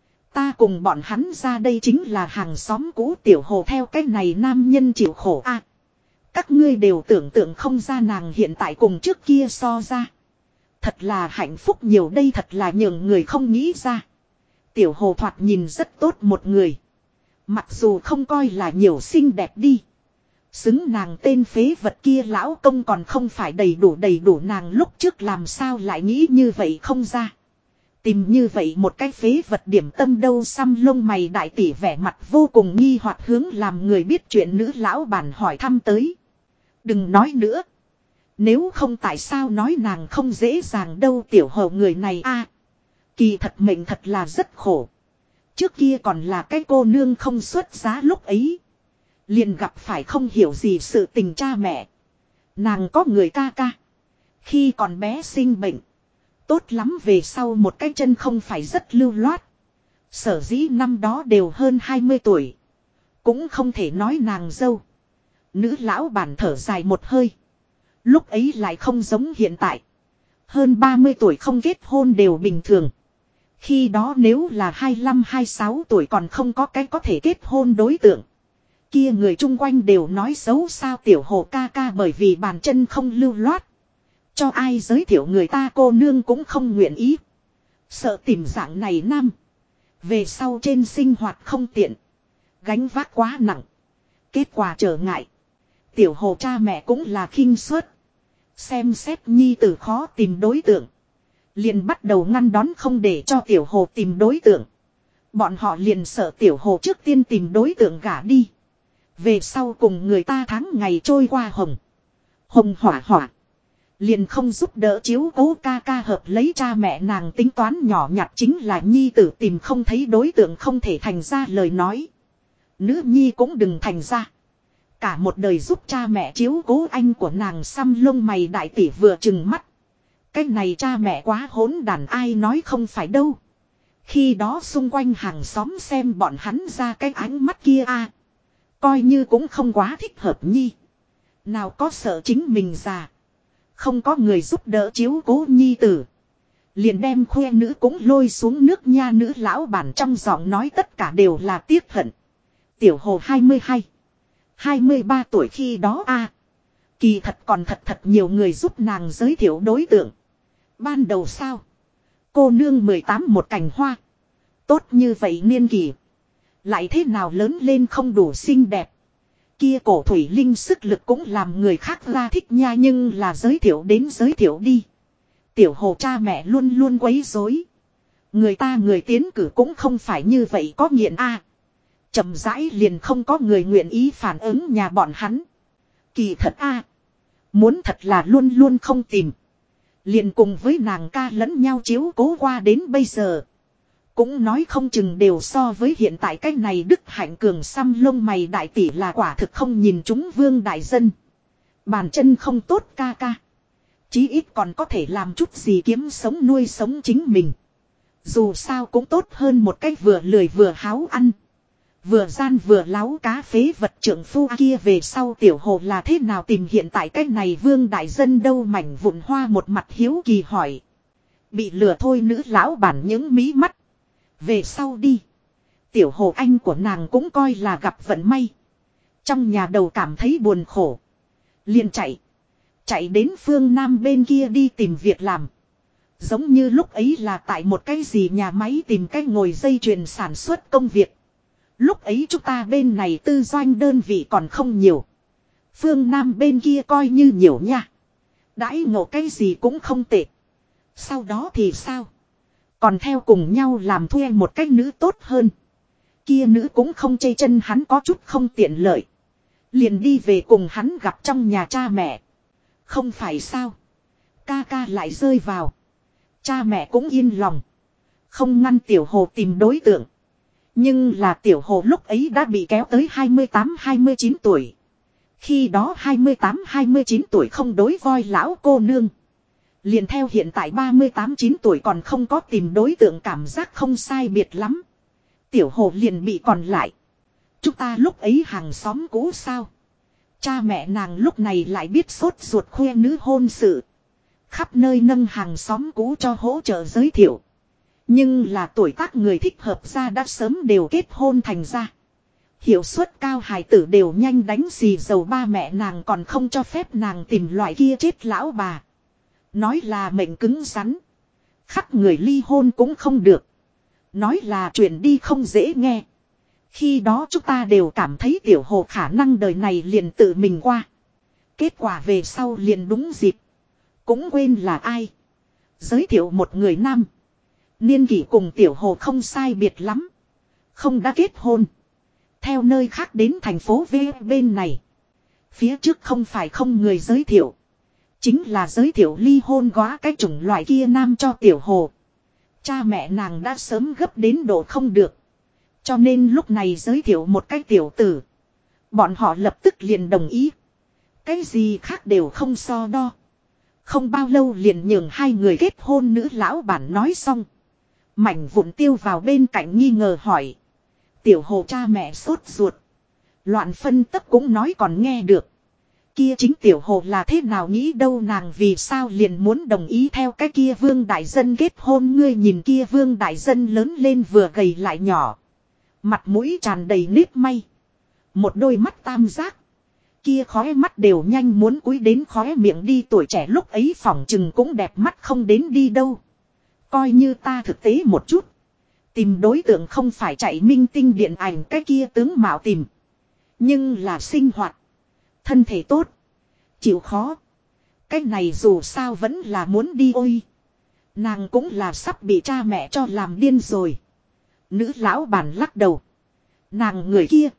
A: Ta cùng bọn hắn ra đây chính là hàng xóm cũ tiểu hồ theo cách này nam nhân chịu khổ a. Các ngươi đều tưởng tượng không ra nàng hiện tại cùng trước kia so ra. Thật là hạnh phúc nhiều đây thật là nhường người không nghĩ ra. Tiểu hồ thoạt nhìn rất tốt một người. Mặc dù không coi là nhiều xinh đẹp đi. Xứng nàng tên phế vật kia lão công còn không phải đầy đủ nàng lúc trước làm sao lại nghĩ như vậy không ra. Tìm như vậy một cái phế vật điểm tâm đâu xăm lông mày đại tỷ vẻ mặt vô cùng nghi hoặc hướng làm người biết chuyện nữ lão bản hỏi thăm tới. Đừng nói nữa. Nếu không tại sao nói nàng không dễ dàng đâu tiểu hầu người này a, kỳ thật mệnh thật là rất khổ. Trước kia còn là cái cô nương không xuất giá lúc ấy. Liền gặp phải không hiểu gì sự tình cha mẹ. Nàng có người ca ca. Khi còn bé sinh bệnh. Tốt lắm về sau một cái chân không phải rất lưu loát. Sở dĩ năm đó đều hơn 20 tuổi. Cũng không thể nói nàng dâu. Nữ lão bản thở dài một hơi. Lúc ấy lại không giống hiện tại. Hơn 30 tuổi không kết hôn đều bình thường. Khi đó nếu là 25-26 tuổi còn không có cái có thể kết hôn đối tượng. Kia người chung quanh đều nói xấu sao tiểu hồ ca ca bởi vì bàn chân không lưu loát. Cho ai giới thiệu người ta cô nương cũng không nguyện ý. Sợ tìm dạng này nam. Về sau trên sinh hoạt không tiện. Gánh vác quá nặng. Kết quả trở ngại. Tiểu hồ cha mẹ cũng là khinh suất. Xem xét nhi tử khó tìm đối tượng. Liền bắt đầu ngăn đón không để cho tiểu hồ tìm đối tượng. Bọn họ liền sợ tiểu hồ trước tiên tìm đối tượng gả đi. Về sau cùng người ta tháng ngày trôi qua hồng. Hồng hỏa hỏa. Liền không giúp đỡ chiếu cố ca ca hợp lấy cha mẹ nàng tính toán nhỏ nhặt chính là nhi tử tìm không thấy đối tượng không thể thành ra lời nói. Nữ nhi cũng đừng thành ra. Cả một đời giúp cha mẹ chiếu cố anh của nàng xăm lông mày đại tỷ vừa chừng mắt. Cái này cha mẹ quá hỗn đàn ai nói không phải đâu. Khi đó xung quanh hàng xóm xem bọn hắn ra cái ánh mắt kia a, coi như cũng không quá thích hợp nhi. Nào có sợ chính mình già. Không có người giúp đỡ chiếu cố nhi tử. Liền đem khoe nữ cũng lôi xuống nước nha nữ lão bản trong giọng nói tất cả đều là tiếc hận. Tiểu hồ 22. 23 tuổi khi đó a, kỳ thật còn thật nhiều người giúp nàng giới thiệu đối tượng. Ban đầu sao? Cô nương 18 một cành hoa. Tốt như vậy niên kỳ. Lại thế nào lớn lên không đủ xinh đẹp. Kia cổ thủy linh sức lực cũng làm người khác ra thích nha nhưng là giới thiệu đến giới thiệu đi. Tiểu hồ cha mẹ luôn luôn quấy rối. Người ta người tiến cử cũng không phải như vậy có nghiện a. Chậm rãi liền không có người nguyện ý phản ứng nhà bọn hắn. Kỳ thật a, muốn thật là luôn luôn không tìm. Liền cùng với nàng ca lẫn nhau chiếu cố qua đến bây giờ. Cũng nói không chừng đều so với hiện tại cái này đức hạnh cường xăm lông mày đại tỷ là quả thực không nhìn chúng vương đại dân. Bàn chân không tốt ca ca. Chí ít còn có thể làm chút gì kiếm sống nuôi sống chính mình. Dù sao cũng tốt hơn một cách vừa lười vừa háo ăn. Vừa gian vừa láo cá phế vật trưởng phu kia về sau tiểu hồ là thế nào tìm hiện tại cái này vương đại dân đâu mảnh vụn hoa một mặt hiếu kỳ hỏi. Bị lừa thôi nữ lão bản những mí mắt. Về sau đi. Tiểu hồ anh của nàng cũng coi là gặp vận may. Trong nhà đầu cảm thấy buồn khổ. Liền chạy. Chạy đến phương Nam bên kia đi tìm việc làm. Giống như lúc ấy là tại một cái gì nhà máy tìm cách ngồi dây chuyền sản xuất công việc. Lúc ấy chúng ta bên này tư doanh đơn vị còn không nhiều. Phương Nam bên kia coi như nhiều nha. Đãi ngộ cái gì cũng không tệ. Sau đó thì sao? Còn theo cùng nhau làm thuê một cái nữ tốt hơn. Kia nữ cũng không chê chân hắn có chút không tiện lợi. Liền đi về cùng hắn gặp trong nhà cha mẹ. Không phải sao? Ca ca lại rơi vào. Cha mẹ cũng yên lòng. Không ngăn Tiểu Hồ tìm đối tượng. Nhưng là Tiểu Hồ lúc ấy đã bị kéo tới 28-29 tuổi. Khi đó 28-29 tuổi không đối voi lão cô nương. Liền theo hiện tại 38-9 tuổi còn không có tìm đối tượng cảm giác không sai biệt lắm. Tiểu Hồ liền bị còn lại. Chúng ta lúc ấy hàng xóm cũ sao? Cha mẹ nàng lúc này lại biết sốt ruột khoe nữ hôn sự. Khắp nơi nâng hàng xóm cũ cho hỗ trợ giới thiệu. Nhưng là tuổi tác người thích hợp ra đã sớm đều kết hôn thành ra. Hiệu suất cao hài tử đều nhanh đánh xì dầu ba mẹ nàng còn không cho phép nàng tìm loại kia chết lão bà. Nói là mệnh cứng rắn. Khắc người ly hôn cũng không được. Nói là chuyện đi không dễ nghe. Khi đó chúng ta đều cảm thấy Tiểu Hồ khả năng đời này liền tự mình qua. Kết quả về sau liền đúng dịp. Cũng quên là ai. Giới thiệu một người nam. Niên kỷ cùng Tiểu Hồ không sai biệt lắm. Không đã kết hôn. Theo nơi khác đến thành phố V bên này. Phía trước không phải không người giới thiệu. Chính là giới thiệu ly hôn góa cái chủng loại kia nam cho Tiểu Hồ. Cha mẹ nàng đã sớm gấp đến độ không được. Cho nên lúc này giới thiệu một cái tiểu tử. Bọn họ lập tức liền đồng ý. Cái gì khác đều không so đo. Không bao lâu liền nhường hai người kết hôn nữ lão bản nói xong. Mảnh vụn tiêu vào bên cạnh nghi ngờ hỏi. Tiểu Hồ cha mẹ sốt ruột. Loạn phân tấp cũng nói còn nghe được. Kia chính Tiểu Hồ là thế nào nghĩ đâu nàng vì sao liền muốn đồng ý theo cái kia Vương Đại Dân kết hôn. Ngươi nhìn kia Vương Đại Dân lớn lên vừa gầy lại nhỏ. Mặt mũi tràn đầy nếp may. Một đôi mắt tam giác. Kia khóe mắt đều nhanh muốn cúi đến khóe miệng đi, tuổi trẻ lúc ấy phỏng chừng cũng đẹp mắt không đến đi đâu. Coi như ta thực tế một chút. Tìm đối tượng không phải chạy minh tinh điện ảnh cái kia tướng mạo tìm. Nhưng là sinh hoạt. Thân thể tốt. Chịu khó. Cái này dù sao vẫn là muốn đi ôi. Nàng cũng là sắp bị cha mẹ cho làm điên rồi. Nữ lão bản lắc đầu. Nàng người kia.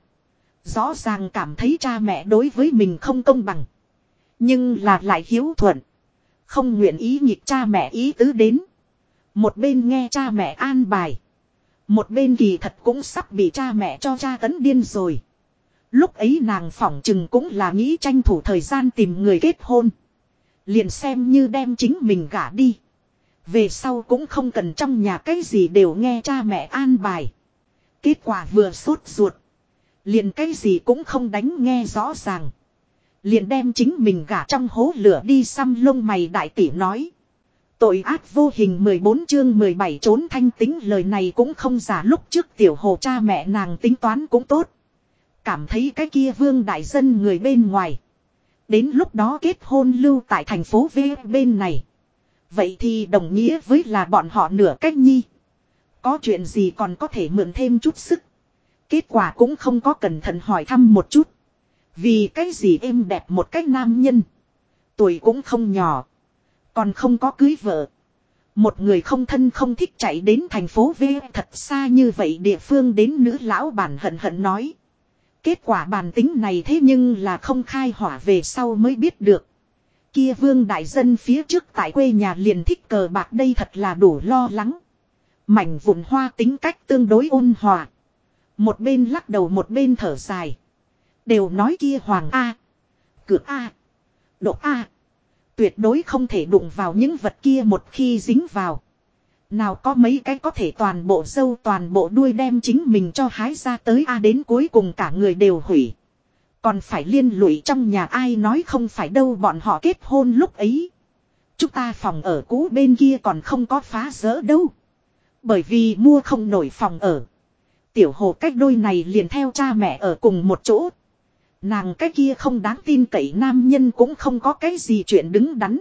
A: Rõ ràng cảm thấy cha mẹ đối với mình không công bằng. Nhưng là lại hiếu thuận. Không nguyện ý nhịp cha mẹ ý tứ đến. Một bên nghe cha mẹ an bài. Một bên kỳ thật cũng sắp bị cha mẹ cho tra tấn điên rồi. Lúc ấy nàng phỏng chừng cũng là nghĩ tranh thủ thời gian tìm người kết hôn. Liền xem như đem chính mình gả đi. Về sau cũng không cần trong nhà cái gì đều nghe cha mẹ an bài. Kết quả vừa sốt ruột. Liền cái gì cũng không đánh nghe rõ ràng. Liền đem chính mình gả trong hố lửa đi xăm lông mày đại tỷ nói. Tội ác vô hình 14 chương 17 trốn thanh tính lời này cũng không giả, lúc trước Tiểu Hồ cha mẹ nàng tính toán cũng tốt. Cảm thấy cái kia Vương Đại Dân người bên ngoài. Đến lúc đó kết hôn lưu tại thành phố V bên này. Vậy thì đồng nghĩa với là bọn họ nửa cách nhi. Có chuyện gì còn có thể mượn thêm chút sức. Kết quả cũng không có cẩn thận hỏi thăm một chút. Vì cái gì êm đẹp một cách nam nhân. Tuổi cũng không nhỏ. Còn không có cưới vợ. Một người không thân không thích chạy đến thành phố V thật xa như vậy địa phương đến nữ lão bản hận hận nói. Kết quả bàn tính này thế nhưng là không khai hỏa về sau mới biết được. Kia Vương Đại Dân phía trước tại quê nhà liền thích cờ bạc đây thật là đủ lo lắng. Mảnh vụn hoa tính cách tương đối ôn hòa. Một bên lắc đầu một bên thở dài. Đều nói kia hoàng A. Cược A. Độc A. Tuyệt đối không thể đụng vào những vật kia, một khi dính vào. Nào có mấy cái có thể toàn bộ dâu toàn bộ đuôi đem chính mình cho hái ra tới A, đến cuối cùng cả người đều hủy. Còn phải liên lụy trong nhà, ai nói không phải đâu, bọn họ kết hôn lúc ấy. Chúng ta phòng ở cũ bên kia còn không có phá rỡ đâu. Bởi vì mua không nổi phòng ở. Tiểu Hồ cách đôi này liền theo cha mẹ ở cùng một chỗ. Nàng cái kia không đáng tin cậy nam nhân cũng không có cái gì chuyện đứng đắn.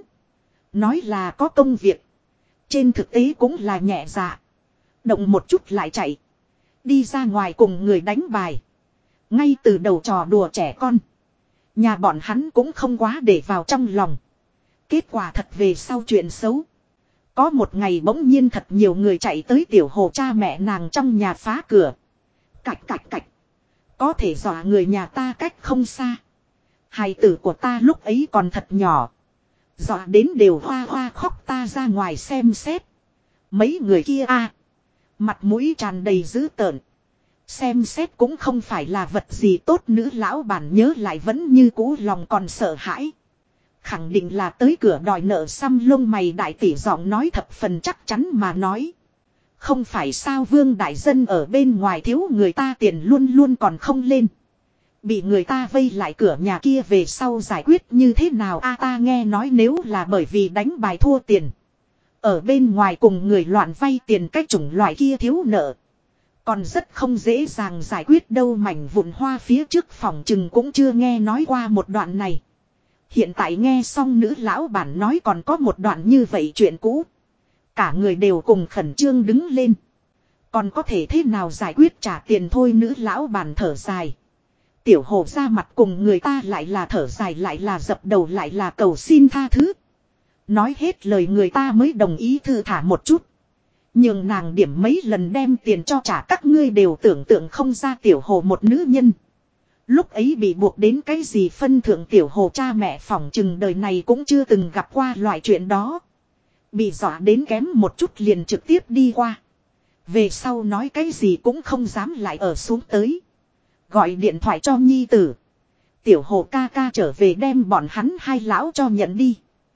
A: Nói là có công việc. Trên thực tế cũng là nhẹ dạ. Động một chút lại chạy. Đi ra ngoài cùng người đánh bài. Ngay từ đầu trò đùa trẻ con. Nhà bọn hắn cũng không quá để vào trong lòng. Kết quả thật về sau chuyện xấu. Có một ngày bỗng nhiên thật nhiều người chạy tới tiểu hồ cha mẹ nàng trong nhà phá cửa. Cạch cạch cạch. Có thể dọa người nhà ta cách không xa. Hài tử của ta lúc ấy còn thật nhỏ. Dọa đến đều hoa hoa khóc ta ra ngoài xem xét. Mấy người kia mặt mũi tràn đầy dữ tợn. Xem xét cũng không phải là vật gì tốt, nữ lão bản nhớ lại vẫn như cũ lòng còn sợ hãi. Khẳng định là tới cửa đòi nợ xăm lông mày đại tỷ giọng nói thập phần chắc chắn mà nói. Không phải sao Vương đại dân ở bên ngoài thiếu người ta tiền luôn luôn còn không lên. Bị người ta vây lại cửa nhà kia về sau giải quyết như thế nào ta nghe nói nếu là bởi vì đánh bài thua tiền. Ở bên ngoài cùng người loạn vay tiền cái chủng loại kia thiếu nợ. Còn rất không dễ dàng giải quyết đâu, mảnh vụn hoa phía trước phòng chừng cũng chưa nghe nói qua một đoạn này. Hiện tại nghe xong nữ lão bản nói còn có một đoạn như vậy chuyện cũ. Cả người đều cùng khẩn trương đứng lên. Còn có thể thế nào giải quyết trả tiền thôi, nữ lão bản thở dài. Tiểu hồ ra mặt cùng người ta lại là thở dài lại là dập đầu lại là cầu xin tha thứ. Nói hết lời người ta mới đồng ý thư thả một chút. Nhưng nàng điểm mấy lần đem tiền cho trả các ngươi đều tưởng tượng không ra tiểu hồ một nữ nhân. Lúc ấy bị buộc đến cái gì phân thượng, tiểu hồ cha mẹ phỏng chừng đời này cũng chưa từng gặp qua loại chuyện đó. Bị dọa đến kém một chút liền trực tiếp đi qua. Về sau nói cái gì cũng không dám lại ở xuống tới. Gọi điện thoại cho nhi tử. Tiểu hồ ca ca trở về đem bọn hắn hai lão cho nhận đi.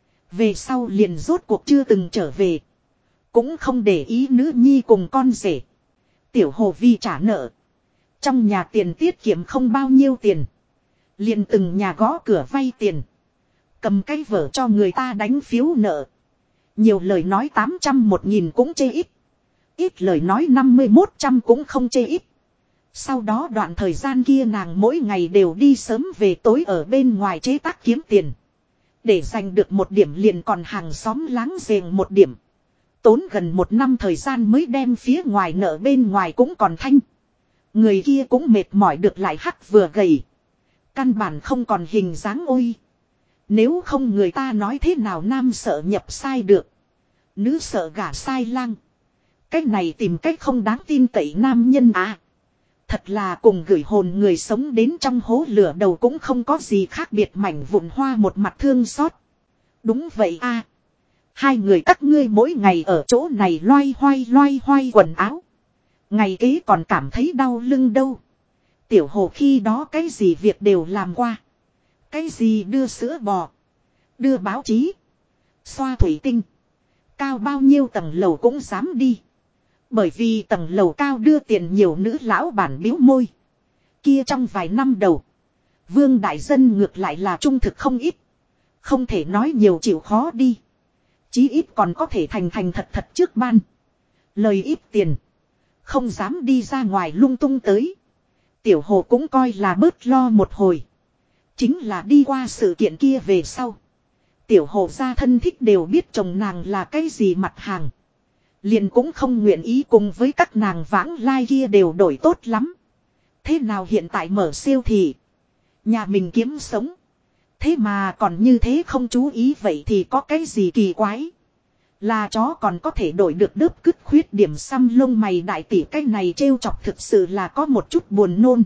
A: Về sau liền rốt cuộc chưa từng trở về. Cũng không để ý nữ nhi cùng con rể. Tiểu hồ vì trả nợ. Trong nhà tiền tiết kiệm không bao nhiêu tiền. Liền từng nhà gõ cửa vay tiền. Cầm cái vở cho người ta đánh phiếu nợ. Nhiều lời nói 800 1.000 cũng chê ít. Ít lời nói 50-100 cũng không chê ít. Sau đó đoạn thời gian kia nàng mỗi ngày đều đi sớm về tối ở bên ngoài chế tác kiếm tiền. Để giành được một điểm liền còn hàng xóm láng giềng một điểm. Tốn gần 1 năm thời gian mới đem phía ngoài nợ bên ngoài cũng còn thanh. Người kia cũng mệt mỏi được lại hắc vừa gầy. Căn bản không còn hình dáng ôi. Nếu không người ta nói thế nào nam sợ nhập sai được. Nữ sợ gả sai lang. Cách này tìm cách không đáng tin cậy nam nhân Thật là cùng gửi hồn người sống đến trong hố lửa đầu cũng không có gì khác biệt, mảnh vụn hoa một mặt thương xót. Đúng vậy hai người các ngươi mỗi ngày ở chỗ này loay hoay quần áo. Ngày kế còn cảm thấy đau lưng đâu. Tiểu hồ khi đó cái gì việc đều làm qua. Cái gì đưa sữa bò. Đưa báo chí. Xoa thủy tinh. Cao bao nhiêu tầng lầu cũng dám đi. Bởi vì tầng lầu cao đưa tiền nhiều, nữ lão bản biếu môi. Kia trong vài năm đầu. Vương đại dân ngược lại là trung thực không ít. Không thể nói nhiều chịu khó đi. Chí ít còn có thể thành thật trước ban. Lời ít tiền. Không dám đi ra ngoài lung tung tới. Tiểu hồ cũng coi là bớt lo một hồi. Chính là đi qua sự kiện kia về sau. Tiểu hồ gia thân thích đều biết chồng nàng là cái gì mặt hàng. Liền cũng không nguyện ý cùng với các nàng vãng lai kia đều đổi tốt lắm. Thế nào hiện tại mở siêu thị. Nhà mình kiếm sống. Thế mà còn như thế không chú ý, vậy thì có cái gì kỳ quái. Là chó còn có thể đổi được đớp cứt khuyết điểm xăm lông mày đại tỷ, cái này trêu chọc thực sự là có một chút buồn nôn.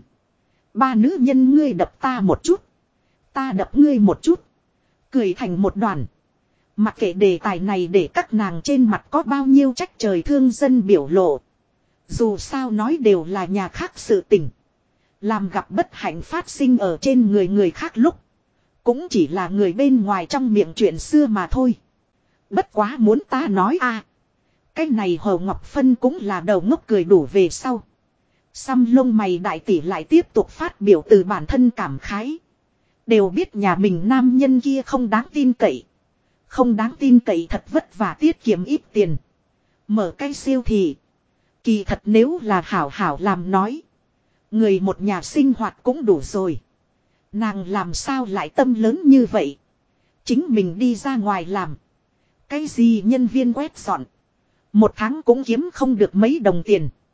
A: Ba nữ nhân ngươi đập ta một chút. Ta đập ngươi một chút. Cười thành một đoàn. Mặc kệ đề tài này để các nàng trên mặt có bao nhiêu trách trời thương dân biểu lộ. Dù sao nói đều là nhà khác sự tình. Làm gặp bất hạnh phát sinh ở trên người khác lúc. Cũng chỉ là người bên ngoài trong miệng chuyện xưa mà thôi. Bất quá muốn ta nói cái này Hồ Ngọc Phân cũng là đầu ngốc cười đủ về sau. Xăm lông mày đại tỷ lại tiếp tục phát biểu từ bản thân cảm khái. Đều biết nhà mình nam nhân kia không đáng tin cậy. Không đáng tin cậy thật vất vả tiết kiệm ít tiền. Mở cái siêu thị. Kỳ thật nếu là hảo hảo làm nói. Người một nhà sinh hoạt cũng đủ rồi. Nàng làm sao lại tâm lớn như vậy. Chính mình đi ra ngoài làm. Cái gì nhân viên quét dọn. Một tháng cũng kiếm không được mấy đồng tiền.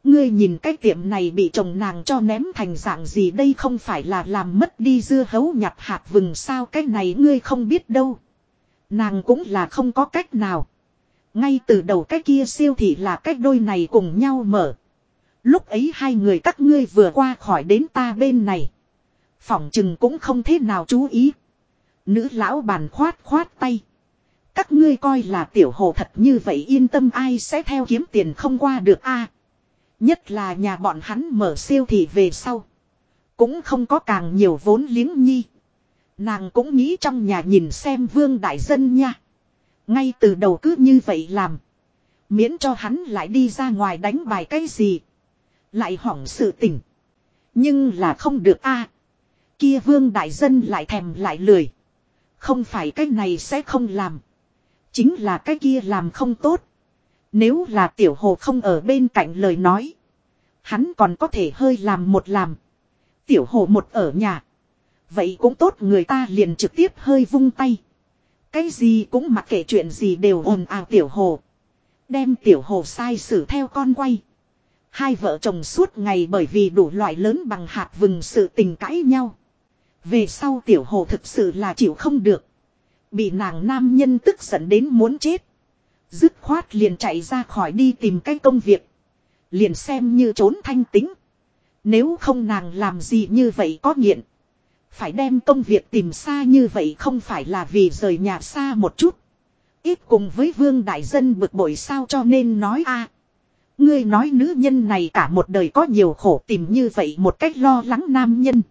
A: Ngươi nhìn cái tiệm này bị chồng nàng cho ném thành dạng gì, đây không phải là làm mất đi dưa hấu nhặt hạt vừng sao, cái này ngươi không biết đâu. Nàng cũng là không có cách nào. Ngay từ đầu cái kia siêu thị là cách đôi này cùng nhau mở. Lúc ấy hai người các ngươi vừa qua khỏi đến ta bên này. Phỏng chừng cũng không thế nào chú ý. Nữ lão bàn khoát khoát tay. Các ngươi coi là tiểu hồ thật như vậy yên tâm, ai sẽ theo kiếm tiền không qua được a. Nhất là nhà bọn hắn mở siêu thị về sau. Cũng không có càng nhiều vốn liếng nhi. Nàng cũng nghĩ trong nhà nhìn xem Vương đại dân nha. Ngay từ đầu cứ như vậy làm. Miễn cho hắn lại đi ra ngoài đánh bài cái gì. Lại hỏng sự tình. Nhưng là không được a. Kia Vương đại dân lại thèm lại lười. Không phải cái này sẽ không làm. Chính là cái kia làm không tốt. Nếu là tiểu hồ không ở bên cạnh lời nói. Hắn còn có thể hơi làm một làm. Tiểu hồ một ở nhà. Vậy cũng tốt, người ta liền trực tiếp hơi vung tay. Cái gì cũng mặc kệ, chuyện gì đều ồn ào tiểu hồ. Đem tiểu hồ sai xử theo con quay. Hai vợ chồng suốt ngày bởi vì đủ loại lớn bằng hạt vừng sự tình cãi nhau. Về sau tiểu hồ thực sự là chịu không được. Bị nàng nam nhân tức giận đến muốn chết. Dứt khoát liền chạy ra khỏi đi tìm cái công việc. Liền xem như trốn thanh tính. Nếu không nàng làm gì như vậy có nghiện. Phải đem công việc tìm xa như vậy không phải là vì rời nhà xa một chút. Ít cùng với Vương đại dân bực bội sao, cho nên nói a. Ngươi nói nữ nhân này cả một đời có nhiều khổ, tìm như vậy một cách lo lắng nam nhân.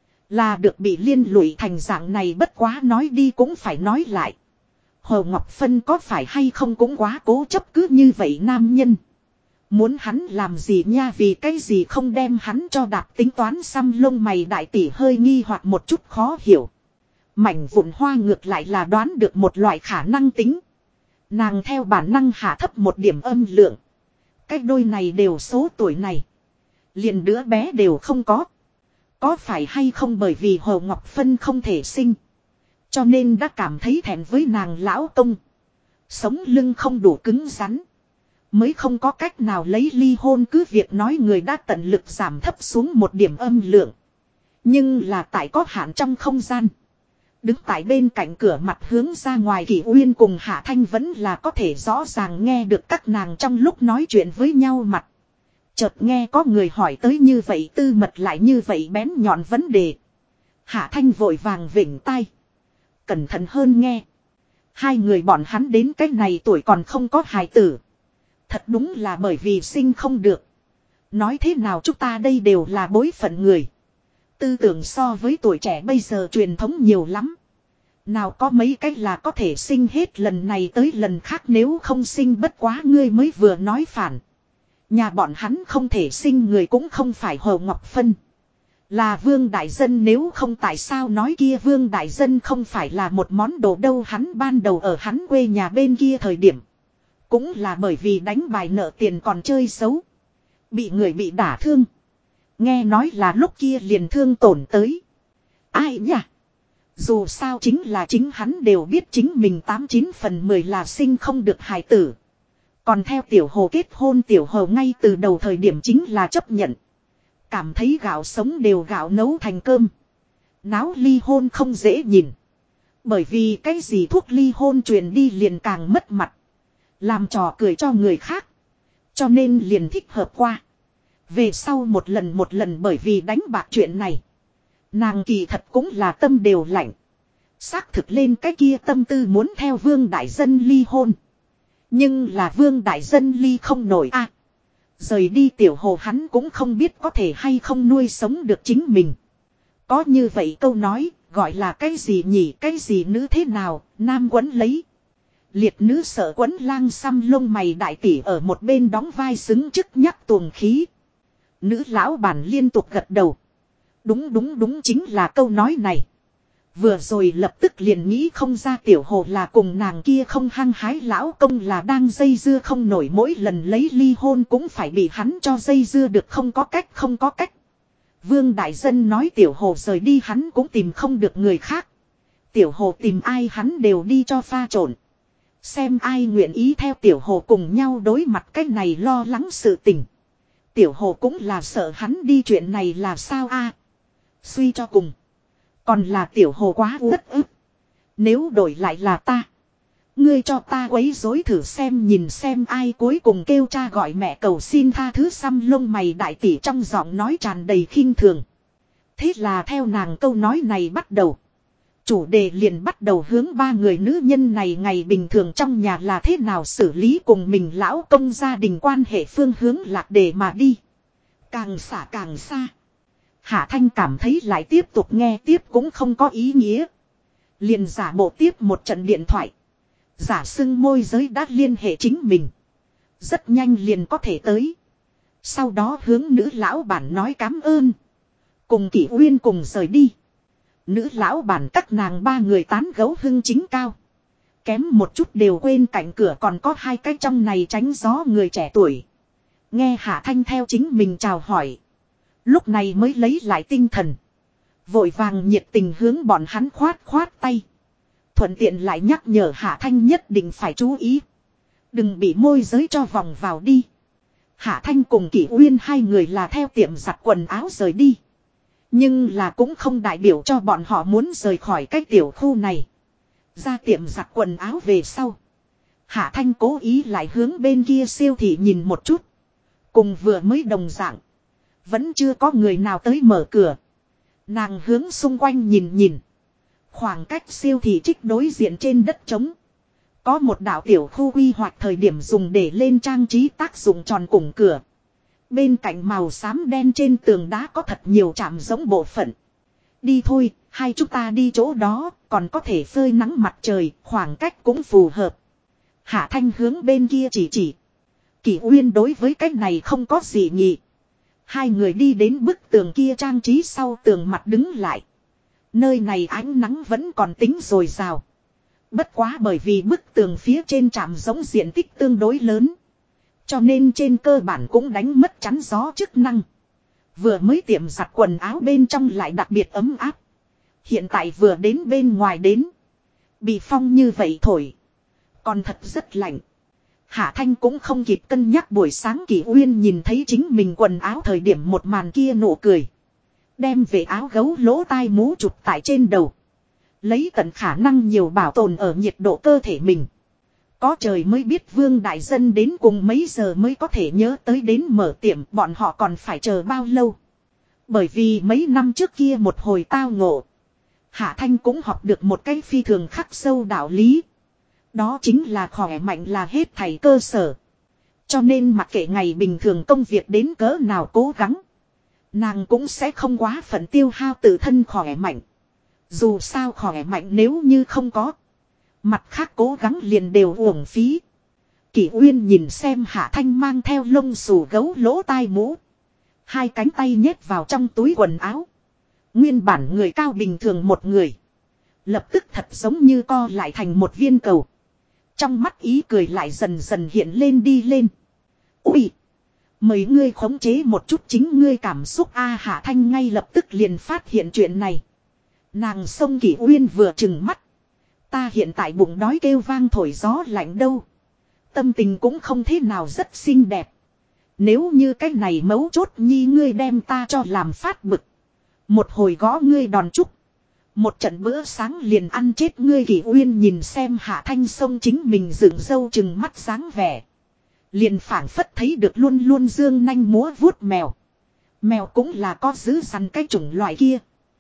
A: Là được bị liên lụy thành dạng này, bất quá nói đi cũng phải nói lại. Hồ Ngọc Phân có phải hay không cũng quá cố chấp cứ như vậy nam nhân. Muốn hắn làm gì nha, vì cái gì không đem hắn cho đạp, tính toán xăm lông mày đại tỷ hơi nghi hoặc một chút khó hiểu. Mảnh vụn hoa ngược lại là đoán được một loại khả năng tính. Nàng theo bản năng hạ thấp một điểm âm lượng. Cái đôi này đều số tuổi này. Liền đứa bé đều không có. Có phải hay không bởi vì Hồ Ngọc Phân không thể sinh. Cho nên đã cảm thấy thẹn với nàng lão công. Sống lưng không đủ cứng rắn. Mới không có cách nào lấy ly hôn, cứ việc nói người đã tận lực giảm thấp xuống một điểm âm lượng. Nhưng là tại có hạn trong không gian. Đứng tại bên cạnh cửa mặt hướng ra ngoài, Kỷ Uyên cùng Hạ Thanh vẫn là có thể rõ ràng nghe được các nàng trong lúc nói chuyện với nhau mặt. Chợt nghe có người hỏi tới như vậy tư mật lại như vậy bén nhọn vấn đề. Hạ Thanh vội vàng vểnh tai. Cẩn thận hơn nghe. Hai người bọn hắn đến cái này tuổi còn không có hài tử. Thật đúng là bởi vì sinh không được. Nói thế nào chúng ta đây đều là bối phận người. Tư tưởng so với tuổi trẻ bây giờ truyền thống nhiều lắm. Nào có mấy cách là có thể sinh hết lần này tới lần khác, nếu không sinh bất quá ngươi mới vừa nói phản. Nhà bọn hắn không thể sinh người cũng không phải Hồ Ngọc Phân. Là Vương đại dân, nếu không tại sao nói kia Vương đại dân không phải là một món đồ đâu. Hắn ban đầu ở hắn quê nhà bên kia thời điểm. Cũng là bởi vì đánh bài nợ tiền còn chơi xấu. Bị người bị đả thương. Nghe nói là lúc kia liền thương tổn tới. Ai nhỉ? Dù sao chính là chính hắn đều biết chính mình 89/10 là sinh không được hài tử. Còn theo tiểu hồ kết hôn, tiểu hồ ngay từ đầu thời điểm chính là chấp nhận. Cảm thấy gạo sống đều gạo nấu thành cơm. Náo ly hôn không dễ nhìn. Bởi vì cái gì thuốc ly hôn truyền đi liền càng mất mặt. Làm trò cười cho người khác. Cho nên liền thích hợp qua. Về sau một lần bởi vì đánh bạc chuyện này. Nàng kỳ thật cũng là tâm đều lạnh. Xác thực lên cái kia tâm tư muốn theo Vương đại dân ly hôn. Nhưng là Vương đại dân ly không nổi a. Rời đi tiểu hồ hắn cũng không biết có thể hay không nuôi sống được chính mình. Có như vậy câu nói, gọi là cái gì nhỉ, cái gì nữ thế nào, nam quấn lấy. Liệt nữ sợ quấn lang xăm lông mày đại tỷ ở một bên đóng vai xứng chức nhắc tuồng khí. Nữ lão bản liên tục gật đầu. Đúng chính là câu nói này. Vừa rồi lập tức liền nghĩ không ra tiểu hồ là cùng nàng kia không hăng hái lão công là đang dây dưa không nổi, mỗi lần lấy ly hôn cũng phải bị hắn cho dây dưa được, không có cách. Vương đại dân nói tiểu hồ rời đi hắn cũng tìm không được người khác. Tiểu hồ tìm ai hắn đều đi cho pha trộn. Xem ai nguyện ý theo tiểu hồ cùng nhau đối mặt cái này lo lắng sự tình. Tiểu Hồ cũng là sợ hắn đi chuyện này là sao a? Suy cho cùng. Còn là Tiểu Hồ quá uất ức. Nếu đổi lại là ta. Ngươi cho ta quấy rối thử xem nhìn xem ai cuối cùng kêu cha gọi mẹ cầu xin tha thứ xăm lông mày đại tỷ trong giọng nói tràn đầy khinh thường. Thế là theo nàng câu nói này bắt đầu. Chủ đề liền bắt đầu hướng ba người nữ nhân này ngày bình thường trong nhà là thế nào xử lý cùng mình lão công gia đình quan hệ phương hướng lạc đề mà đi. Càng xả càng xa. Hạ Thanh cảm thấy lại tiếp tục nghe tiếp cũng không có ý nghĩa. Liền giả bộ tiếp một trận điện thoại. Giả xưng môi giới đã liên hệ chính mình. Rất nhanh liền có thể tới. Sau đó hướng nữ lão bản nói cám ơn. Cùng Kỷ Uyên cùng rời đi. Nữ lão bản các nàng ba người tán gấu hưng chính cao. Kém một chút đều quên cạnh cửa còn có hai cái trong này tránh gió người trẻ tuổi. Nghe Hạ Thanh theo chính mình chào hỏi. Lúc này mới lấy lại tinh thần. Vội vàng nhiệt tình hướng bọn hắn khoát tay. Thuận tiện lại nhắc nhở Hạ Thanh nhất định phải chú ý. Đừng bị môi giới cho vòng vào đi. Hạ Thanh cùng Kỷ Uyên hai người là theo tiệm giặt quần áo rời đi. Nhưng là cũng không đại biểu cho bọn họ muốn rời khỏi cái tiểu khu này. Ra tiệm giặt quần áo về sau. Hạ Thanh cố ý lại hướng bên kia siêu thị nhìn một chút. Cùng vừa mới đồng dạng. Vẫn chưa có người nào tới mở cửa. Nàng hướng xung quanh nhìn. Khoảng cách siêu thị trích đối diện trên đất trống. Có một đạo tiểu khu quy hoạch thời điểm dùng để lên trang trí tác dụng tròn củng cửa. Bên cạnh màu xám đen trên tường đá có thật nhiều chạm giống bộ phận. Đi thôi, hai chúng ta đi chỗ đó, còn có thể phơi nắng mặt trời, khoảng cách cũng phù hợp. Hạ Thanh hướng bên kia chỉ. Kỷ Uyên đối với cái này không có gì nhỉ. Hai người đi đến bức tường kia trang trí sau tường mặt đứng lại. Nơi này ánh nắng vẫn còn tính dồi dào. Bất quá bởi vì bức tường phía trên chạm giống diện tích tương đối lớn. Cho nên trên cơ bản cũng đánh mất chắn gió chức năng. Vừa mới tiệm giặt quần áo bên trong lại đặc biệt ấm áp. Hiện tại vừa đến bên ngoài đến. Bị phong như vậy thổi. Còn thật rất lạnh. Hạ Thanh cũng không kịp cân nhắc buổi sáng Kỷ Uyên nhìn thấy chính mình quần áo thời điểm một màn kia nụ cười. Đem về áo gấu lỗ tai mũ chụp tại trên đầu. Lấy tận khả năng nhiều bảo tồn ở nhiệt độ cơ thể mình. Có trời mới biết Vương Đại Dân đến cùng mấy giờ mới có thể nhớ tới đến mở tiệm bọn họ còn phải chờ bao lâu. Bởi vì mấy năm trước kia một hồi tao ngộ. Hạ Thanh cũng học được một cái phi thường khắc sâu đạo lý. Đó chính là khỏe mạnh là hết thảy cơ sở. Cho nên mặc kệ ngày bình thường công việc đến cỡ nào cố gắng. Nàng cũng sẽ không quá phận tiêu hao tự thân khỏe mạnh. Dù sao khỏe mạnh nếu như không có. Mặt khác cố gắng liền đều uổng phí. Kỷ Uyên nhìn xem Hạ Thanh mang theo lông xù gấu lỗ tai mũ. Hai cánh tay nhét vào trong túi quần áo. Nguyên bản người cao bình thường một người. Lập tức thật giống như co lại thành một viên cầu. Trong mắt ý cười lại dần dần hiện lên đi lên. Ui! Mấy ngươi khống chế một chút chính ngươi cảm xúc a. Hạ Thanh ngay lập tức liền phát hiện chuyện này. Nàng xông Kỷ Uyên vừa chừng mắt. Ta hiện tại bụng đói kêu vang thổi gió lạnh đâu. Tâm tình cũng không thế nào rất xinh đẹp. Nếu như cái này mấu chốt nhi ngươi đem ta cho làm phát bực. Một hồi gõ ngươi đòn trúc. Một trận bữa sáng liền ăn chết ngươi. Kỷ Uyên nhìn xem Hạ Thanh xông chính mình dựng râu chừng mắt sáng vẻ. Liền phảng phất thấy được luôn luôn dương nanh múa vuốt mèo. Mèo cũng là có dữ dằn cái chủng loại kia.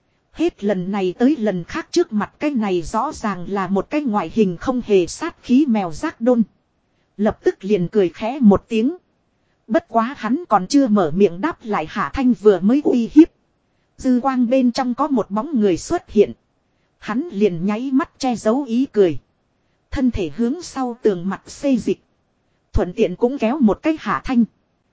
A: Hết lần này tới lần khác trước mặt cái này rõ ràng là một cái ngoại hình không hề sát khí mèo rác đôn. Lập tức liền cười khẽ một tiếng. Bất quá hắn còn chưa mở miệng đáp lại Hạ Thanh vừa mới uy hiếp. Dư quang bên trong có một bóng người xuất hiện. Hắn liền nháy mắt che giấu ý cười. Thân thể hướng sau tường mặt xê dịch. Thuận tiện cũng kéo một cái Hạ Thanh.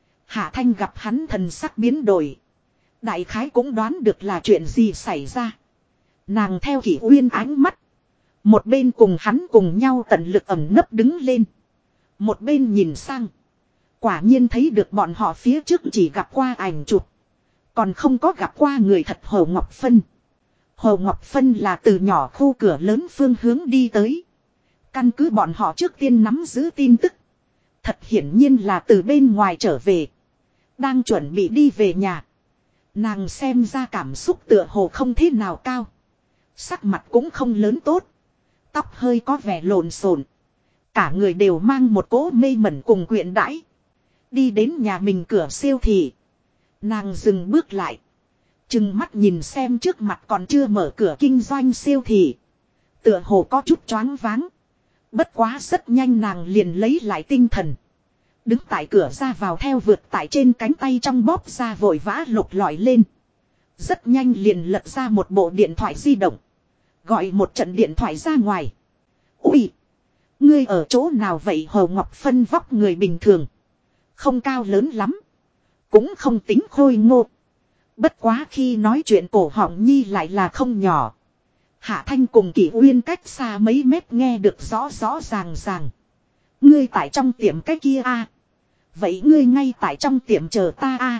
A: Hạ Thanh gặp hắn thần sắc biến đổi. Đại khái cũng đoán được là chuyện gì xảy ra. Nàng theo Kỷ Uyên ánh mắt. Một bên cùng hắn cùng nhau tận lực ẩm nấp đứng lên. Một bên nhìn sang. Quả nhiên thấy được bọn họ phía trước chỉ gặp qua ảnh chụp. Còn không có gặp qua người thật Hồ Ngọc Phân. Hồ Ngọc Phân là từ nhỏ khu cửa lớn phương hướng đi tới. Căn cứ bọn họ trước tiên nắm giữ tin tức. Thật hiển nhiên là từ bên ngoài trở về. Đang chuẩn bị đi về nhà. Nàng xem ra cảm xúc tựa hồ không thế nào cao. Sắc mặt cũng không lớn tốt. Tóc hơi có vẻ lộn xộn. Cả người đều mang một cỗ mê mẩn cùng quyện đãi. Đi đến nhà mình cửa siêu thị. Nàng dừng bước lại. Chừng mắt nhìn xem trước mặt còn chưa mở cửa kinh doanh siêu thị. Tựa hồ có chút choáng váng. Bất quá rất nhanh nàng liền lấy lại tinh thần. Đứng tại cửa ra vào theo vượt tại trên cánh tay trong bóp ra vội vã lục lọi lên. Rất nhanh liền lật ra một bộ điện thoại di động. Gọi một trận điện thoại ra ngoài. Ui! Ngươi ở chỗ nào vậy? Hồ Ngọc Phân vóc người bình thường. Không cao lớn lắm. Cũng không tính khôi ngô. Bất quá khi nói chuyện cổ họng nhi lại là không nhỏ. Hạ Thanh cùng Kỷ Uyên cách xa mấy mét nghe được rõ rõ ràng ràng. Ngươi tại trong tiệm cái kia a? Vậy ngươi ngay tại trong tiệm chờ ta a?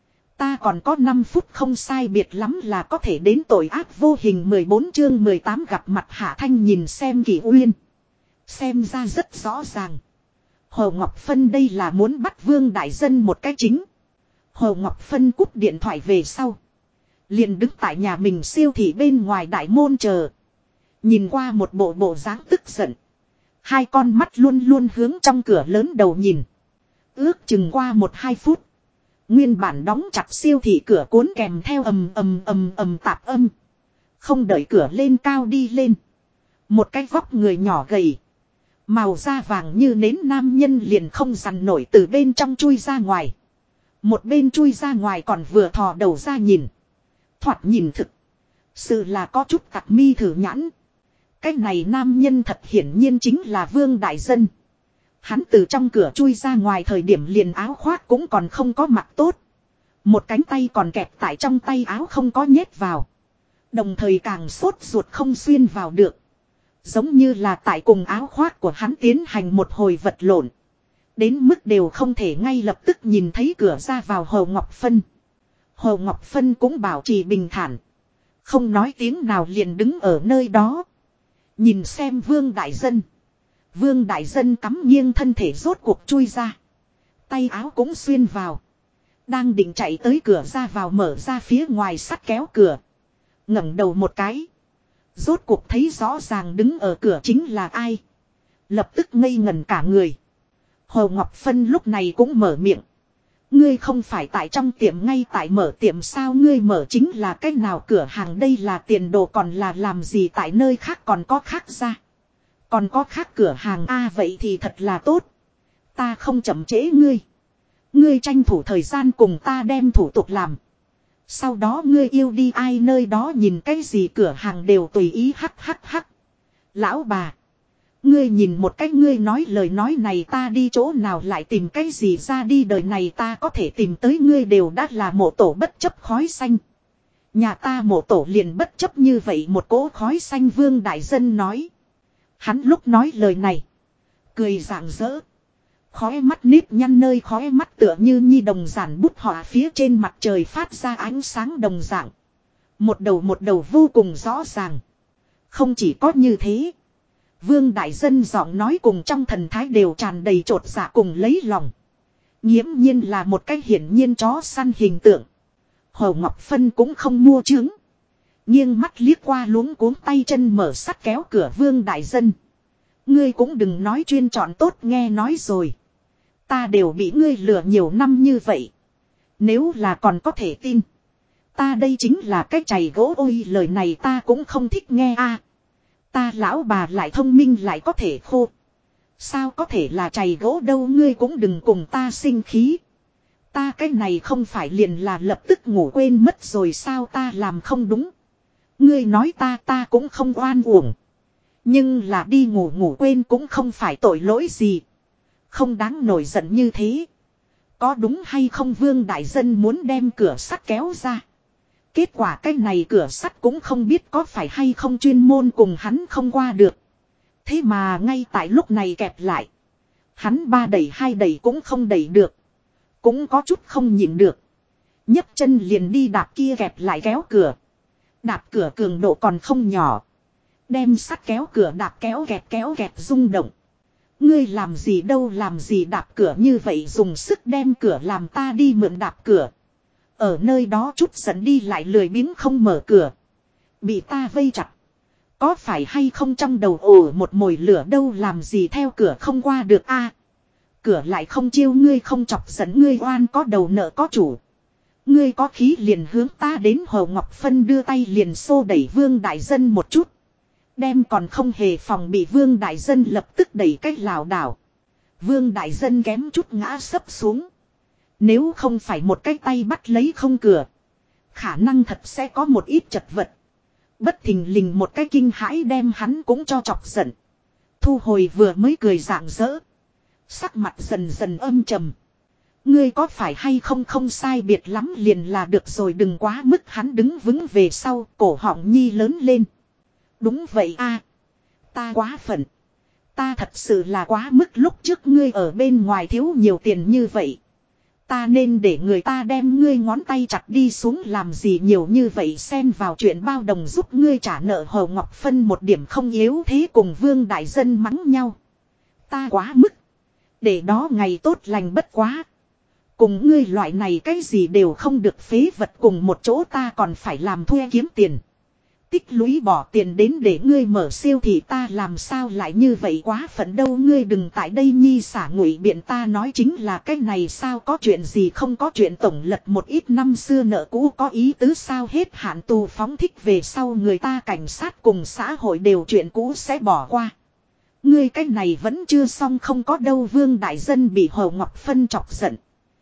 A: Ta còn có 5 phút không sai biệt lắm là có thể đến tội ác vô hình. 14 chương 18 gặp mặt. Hạ Thanh nhìn xem Kỷ Uyên. Xem ra rất rõ ràng. Hồ Ngọc Phân đây là muốn bắt Vương Đại Dân một cái chính. Hồ Ngọc Phân cúp điện thoại về sau. Liền đứng tại nhà mình siêu thị bên ngoài đại môn chờ. Nhìn qua một bộ dáng tức giận. Hai con mắt luôn luôn hướng trong cửa lớn đầu nhìn. Ước chừng qua 1-2 phút. Nguyên bản đóng chặt siêu thị cửa cuốn kèm theo ầm tạp âm. Không đợi cửa lên cao đi lên. Một cái vóc người nhỏ gầy. Màu da vàng như nến nam nhân liền không dằn nổi từ bên trong chui ra ngoài. Một bên chui ra ngoài còn vừa thò đầu ra nhìn. Thoạt nhìn thực. Sự là có chút tặc mi thử nhãn. Cái này nam nhân thật hiển nhiên chính là Vương Đại Dân. Hắn từ trong cửa chui ra ngoài thời điểm liền áo khoác cũng còn không có mặc tốt. Một cánh tay còn kẹp tại trong tay áo không có nhét vào. Đồng thời càng sốt ruột không xuyên vào được. Giống như là tại cùng áo khoác của hắn tiến hành một hồi vật lộn. Đến mức đều không thể ngay lập tức nhìn thấy cửa ra vào Hồ Ngọc Phân. Hồ Ngọc Phân cũng bảo trì bình thản. Không nói tiếng nào liền đứng ở nơi đó. Nhìn xem Vương Đại Dân. Vương Đại Dân cắm nghiêng thân thể rốt cuộc chui ra. Tay áo cũng xuyên vào. Đang định chạy tới cửa ra vào mở ra phía ngoài sắt kéo cửa. Ngẩng đầu một cái. Rốt cuộc thấy rõ ràng đứng ở cửa chính là ai. Lập tức ngây ngẩn cả người. Hồ Ngọc Phân lúc này cũng mở miệng. Ngươi không phải tại trong tiệm ngay tại mở tiệm sao? Ngươi mở chính là cái nào cửa hàng? Đây là tiền đồ còn là làm gì tại nơi khác còn có khác ra? Còn có khác cửa hàng a? Vậy thì thật là tốt. Ta không chậm trễ ngươi. Ngươi tranh thủ thời gian cùng ta đem thủ tục làm. Sau đó ngươi yêu đi ai nơi đó nhìn cái gì cửa hàng đều tùy ý hắc. Lão bà. Ngươi nhìn một cách ngươi nói lời nói này ta đi chỗ nào lại tìm cái gì ra đi đời này ta có thể tìm tới ngươi đều đã là mộ tổ bất chấp khói xanh. Nhà ta mộ tổ liền bất chấp như vậy một cỗ khói xanh. Vương Đại Dân nói. Hắn lúc nói lời này. Cười rạng rỡ. Khóe mắt nếp nhăn nơi khóe mắt tựa như nhi đồng giản bút họa phía trên mặt trời phát ra ánh sáng đồng dạng. Một đầu vô cùng rõ ràng. Không chỉ có như thế. Vương Đại Dân giọng nói cùng trong thần thái đều tràn đầy trột dạ cùng lấy lòng. Nghiễm nhiên là một cái hiển nhiên chó săn hình tượng. Hồ Ngọc Phân cũng không mua trứng. Nghiêng mắt liếc qua luống cuống tay chân mở sắt kéo cửa Vương Đại Dân. Ngươi cũng đừng nói chuyên chọn tốt nghe nói rồi. Ta đều bị ngươi lừa nhiều năm như vậy. Nếu là còn có thể tin. Ta đây chính là cái chày gỗ. Ôi lời này ta cũng không thích nghe a. Ta lão bà lại thông minh lại có thể khô. Sao có thể là chày gỗ đâu? Ngươi cũng đừng cùng ta sinh khí. Ta cái này không phải liền là lập tức ngủ quên mất rồi sao? Ta làm không đúng. Ngươi nói ta cũng không oan uổng. Nhưng là đi ngủ quên cũng không phải tội lỗi gì. Không đáng nổi giận như thế. Có đúng hay không? Vương Đại Dân muốn đem cửa sắt kéo ra. Kết quả cái này cửa sắt cũng không biết có phải hay không chuyên môn cùng hắn không qua được. Thế mà ngay tại lúc này kẹp lại. Hắn 3 đẩy 2 đẩy cũng không đẩy được. Cũng có chút không nhịn được. nhấc chân liền đi đạp kia kẹp lại kéo cửa. Đạp cửa cường độ còn không nhỏ. Đem sắt kéo cửa đạp kéo kẹt rung động. Ngươi làm gì đâu làm gì đạp cửa như vậy dùng sức đem cửa làm ta đi mượn đạp cửa. Ở nơi đó chút giận đi lại lười biếng không mở cửa. Bị ta vây chặt. Có phải hay không trong đầu ổ một mồi lửa đâu làm gì theo cửa không qua được a? Cửa lại không chiêu ngươi không chọc giận ngươi oan có đầu nợ có chủ. Ngươi có khí liền hướng ta đến Hồ Ngọc Phân đưa tay liền xô đẩy Vương Đại Dân một chút. Đem còn không hề phòng bị Vương Đại Dân lập tức đẩy cách lảo đảo. Vương Đại Dân kém chút ngã sấp xuống. Nếu không phải một cái tay bắt lấy không cửa. Khả năng thật sẽ có một ít chật vật. Bất thình lình một cái kinh hãi đem hắn cũng cho chọc giận. Thu hồi vừa mới cười rạng rỡ. Sắc mặt dần dần âm trầm. Ngươi có phải hay không không sai biệt lắm liền là được rồi đừng quá mức hắn đứng vững về sau cổ họng nhi lớn lên. Đúng vậy a, ta quá phận. Ta thật sự là quá mức lúc trước ngươi ở bên ngoài thiếu nhiều tiền như vậy. Ta nên để người ta đem ngươi ngón tay chặt đi xuống làm gì nhiều như vậy xen vào chuyện bao đồng giúp ngươi trả nợ Hồ Ngọc Phân một điểm không yếu thế cùng Vương Đại Dân mắng nhau. Ta quá mức. Để đó ngày tốt lành bất quá. Cùng ngươi loại này cái gì đều không được phế vật cùng một chỗ ta còn phải làm thuê kiếm tiền. Tích lũy bỏ tiền đến để ngươi mở siêu thì ta làm sao lại như vậy quá phận đâu ngươi đừng tại đây nhi xả ngụy biện ta nói chính là cái này sao có chuyện gì không có chuyện tổng lật một ít năm xưa nợ cũ có ý tứ sao hết hạn tù phóng thích về sau người ta cảnh sát cùng xã hội đều chuyện cũ sẽ bỏ qua. Ngươi cái này vẫn chưa xong không có đâu Vương Đại Dân bị Hồ Ngọc Phân chọc giận.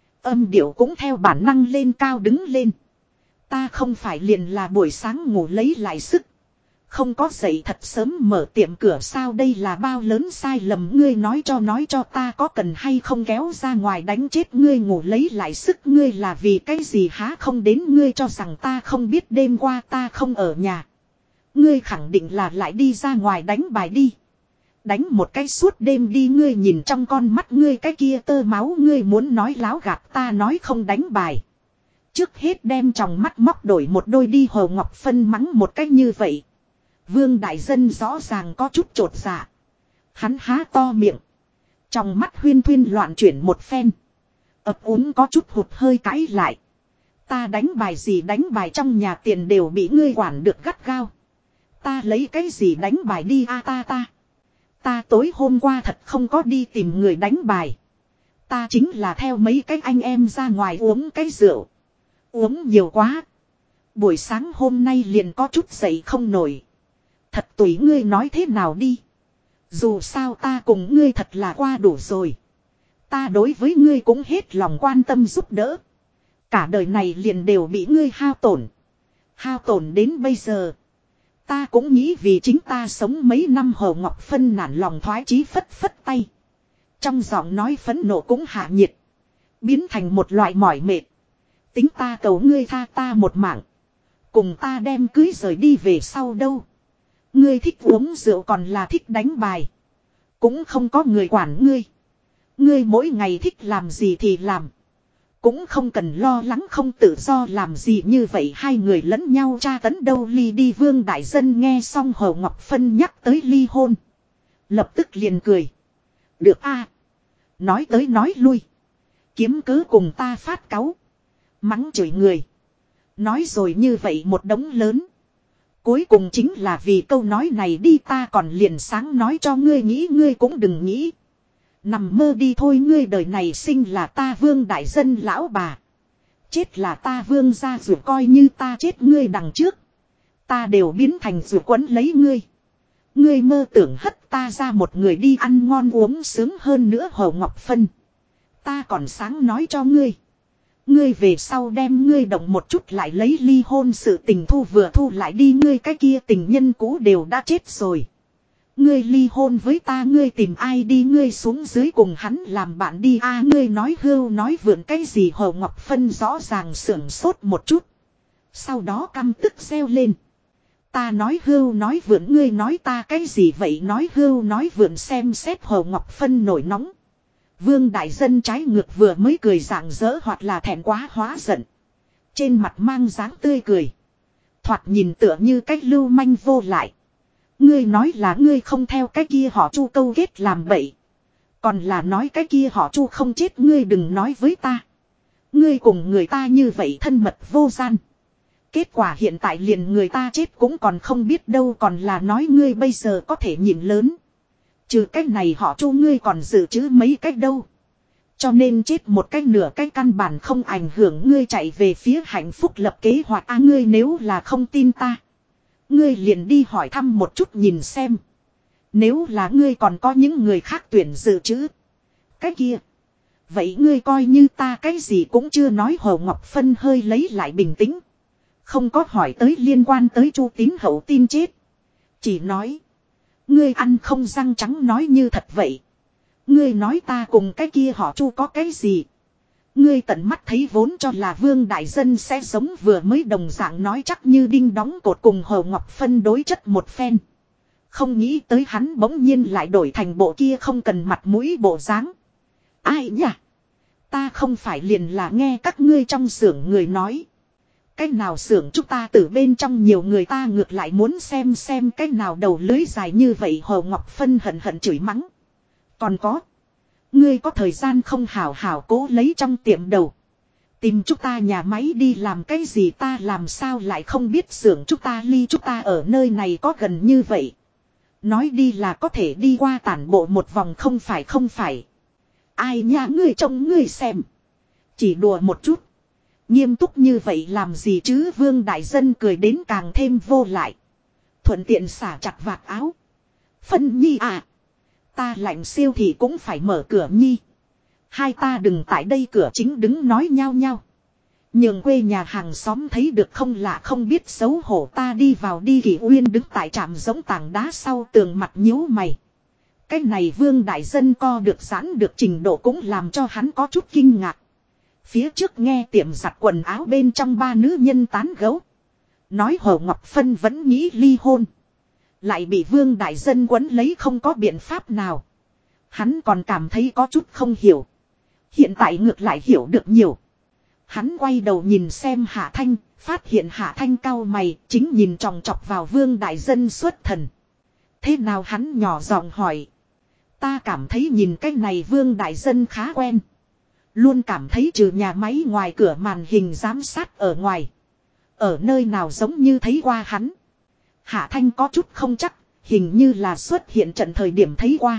A: Âm điệu cũng theo bản năng lên cao đứng lên. Ta không phải liền là buổi sáng ngủ lấy lại sức. Không có dậy thật sớm mở tiệm cửa sao đây là bao lớn sai lầm ngươi nói cho ta có cần hay không kéo ra ngoài đánh chết ngươi ngủ lấy lại sức ngươi là vì cái gì há không đến ngươi cho rằng ta không biết đêm qua ta không ở nhà. Ngươi khẳng định là lại đi ra ngoài đánh bài đi. Đánh một cái suốt đêm đi ngươi nhìn trong con mắt ngươi cái kia tơ máu ngươi muốn nói láo gạt ta nói không đánh bài. Trước hết đem tròng mắt móc đổi một đôi đi Hồ Ngọc Phân mắng một cách như vậy. Vương Đại Dân rõ ràng có chút chột dạ. Hắn há to miệng. Tròng mắt huyên thuyên loạn chuyển một phen. Ấp úng có chút hụt hơi cãi lại. Ta đánh bài gì đánh bài trong nhà tiền đều bị ngươi quản được gắt gao. Ta lấy cái gì đánh bài đi ta tối hôm qua thật không có đi tìm người đánh bài. Ta chính là theo mấy cái anh em ra ngoài uống cái rượu. Uống nhiều quá. Buổi sáng hôm nay liền có chút dậy không nổi. Thật tùy ngươi nói thế nào đi. Dù sao ta cùng ngươi thật là qua đủ rồi. Ta đối với ngươi cũng hết lòng quan tâm giúp đỡ. Cả đời này liền đều bị ngươi hao tổn. Hao tổn đến bây giờ. Ta cũng nghĩ vì chính ta sống mấy năm Hồ Ngọc Phân nản lòng thoái chí phất phất tay. Trong giọng nói phẫn nộ cũng hạ nhiệt. Biến thành một loại mỏi mệt. Tính ta cầu ngươi tha ta một mạng. Cùng ta đem cưới rời đi về sau đâu. Ngươi thích uống rượu còn là thích đánh bài. Cũng không có người quản ngươi. Ngươi mỗi ngày thích làm gì thì làm. Cũng không cần lo lắng không tự do làm gì như vậy hai người lẫn nhau tra tấn đâu ly đi Vương Đại Dân nghe xong Hồ Ngọc Phân nhắc tới ly hôn. Lập tức liền cười. Được a, nói tới nói lui. Kiếm cứ cùng ta phát cáu. Mắng chửi người. Nói rồi như vậy một đống lớn. Cuối cùng chính là vì câu nói này đi ta còn liền sáng nói cho ngươi nghĩ ngươi cũng đừng nghĩ. Nằm mơ đi thôi ngươi đời này sinh là ta Vương Đại Dân lão bà. Chết là ta Vương gia dù coi như ta chết ngươi đằng trước. Ta đều biến thành dù quấn lấy ngươi. Ngươi mơ tưởng hất ta ra một người đi ăn ngon uống sướng hơn nữa Hồ Ngọc Phân. Ta còn sáng nói cho ngươi. Ngươi về sau đem ngươi động một chút lại lấy ly hôn sự tình thu vừa thu lại đi ngươi cái kia tình nhân cũ đều đã chết rồi. Ngươi ly hôn với ta ngươi tìm ai đi ngươi xuống dưới cùng hắn làm bạn đi ngươi nói hưu nói vượn cái gì Hồ Ngọc Phân rõ ràng sưởng sốt một chút. Sau đó căm tức reo lên. Ta nói hưu nói vượn ngươi nói ta cái gì vậy nói hưu nói vượn xem xét Hồ Ngọc Phân nổi nóng. Vương Đại Dân trái ngược vừa mới cười rạng rỡ hoặc là thẹn quá hóa giận. Trên mặt mang dáng tươi cười. Thoạt nhìn tựa như cách lưu manh vô lại. Ngươi nói là ngươi không theo cái kia họ Chu câu kết làm bậy. Còn là nói cái kia họ Chu không chết, ngươi đừng nói với ta. Ngươi cùng người ta như vậy thân mật vô gian. Kết quả hiện tại liền người ta chết cũng còn không biết đâu, còn là nói ngươi bây giờ có thể nhìn lớn. Trừ cách này họ Chu ngươi còn dự trữ mấy cách đâu. Cho nên chết một cách nửa cách căn bản không ảnh hưởng ngươi chạy về phía hạnh phúc lập kế hoạch. Ngươi nếu là không tin ta, ngươi liền đi hỏi thăm một chút nhìn xem. Nếu là ngươi còn có những người khác tuyển dự trữ cái kia, vậy ngươi coi như ta cái gì cũng chưa nói. Hồ Ngọc Phân hơi lấy lại bình tĩnh, không có hỏi tới liên quan tới Chu Tín Hậu tin chết. Chỉ nói, ngươi ăn không răng trắng nói như thật vậy. Ngươi nói ta cùng cái kia họ Chu có cái gì? Ngươi tận mắt thấy vốn cho là Vương Đại Dân sẽ giống vừa mới đồng dạng nói chắc như đinh đóng cột cùng Hồ Ngọc Phân đối chất một phen. Không nghĩ tới hắn bỗng nhiên lại đổi thành bộ kia không cần mặt mũi bộ dáng. Ai nhỉ? Ta không phải liền là nghe các ngươi trong xưởng người nói. Cái nào xưởng chúng ta từ bên trong nhiều người, ta ngược lại muốn xem cái nào đầu lưới dài như vậy. Hồ Ngọc Phân hận hận chửi mắng. Còn có, ngươi có thời gian không hảo hảo cố lấy trong tiệm đầu. Tìm chúng ta nhà máy đi làm cái gì, ta làm sao lại không biết xưởng chúng ta ly chúng ta ở nơi này có gần như vậy. Nói đi là có thể đi qua tản bộ một vòng, không phải. Ai nha, ngươi trông ngươi xem. Chỉ đùa một chút. Nghiêm túc như vậy làm gì chứ? Vương Đại Dân cười đến càng thêm vô lại. Thuận tiện xả chặt vạt áo. Phân Nhi à, ta lạnh siêu thì cũng phải mở cửa Nhi. Hai ta đừng tại đây cửa chính đứng nói nhau. Nhường quê nhà hàng xóm thấy được không lạ không biết xấu hổ. Ta đi vào đi. Kỷ Uyên đứng tại trạm giống tảng đá sau tường, mặt nhíu mày. Cái này Vương Đại Dân co được giãn được trình độ cũng làm cho hắn có chút kinh ngạc. Phía trước nghe tiệm giặt quần áo bên trong ba nữ nhân tán gẫu, nói Hồ Ngọc Phân vẫn nghĩ ly hôn, lại bị Vương Đại Dân quấn lấy không có biện pháp nào. Hắn còn cảm thấy có chút không hiểu. Hiện tại ngược lại hiểu được nhiều. Hắn quay đầu nhìn xem Hạ Thanh, phát hiện Hạ Thanh cau mày, chính nhìn chòng chọc vào Vương Đại Dân xuất thần. Thế nào? Hắn nhỏ giọng hỏi. Ta cảm thấy nhìn cái này Vương Đại Dân khá quen. Luôn cảm thấy trừ nhà máy ngoài cửa màn hình giám sát ở ngoài, ở nơi nào giống như thấy qua hắn. Hạ Thanh có chút không chắc, hình như là xuất hiện trận thời điểm thấy qua.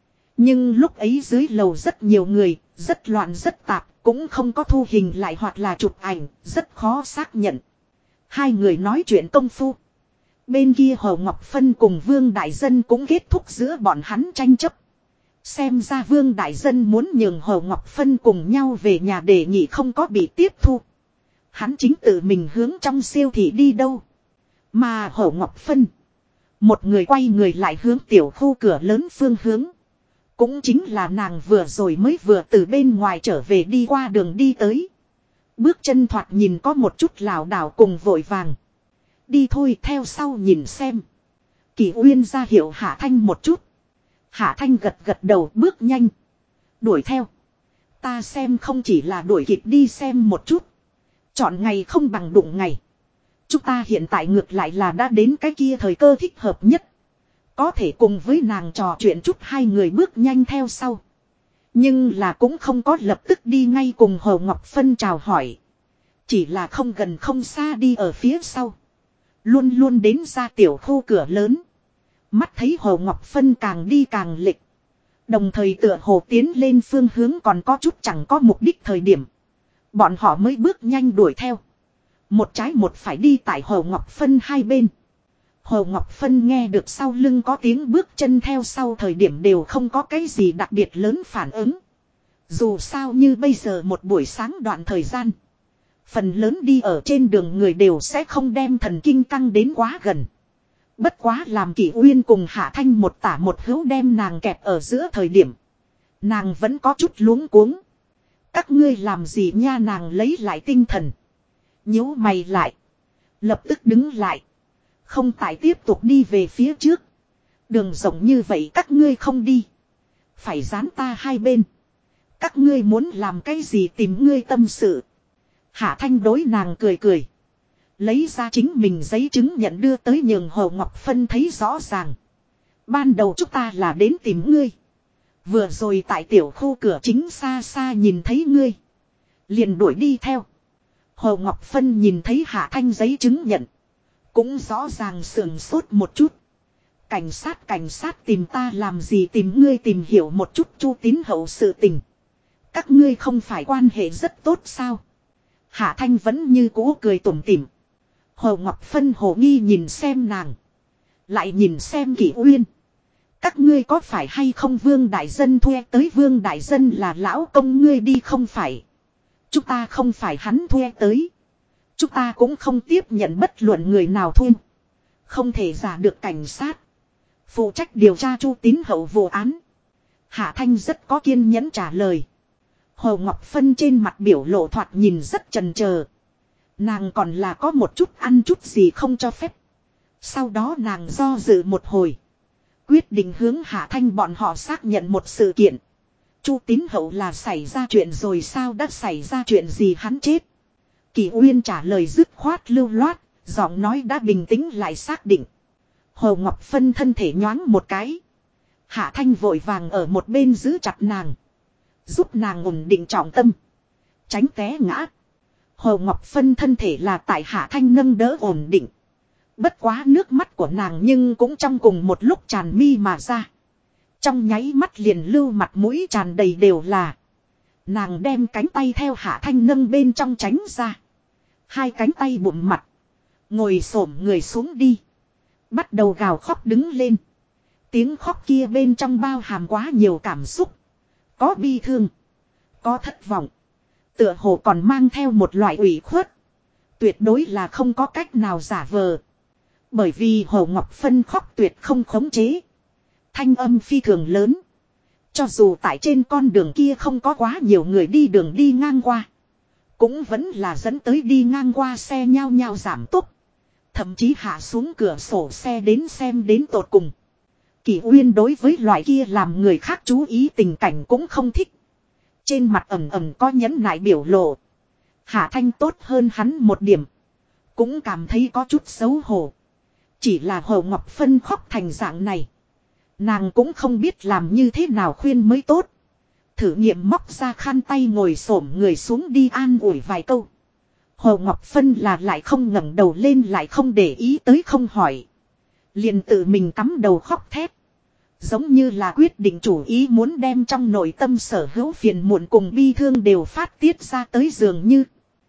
A: Nhưng lúc ấy dưới lầu rất nhiều người, rất loạn rất tạp, cũng không có thu hình lại hoặc là chụp ảnh, rất khó xác nhận. Hai người nói chuyện công phu, bên kia Hồ Ngọc Phân cùng Vương Đại Dân cũng kết thúc giữa bọn hắn tranh chấp. Xem ra Vương Đại Dân muốn nhường Hồ Ngọc Phân cùng nhau về nhà đề nghị không có bị tiếp thu. Hắn chính tự mình hướng trong siêu thị đi đâu. Mà Hồ Ngọc Phân, một người quay người lại hướng tiểu khu cửa lớn phương hướng. Cũng chính là nàng vừa rồi mới vừa từ bên ngoài trở về đi qua đường đi tới. Bước chân thoạt nhìn có một chút lảo đảo cùng vội vàng. Đi thôi, theo sau nhìn xem. Kỷ Uyên ra hiệu Hạ Thanh một chút. Hạ Thanh gật đầu bước nhanh. Đuổi theo. Ta xem không chỉ là đuổi kịp đi xem một chút. Chọn ngày không bằng đụng ngày. Chúng ta hiện tại ngược lại là đã đến cái kia thời cơ thích hợp nhất. Có thể cùng với nàng trò chuyện chút. Hai người bước nhanh theo sau. Nhưng là cũng không có lập tức đi ngay cùng Hồ Ngọc Phân chào hỏi. Chỉ là không gần không xa đi ở phía sau. Luôn luôn đến ra tiểu khu cửa lớn. Mắt thấy Hồ Ngọc Phân càng đi càng lệch. Đồng thời tựa hồ tiến lên phương hướng còn có chút chẳng có mục đích thời điểm. Bọn họ mới bước nhanh đuổi theo. Một trái một phải đi tại Hồ Ngọc Phân hai bên. Hồ Ngọc Phân nghe được sau lưng có tiếng bước chân theo sau thời điểm đều không có cái gì đặc biệt lớn phản ứng. Dù sao như bây giờ một buổi sáng đoạn thời gian, phần lớn đi ở trên đường người đều sẽ không đem thần kinh căng đến quá gần. Bất quá làm Kỷ Uyên cùng Hạ Thanh một tả một hữu đem nàng kẹp ở giữa thời điểm, nàng vẫn có chút luống cuống. Các ngươi làm gì nha? Nàng lấy lại tinh thần, nhíu mày lại, lập tức đứng lại. Không tại tiếp tục đi về phía trước. Đường rộng như vậy các ngươi không đi, phải dán ta hai bên. Các ngươi muốn làm cái gì tìm ngươi tâm sự. Hạ Thanh đối nàng cười. Lấy ra chính mình giấy chứng nhận đưa tới nhường Hồ Ngọc Phân thấy rõ ràng. Ban đầu chúng ta là đến tìm ngươi. Vừa rồi tại tiểu khu cửa chính xa xa nhìn thấy ngươi. Liền đuổi đi theo. Hồ Ngọc Phân nhìn thấy Hạ Thanh giấy chứng nhận. Cũng rõ ràng sườn sốt một chút. Cảnh sát tìm ta làm gì, tìm ngươi tìm hiểu một chút Chu Tín Hậu sự tình. Các ngươi không phải quan hệ rất tốt sao? Hạ Thanh vẫn như cũ cười tủm tỉm. Hồ Ngọc Phân hồ nghi nhìn xem nàng. Lại nhìn xem Kỷ Uyên. Các ngươi có phải hay không Vương Đại Dân thuê tới? Vương Đại Dân là lão công ngươi đi không phải? Chúng ta không phải hắn thuê tới. Chúng ta cũng không tiếp nhận bất luận người nào thuê. Không thể giả được cảnh sát. Phụ trách điều tra Chu Tín Hậu vụ án. Hạ Thanh rất có kiên nhẫn trả lời. Hồ Ngọc Phân trên mặt biểu lộ thoạt nhìn rất chần chờ. Nàng còn là có một chút ăn chút gì không cho phép. Sau đó nàng do dự một hồi. Quyết định hướng Hạ Thanh bọn họ xác nhận một sự kiện. Chu Tín Hậu là xảy ra chuyện rồi sao? Đã xảy ra chuyện gì hắn chết? Kỷ Uyên trả lời dứt khoát lưu loát, giọng nói đã bình tĩnh lại xác định. Hồ Ngọc Phân thân thể nhoáng một cái. Hạ Thanh vội vàng ở một bên giữ chặt nàng. Giúp nàng ổn định trọng tâm. Tránh té ngã. Hồ Ngọc Phân thân thể là tại Hạ Thanh nâng đỡ ổn định. Bất quá nước mắt của nàng nhưng cũng trong cùng một lúc tràn mi mà ra. Trong nháy mắt liền lưu mặt mũi tràn đầy đều là. Nàng đem cánh tay theo Hạ Thanh nâng bên trong tránh ra. Hai cánh tay bụng mặt. Ngồi xổm người xuống đi. Bắt đầu gào khóc đứng lên. Tiếng khóc kia bên trong bao hàm quá nhiều cảm xúc. Có bi thương. Có thất vọng. Tựa hồ còn mang theo một loại ủy khuất. Tuyệt đối là không có cách nào giả vờ. Bởi vì Hồ Ngọc Phân khóc tuyệt không khống chế. Thanh âm phi thường lớn. Cho dù tại trên con đường kia không có quá nhiều người đi đường đi ngang qua. Cũng vẫn là dẫn tới đi ngang qua xe nhao nhao giảm tốc. Thậm chí hạ xuống cửa sổ xe đến xem đến tột cùng. Kỷ Uyên đối với loại kia làm người khác chú ý tình cảnh cũng không thích. Trên mặt ẩn ẩn có nhẫn nại biểu lộ. Hạ Thanh tốt hơn hắn một điểm. Cũng cảm thấy có chút xấu hổ. Chỉ là Hồ Ngọc Phân khóc thành dạng này. Nàng cũng không biết làm như thế nào khuyên mới tốt. Thử nghiệm móc ra khăn tay ngồi xổm người xuống đi an ủi vài câu. Hồ Ngọc Phân là lại không ngẩng đầu lên, lại không để ý tới, không hỏi. Liền tự mình cắm đầu khóc thét. Giống như là quyết định chủ ý muốn đem trong nội tâm sở hữu phiền muộn cùng bi thương đều phát tiết ra tới dường như.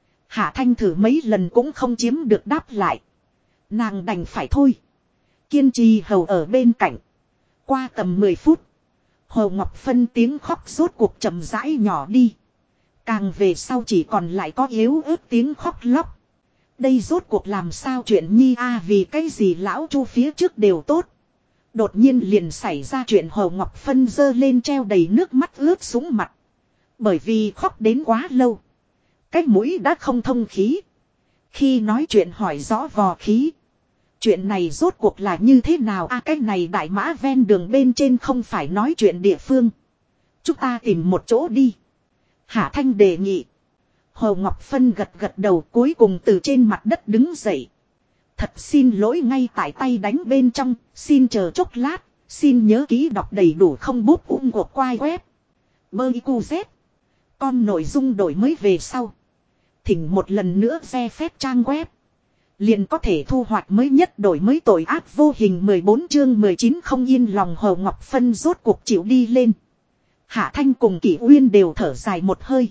A: Hạ Thanh thử mấy lần cũng không chiếm được đáp lại. Nàng đành phải thôi. Kiên trì hầu ở bên cạnh. Qua tầm 10 phút. Hồ Ngọc Phân tiếng khóc rốt cuộc chậm rãi nhỏ đi. Càng về sau chỉ còn lại có yếu ớt tiếng khóc lóc. Đây rốt cuộc làm sao chuyện nhi vì cái gì lão Chu phía trước đều tốt. Đột nhiên liền xảy ra chuyện. Hồ Ngọc Phân giơ lên treo đầy nước mắt ướt sũng mặt. Bởi vì khóc đến quá lâu. Cái mũi đã không thông khí. Khi nói chuyện hỏi rõ vò khí. Chuyện này rốt cuộc là như thế nào? Cái này đại mã ven đường bên trên không phải nói chuyện địa phương. Chúng ta tìm một chỗ đi. Hạ Thanh đề nghị. Hồ Ngọc Phân gật gật đầu, cuối cùng từ trên mặt đất đứng dậy. Thật xin lỗi, ngay tại tay đánh bên trong, xin chờ chốc lát, xin nhớ ký đọc đầy đủ không bút của quai web. Bơi cu z. Con nội dung đổi mới về sau. Thỉnh một lần nữa re phép trang web. Liền có thể thu hoạch mới nhất đổi mới tội ác vô hình 14 chương 19 không yên lòng. Hồ Ngọc Phân rốt cuộc chịu đi lên. Hạ Thanh cùng Kỷ Uyên đều thở dài một hơi.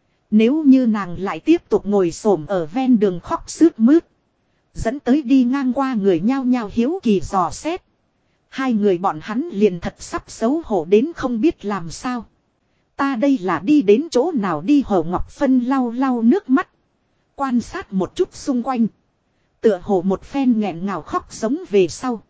A: Nếu như nàng lại tiếp tục ngồi xổm ở ven đường khóc sướt mướt. Dẫn tới đi ngang qua người nhao nhao hiếu kỳ dò xét. Hai người bọn hắn liền thật sắp xấu hổ đến không biết làm sao. Ta đây là đi đến chỗ nào đi? Hồ Ngọc Phân lau lau nước mắt. Quan sát một chút xung quanh. Tựa hồ một phen nghẹn ngào khóc giống về sau.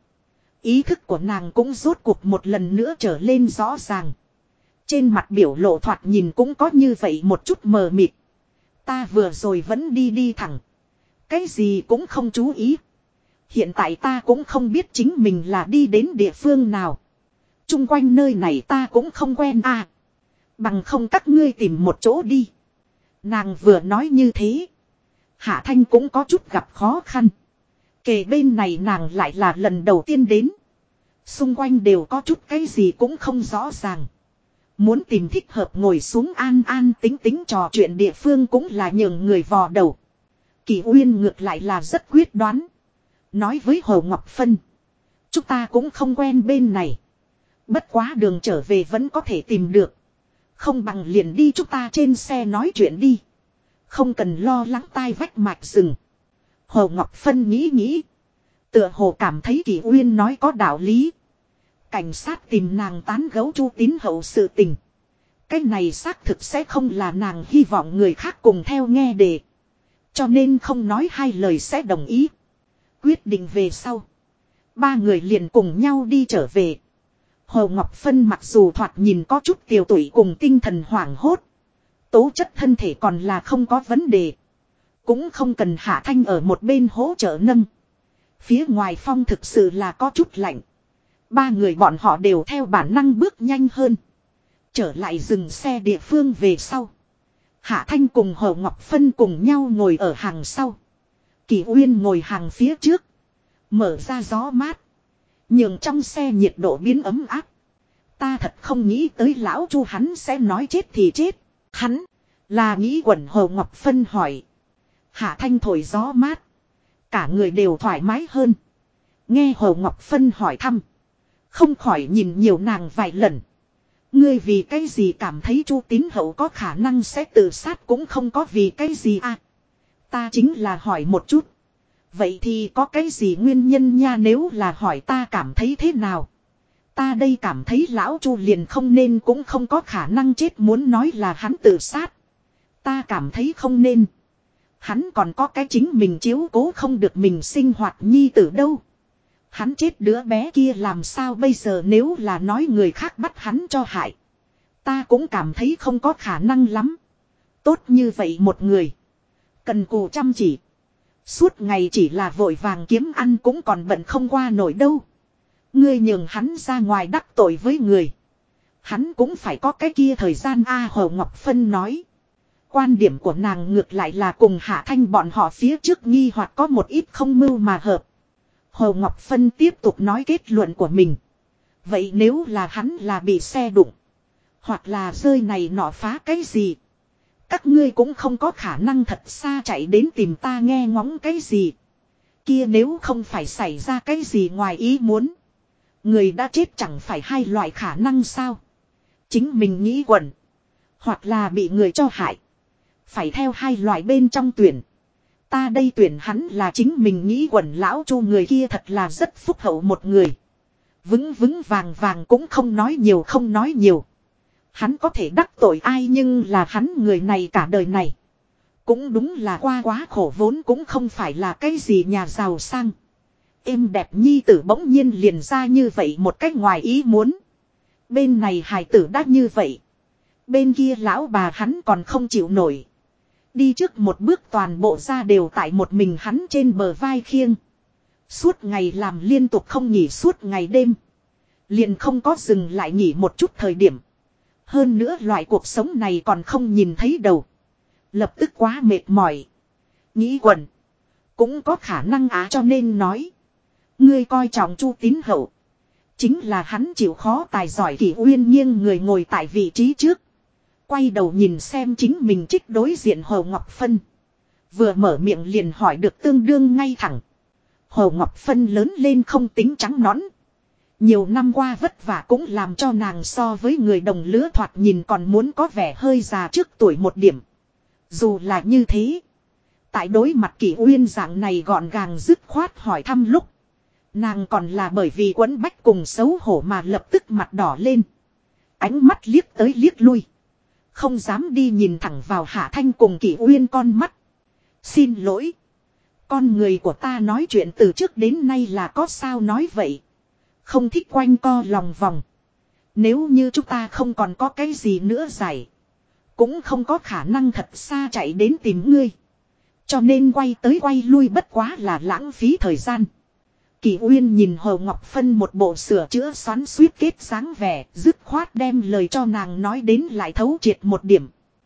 A: Ý thức của nàng cũng rốt cuộc một lần nữa trở lên rõ ràng. Trên mặt biểu lộ thoạt nhìn cũng có như vậy một chút mờ mịt. Ta vừa rồi vẫn đi thẳng. Cái gì cũng không chú ý. Hiện tại ta cũng không biết chính mình là đi đến địa phương nào. Trung quanh nơi này ta cũng không quen Bằng không các ngươi tìm một chỗ đi. Nàng vừa nói như thế. Hạ Thanh cũng có chút gặp khó khăn. Kề bên này nàng lại là lần đầu tiên đến. Xung quanh đều có chút cái gì cũng không rõ ràng. Muốn tìm thích hợp ngồi xuống an an tính tính trò chuyện địa phương cũng là nhường người vò đầu. Kỳ Uyên ngược lại là rất quyết đoán. Nói với Hồ Ngọc Phân. Chúng ta cũng không quen bên này. Bất quá đường trở về vẫn có thể tìm được. Không bằng liền đi chúng ta trên xe nói chuyện đi. Không cần lo lắng tai vách mạch rừng. Hồ Ngọc Phân nghĩ nghĩ. Tựa hồ cảm thấy Kỳ Uyên nói có đạo lý. Cảnh sát tìm nàng tán gẫu Chu Tín Hậu sự tình. Cái này xác thực sẽ không là nàng hy vọng người khác cùng theo nghe đề. Cho nên không nói hai lời sẽ đồng ý. Quyết định về sau. Ba người liền cùng nhau đi trở về. Hồ Ngọc Phân mặc dù thoạt nhìn có chút tiều tụy cùng tinh thần hoảng hốt. Tố chất thân thể còn là không có vấn đề. Cũng không cần Hạ Thanh ở một bên hỗ trợ nâng. Phía ngoài phong thực sự là có chút lạnh. Ba người bọn họ đều theo bản năng bước nhanh hơn. Trở lại dừng xe địa phương về sau. Hạ Thanh cùng Hồ Ngọc Phân cùng nhau ngồi ở hàng sau. Kỳ Uyên ngồi hàng phía trước. Mở ra gió mát. Nhường trong xe nhiệt độ biến ấm áp. Ta thật không nghĩ tới lão Chu hắn sẽ nói chết thì chết. Hắn là nghĩ quẩn. Hồ Ngọc Phân hỏi. Hạ Thanh thổi gió mát. Cả người đều thoải mái hơn. Nghe Hồ Ngọc Phân hỏi thăm. Không khỏi nhìn nhiều nàng vài lần. Ngươi vì cái gì cảm thấy Chu Tín Hậu có khả năng sẽ tự sát cũng không có vì cái gì à. Ta chính là hỏi một chút. Vậy thì có cái gì nguyên nhân nha, nếu là hỏi ta cảm thấy thế nào? Ta đây cảm thấy lão Chu liền không nên cũng không có khả năng chết, muốn nói là hắn tự sát. Ta cảm thấy không nên. Hắn còn có cái chính mình chiếu cố không được mình sinh hoạt nhi tử đâu. Hắn chết đứa bé kia làm sao bây giờ, nếu là nói người khác bắt hắn cho hại. Ta cũng cảm thấy không có khả năng lắm. Tốt như vậy một người. Cần cù chăm chỉ. Suốt ngày chỉ là vội vàng kiếm ăn cũng còn bận không qua nổi đâu. Ngươi nhường hắn ra ngoài đắc tội với người. Hắn cũng phải có cái kia thời gian a. Hồ Ngọc Phân nói. Quan điểm của nàng ngược lại là cùng Hạ Thanh bọn họ phía trước nghi hoặc có một ít không mưu mà hợp. Hồ Ngọc Phân tiếp tục nói kết luận của mình. Vậy nếu là hắn là bị xe đụng. Hoặc là rơi này nọ phá cái gì. Các ngươi cũng không có khả năng thật xa chạy đến tìm ta nghe ngóng cái gì. Kia nếu không phải xảy ra cái gì ngoài ý muốn. Người đã chết chẳng phải hai loại khả năng sao. Chính mình nghĩ quẩn. Hoặc là bị người cho hại. Phải theo hai loại bên trong tuyển. Ta đây tuyển hắn là chính mình nghĩ quẩn. Lão Chu người kia thật là rất phúc hậu một người. Vững vững vàng vàng cũng không nói nhiều không nói nhiều. Hắn có thể đắc tội ai, nhưng là hắn người này cả đời này. Cũng đúng là qua quá khổ, vốn cũng không phải là cái gì nhà giàu sang. Êm đẹp nhi tử bỗng nhiên liền ra như vậy một cách ngoài ý muốn. Bên này hài tử đã như vậy. Bên kia lão bà hắn còn không chịu nổi. Đi trước một bước toàn bộ ra đều tại một mình hắn trên bờ vai khiêng. Suốt ngày làm liên tục không nghỉ, suốt ngày đêm. Liền không có dừng lại nghỉ một chút thời điểm. Hơn nữa loại cuộc sống này còn không nhìn thấy đầu. Lập tức quá mệt mỏi. Nghĩ quẩn. Cũng có khả năng á, cho nên nói. Ngươi coi trọng Chu Tín Hậu. Chính là hắn chịu khó tài giỏi. Kỳ Uyên nghiêng người ngồi tại vị trí trước. Quay đầu nhìn xem chính mình trích đối diện Hồ Ngọc Phân. Vừa mở miệng liền hỏi được tương đương ngay thẳng. Hồ Ngọc Phân lớn lên không tính trắng nõn. Nhiều năm qua vất vả cũng làm cho nàng so với người đồng lứa thoạt nhìn còn muốn có vẻ hơi già trước tuổi một điểm. Dù là như thế. Tại đối mặt Kỳ Uyên dạng này gọn gàng dứt khoát hỏi thăm lúc. Nàng còn là bởi vì quẫn bách cùng xấu hổ mà lập tức mặt đỏ lên. Ánh mắt liếc tới liếc lui. Không dám đi nhìn thẳng vào Hạ Thanh cùng Kỳ Uyên con mắt. Xin lỗi. Con người của ta nói chuyện từ trước đến nay là có sao nói vậy. Không thích quanh co lòng vòng. Nếu như chúng ta không còn có cái gì nữa giải. Cũng không có khả năng thật xa chạy đến tìm ngươi. Cho nên quay tới quay lui bất quá là lãng phí thời gian. Kỳ Uyên nhìn Hồ Ngọc Phân một bộ sửa chữa xoắn suýt kết dáng vẻ, dứt khoát đem lời cho nàng nói đến lại thấu triệt một điểm.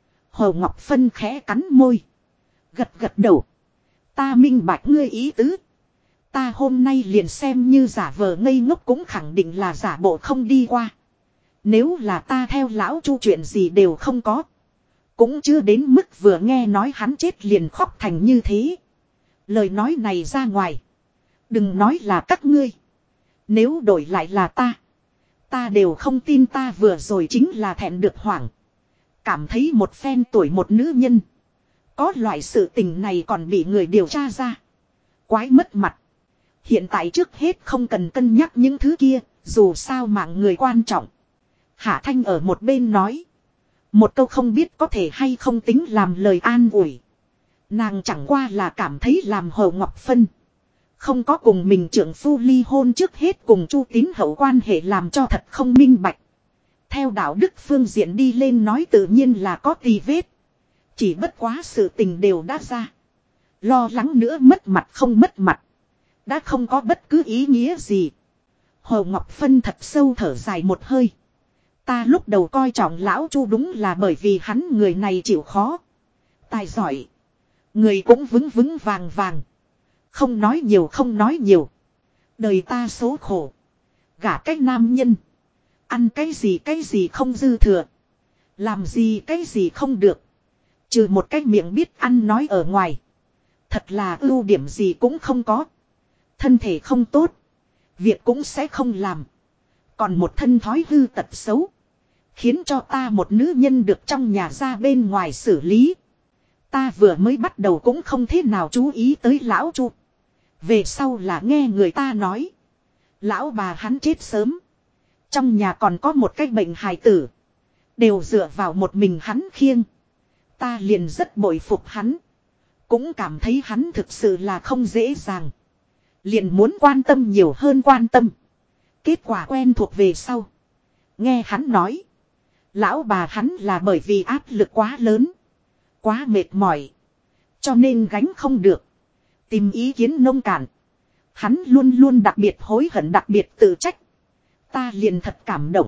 A: Hồ Ngọc Phân khẽ cắn môi. Gật gật đầu. Ta minh bạch ngươi ý tứ. Ta hôm nay liền xem như giả vờ ngây ngốc cũng khẳng định là giả bộ không đi qua. Nếu là ta theo lão Chu chuyện gì đều không có. Cũng chưa đến mức vừa nghe nói hắn chết liền khóc thành như thế. Lời nói này ra ngoài. Đừng nói là các ngươi. Nếu đổi lại là ta. Ta đều không tin ta vừa rồi chính là thẹn được hoảng. Cảm thấy một phen tuổi một nữ nhân. Có loại sự tình này còn bị người điều tra ra. Quái mất mặt. Hiện tại trước hết không cần cân nhắc những thứ kia. Dù sao mạng người quan trọng. Hạ Thanh ở một bên nói. Một câu không biết có thể hay không tính làm lời an ủi. Nàng chẳng qua là cảm thấy làm Hồ Ngọc Phân. Không có cùng mình trưởng phu ly hôn trước hết cùng Chu Tín Hậu quan hệ làm cho thật không minh bạch. Theo đạo đức phương diện đi lên nói tự nhiên là có tì vết. Chỉ bất quá sự tình đều đã ra. Lo lắng nữa mất mặt không mất mặt. Đã không có bất cứ ý nghĩa gì. Hồ Ngọc Phân thật sâu thở dài một hơi. Ta lúc đầu coi trọng lão Chu đúng là bởi vì hắn người này chịu khó. Tài giỏi. Người cũng vững vững vàng vàng. Không nói nhiều không nói nhiều. Đời ta số khổ. Gả cái nam nhân. Ăn cái gì không dư thừa. Làm gì cái gì không được. Trừ một cái miệng biết ăn nói ở ngoài. Thật là ưu điểm gì cũng không có. Thân thể không tốt. Việc cũng sẽ không làm. Còn một thân thói hư tật xấu. Khiến cho ta một nữ nhân được trong nhà ra bên ngoài xử lý. Ta vừa mới bắt đầu cũng không thế nào chú ý tới lão Chu. Về sau là nghe người ta nói. Lão bà hắn chết sớm. Trong nhà còn có một cái bệnh hài tử. Đều dựa vào một mình hắn khiêng. Ta liền rất bội phục hắn. Cũng cảm thấy hắn thực sự là không dễ dàng. Liền muốn quan tâm nhiều hơn quan tâm. Kết quả quen thuộc về sau. Nghe hắn nói. Lão bà hắn là bởi vì áp lực quá lớn. Quá mệt mỏi. Cho nên gánh không được. Tìm ý kiến nông cạn. Hắn luôn luôn đặc biệt hối hận đặc biệt tự trách. Ta liền thật cảm động.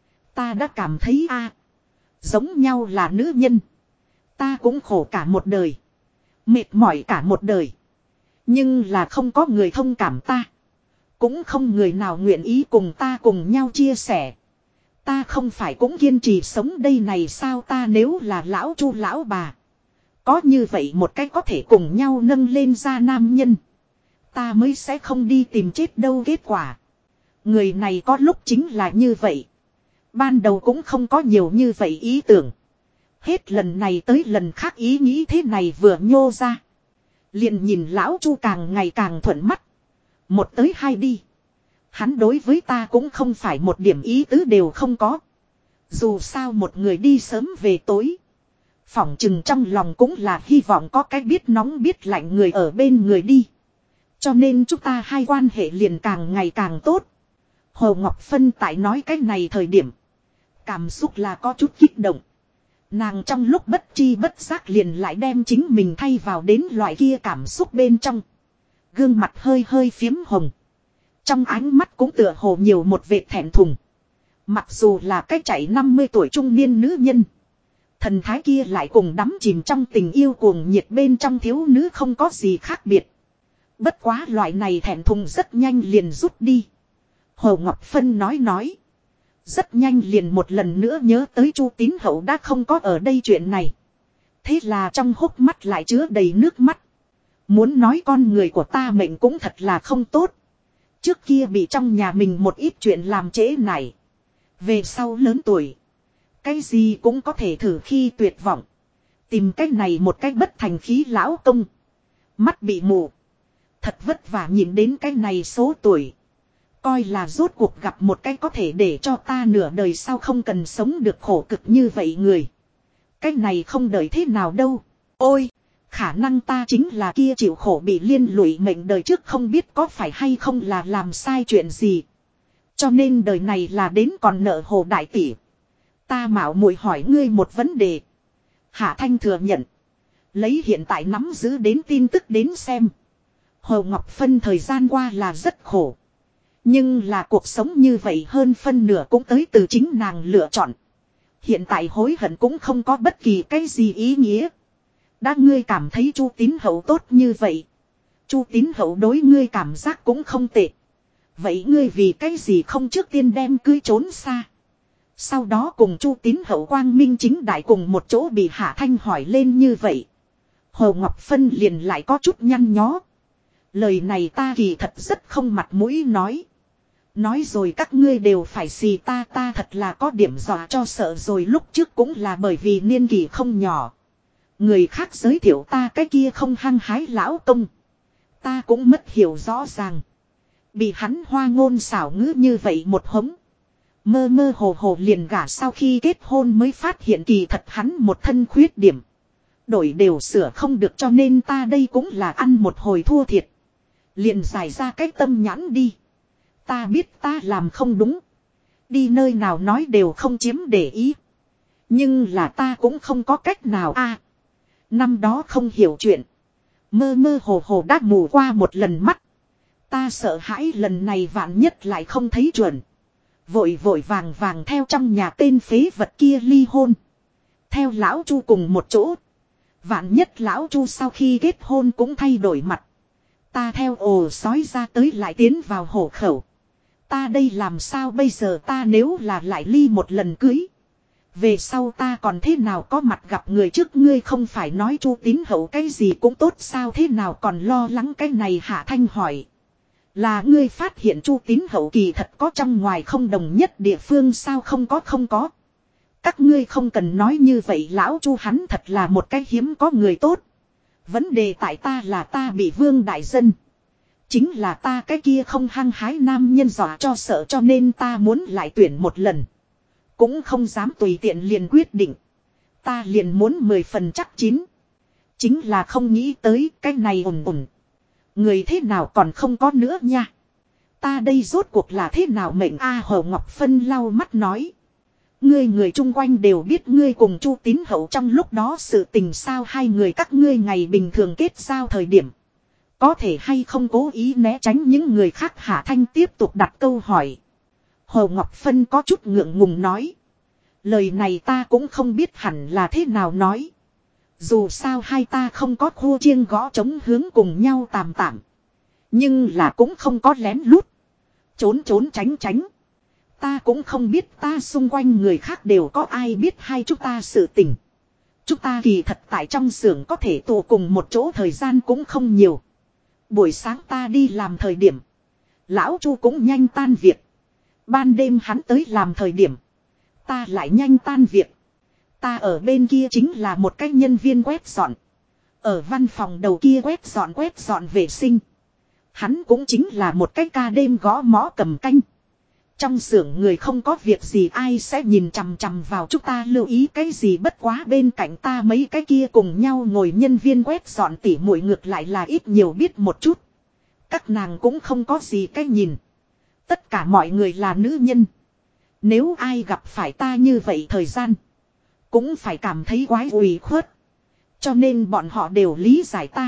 A: Ta đã cảm thấy giống nhau là nữ nhân. Ta cũng khổ cả một đời. Mệt mỏi cả một đời. Nhưng là không có người thông cảm ta. Cũng không người nào nguyện ý cùng ta cùng nhau chia sẻ. Ta không phải cũng kiên trì sống đây này sao ta nếu là lão Chu lão bà. Có như vậy một cách có thể cùng nhau nâng lên ra nam nhân. Ta mới sẽ không đi tìm chết đâu kết quả. Người này có lúc chính là như vậy. Ban đầu cũng không có nhiều như vậy ý tưởng. Hết lần này tới lần khác ý nghĩ thế này vừa nhô ra. Liền nhìn lão Chu càng ngày càng thuận mắt. Một tới hai đi. Hắn đối với ta cũng không phải một điểm ý tứ đều không có. Dù sao một người đi sớm về tối. Phỏng chừng trong lòng cũng là hy vọng có cái biết nóng biết lạnh người ở bên người đi. Cho nên chúng ta hai quan hệ liền càng ngày càng tốt. Hồ Ngọc Phân tại nói cái này thời điểm. Cảm xúc là có chút kích động. Nàng trong lúc bất chi bất giác liền lại đem chính mình thay vào đến loại kia cảm xúc bên trong. Gương mặt hơi hơi phiếm hồng. Trong ánh mắt cũng tựa hồ nhiều một vệt thẹn thùng. Mặc dù là cái chạy 50 tuổi trung niên nữ nhân. Thần thái kia lại cùng đắm chìm trong tình yêu cuồng nhiệt bên trong thiếu nữ không có gì khác biệt. Bất quá loại này thẹn thùng rất nhanh liền rút đi. Hồ Ngọc Phân nói. Rất nhanh liền một lần nữa nhớ tới Chu Tín Hậu đã không có ở đây chuyện này. Thế là trong hốc mắt lại chứa đầy nước mắt. Muốn nói con người của ta mệnh cũng thật là không tốt. Trước kia bị trong nhà mình một ít chuyện làm trễ này. Về sau lớn tuổi. Cái gì cũng có thể thử khi tuyệt vọng. Tìm cách này một cách bất thành khí lão công. Mắt bị mù. Thật vất vả nhìn đến cái này số tuổi. Coi là rốt cuộc gặp một cái có thể để cho ta nửa đời sau không cần sống được khổ cực như vậy người. Cái này không đợi thế nào đâu. Ôi, khả năng ta chính là kia chịu khổ bị liên lụy mệnh đời trước không biết có phải hay không là làm sai chuyện gì. Cho nên đời này là đến còn nợ Hồ đại tỷ. Ta mạo muội hỏi ngươi một vấn đề. Hạ Thanh thừa nhận. Lấy hiện tại nắm giữ đến tin tức đến xem. Hồ Ngọc Phân thời gian qua là rất khổ. Nhưng là cuộc sống như vậy hơn phân nửa cũng tới từ chính nàng lựa chọn. Hiện tại hối hận cũng không có bất kỳ cái gì ý nghĩa. Đã ngươi cảm thấy Chu Tín Hậu tốt như vậy. Chu Tín Hậu đối ngươi cảm giác cũng không tệ. Vậy ngươi vì cái gì không trước tiên đem cưới trốn xa. Sau đó cùng Chu Tín Hậu quang minh chính đại cùng một chỗ bị Hạ Thanh hỏi lên như vậy. Hồ Ngọc Phân liền lại có chút nhăn nhó. Lời này ta kỳ thật rất không mặt mũi nói. Nói rồi các ngươi đều phải xì ta thật là có điểm dọa cho sợ rồi, lúc trước cũng là bởi vì niên kỷ không nhỏ. Người khác giới thiệu ta cái kia không hăng hái lão công. Ta cũng mất hiểu rõ ràng. Bị hắn hoa ngôn xảo ngữ như vậy một hống. Mơ mơ hồ hồ liền gả, sau khi kết hôn mới phát hiện kỳ thật hắn một thân khuyết điểm. Đổi đều sửa không được, cho nên ta đây cũng là ăn một hồi thua thiệt. Liền giải ra cái tâm nhãn đi. Ta biết ta làm không đúng. Đi nơi nào nói đều không chiếm để ý. Nhưng là ta cũng không có cách nào a. Năm đó không hiểu chuyện. Mơ mơ hồ hồ đã mù qua một lần mắt. Ta sợ hãi lần này vạn nhất lại không thấy chuẩn. Vội vội vàng vàng theo trong nhà tên phế vật kia ly hôn. Theo lão Chu cùng một chỗ. Vạn nhất lão Chu sau khi kết hôn cũng thay đổi mặt. Ta theo ồ sói ra tới lại tiến vào hổ khẩu. Ta đây làm sao bây giờ, ta nếu là lại ly một lần cưới. Về sau ta còn thế nào có mặt gặp người trước, ngươi không phải nói Chu Tín Hậu cái gì cũng tốt sao, thế nào còn lo lắng cái này? Hạ Thanh hỏi. Là ngươi phát hiện Chu Tín Hậu kỳ thật có trong ngoài không đồng nhất địa phương sao? Không có. Các ngươi không cần nói như vậy, lão Chu hắn thật là một cái hiếm có người tốt. Vấn đề tại ta là ta bị Vương đại dân. Chính là ta cái kia không hăng hái nam nhân dọa cho sợ, cho nên ta muốn lại tuyển một lần. Cũng không dám tùy tiện liền quyết định. Ta liền muốn 10 phần chắc chín. Chính là không nghĩ tới cái này ổn. Người thế nào còn không có nữa nha. Ta đây rốt cuộc là thế nào mệnh a? Hồ Ngọc Phân lau mắt nói. Người chung quanh đều biết ngươi cùng Chu Tín Hậu trong lúc đó sự tình sao? Hai người các ngươi ngày bình thường kết giao thời điểm. Có thể hay không cố ý né tránh những người khác? Hạ Thanh tiếp tục đặt câu hỏi. Hồ Ngọc Phân có chút ngượng ngùng nói. Lời này ta cũng không biết hẳn là thế nào nói. Dù sao hai ta không có khua chiêng gõ trống hướng cùng nhau tạm. Nhưng là cũng không có lén lút. Trốn tránh. Ta cũng không biết ta xung quanh người khác đều có ai biết hai chúng ta sự tình. Chúng ta kỳ thật tại trong xưởng có thể tụ cùng một chỗ thời gian cũng không nhiều. Buổi sáng ta đi làm thời điểm. Lão Chu cũng nhanh tan việc. Ban đêm hắn tới làm thời điểm. Ta lại nhanh tan việc. Ta ở bên kia chính là một cái nhân viên quét dọn. Ở văn phòng đầu kia quét dọn vệ sinh. Hắn cũng chính là một cái ca đêm gõ mõ cầm canh. Trong xưởng người không có việc gì ai sẽ nhìn chằm chằm vào chúng ta lưu ý cái gì, bất quá bên cạnh ta mấy cái kia cùng nhau ngồi nhân viên quét dọn tỉ muội ngược lại là ít nhiều biết một chút. Các nàng cũng không có gì cái nhìn. Tất cả mọi người là nữ nhân. Nếu ai gặp phải ta như vậy thời gian. Cũng phải cảm thấy quái ủy khuất. Cho nên bọn họ đều lý giải ta.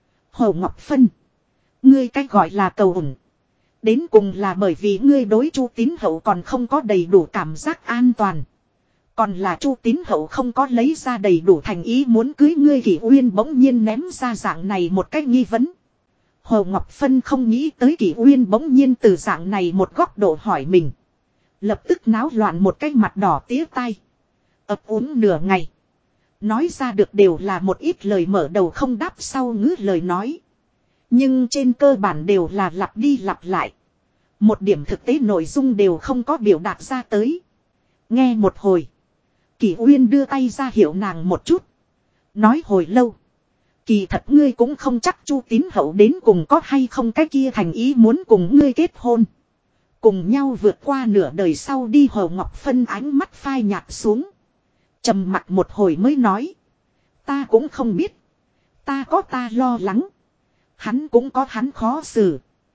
A: Hồ Ngọc Phân. Ngươi cách gọi là cầu ổn. Đến cùng là bởi vì ngươi đối Chu Tín Hậu còn không có đầy đủ cảm giác an toàn. Còn là Chu Tín Hậu không có lấy ra đầy đủ thành ý muốn cưới ngươi? Kỷ Uyên bỗng nhiên ném ra dạng này một cách nghi vấn. Hồ Ngọc Phân không nghĩ tới Kỷ Uyên bỗng nhiên từ dạng này một góc độ hỏi mình. Lập tức náo loạn một cái mặt đỏ tía tai. Ấp úng nửa ngày. Nói ra được đều là một ít lời mở đầu không đáp sau ngữ lời nói. Nhưng trên cơ bản đều là lặp đi lặp lại. Một điểm thực tế nội dung đều không có biểu đạt ra tới. Nghe một hồi. Kỷ Uyên đưa tay ra hiệu nàng một chút. Nói hồi lâu. Kỳ thật ngươi cũng không chắc Chu Tín Hậu đến cùng có hay không cái kia thành ý muốn cùng ngươi kết hôn. Cùng nhau vượt qua nửa đời sau đi. Hồ Ngọc Phân ánh mắt phai nhạt xuống. Trầm mặt một hồi mới nói. Ta cũng không biết. Ta có ta lo lắng. Hắn cũng có hắn khó xử.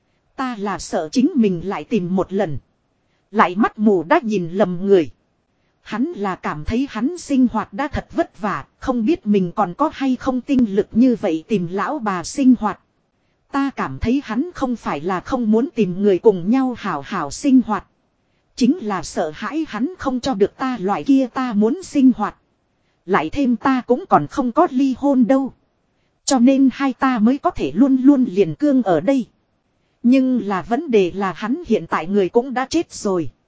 A: Ta là sợ chính mình lại tìm một lần. Lại mắt mù đã nhìn lầm người. Hắn là cảm thấy hắn sinh hoạt đã thật vất vả. Không biết mình còn có hay không tinh lực như vậy tìm lão bà sinh hoạt. Ta cảm thấy hắn không phải là không muốn tìm người cùng nhau hảo hảo sinh hoạt. Chính là sợ hãi hắn không cho được ta loại kia ta muốn sinh hoạt. Lại thêm ta cũng còn không có ly hôn đâu. Cho nên hai ta mới có thể luôn luôn liền cương ở đây. Nhưng là vấn đề là hắn hiện tại người cũng đã chết rồi.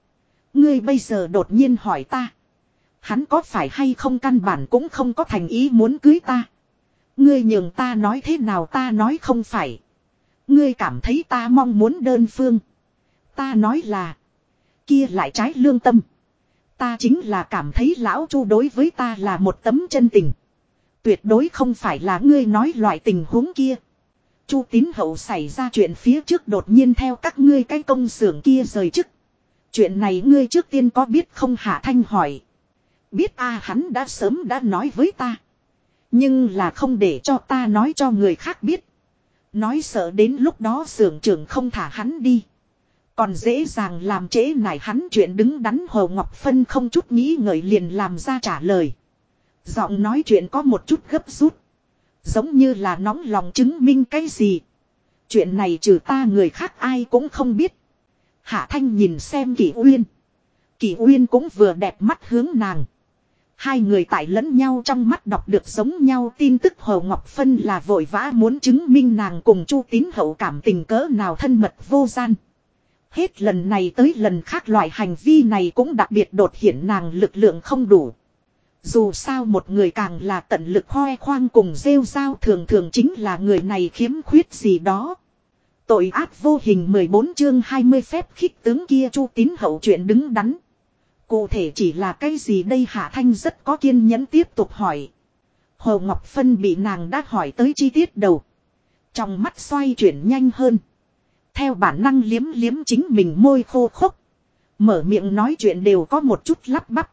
A: Ngươi bây giờ đột nhiên hỏi ta. Hắn có phải hay không căn bản cũng không có thành ý muốn cưới ta. Ngươi nhường ta nói thế nào ta nói không phải. Ngươi cảm thấy ta mong muốn đơn phương. Ta nói là. Kia lại trái lương tâm. Ta chính là cảm thấy lão Chu đối với ta là một tấm chân tình. Tuyệt đối không phải là ngươi nói loại tình huống kia. Chu Tín Hậu xảy ra chuyện phía trước đột nhiên theo các ngươi cái công xưởng kia rời chức. Chuyện này ngươi trước tiên có biết không Hạ Thanh hỏi. Biết hắn đã sớm đã nói với ta. Nhưng là không để cho ta nói cho người khác biết. Nói sợ đến lúc đó xưởng trưởng không thả hắn đi. Còn dễ dàng làm trễ nải hắn chuyện đứng đắn. Hồ Ngọc Phân không chút nghĩ ngợi liền làm ra trả lời. Giọng nói chuyện có một chút gấp rút. Giống như là nóng lòng chứng minh cái gì. Chuyện này trừ ta người khác ai cũng không biết. Hạ Thanh nhìn xem Kỷ Uyên. Kỷ Uyên cũng vừa đẹp mắt hướng nàng. Hai người tại lẫn nhau trong mắt đọc được giống nhau tin tức. Hồ Ngọc Phân là vội vã muốn chứng minh nàng cùng Chu Tín Hậu cảm tình cỡ nào thân mật vô gian. Hết lần này tới lần khác loại hành vi này cũng đặc biệt đột hiện nàng lực lượng không đủ. Dù sao một người càng là tận lực khoe khoang cùng rêu rao thường thường chính là người này khiếm khuyết gì đó. Tội ác vô hình 14 chương 20 phép khích tướng kia Chu Tín Hậu chuyện đứng đắn. Cụ thể chỉ là cái gì đây Hạ Thanh rất có kiên nhẫn tiếp tục hỏi. Hồ Ngọc Phân bị nàng đã hỏi tới chi tiết đầu. Trong mắt xoay chuyển nhanh hơn. Theo bản năng liếm liếm chính mình môi khô khốc. Mở miệng nói chuyện đều có một chút lắp bắp.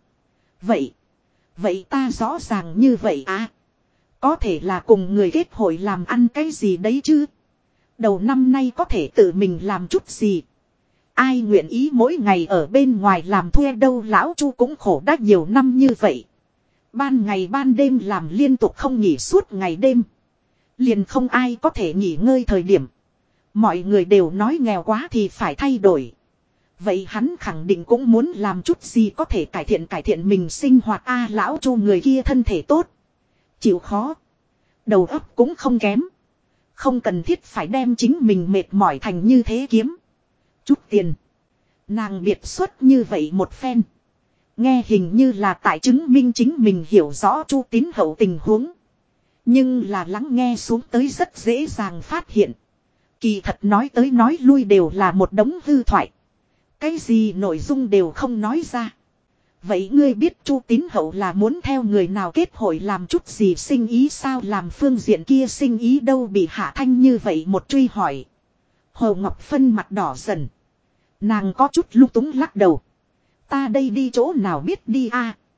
A: Vậy ta rõ ràng như vậy Có thể là cùng người kết hội làm ăn cái gì đấy chứ. Đầu năm nay có thể tự mình làm chút gì. Ai nguyện ý mỗi ngày ở bên ngoài làm thuê đâu. Lão Chu cũng khổ đã nhiều năm như vậy. Ban ngày ban đêm làm liên tục không nghỉ suốt ngày đêm. Liền không ai có thể nghỉ ngơi thời điểm. Mọi người đều nói nghèo quá thì phải thay đổi. Vậy hắn khẳng định cũng muốn làm chút gì có thể cải thiện mình sinh hoạt. Lão Chu người kia thân thể tốt. Chịu khó. Đầu óc cũng không kém. Không cần thiết phải đem chính mình mệt mỏi thành như thế kiếm. Chút tiền. Nàng biệt xuất như vậy một phen. Nghe hình như là tại chứng minh chính mình hiểu rõ Chu Tín Hậu tình huống. Nhưng là lắng nghe xuống tới rất dễ dàng phát hiện. Kỳ thật nói tới nói lui đều là một đống hư thoại. Cái gì nội dung đều không nói ra. Vậy ngươi biết Chu Tín Hậu là muốn theo người nào kết hội làm chút gì sinh ý sao làm phương diện kia sinh ý đâu bị Hạ Thanh như vậy một truy hỏi. Hồ Ngọc Phân mặt đỏ dần. Nàng có chút lung túng lắc đầu. Ta đây đi chỗ nào biết đi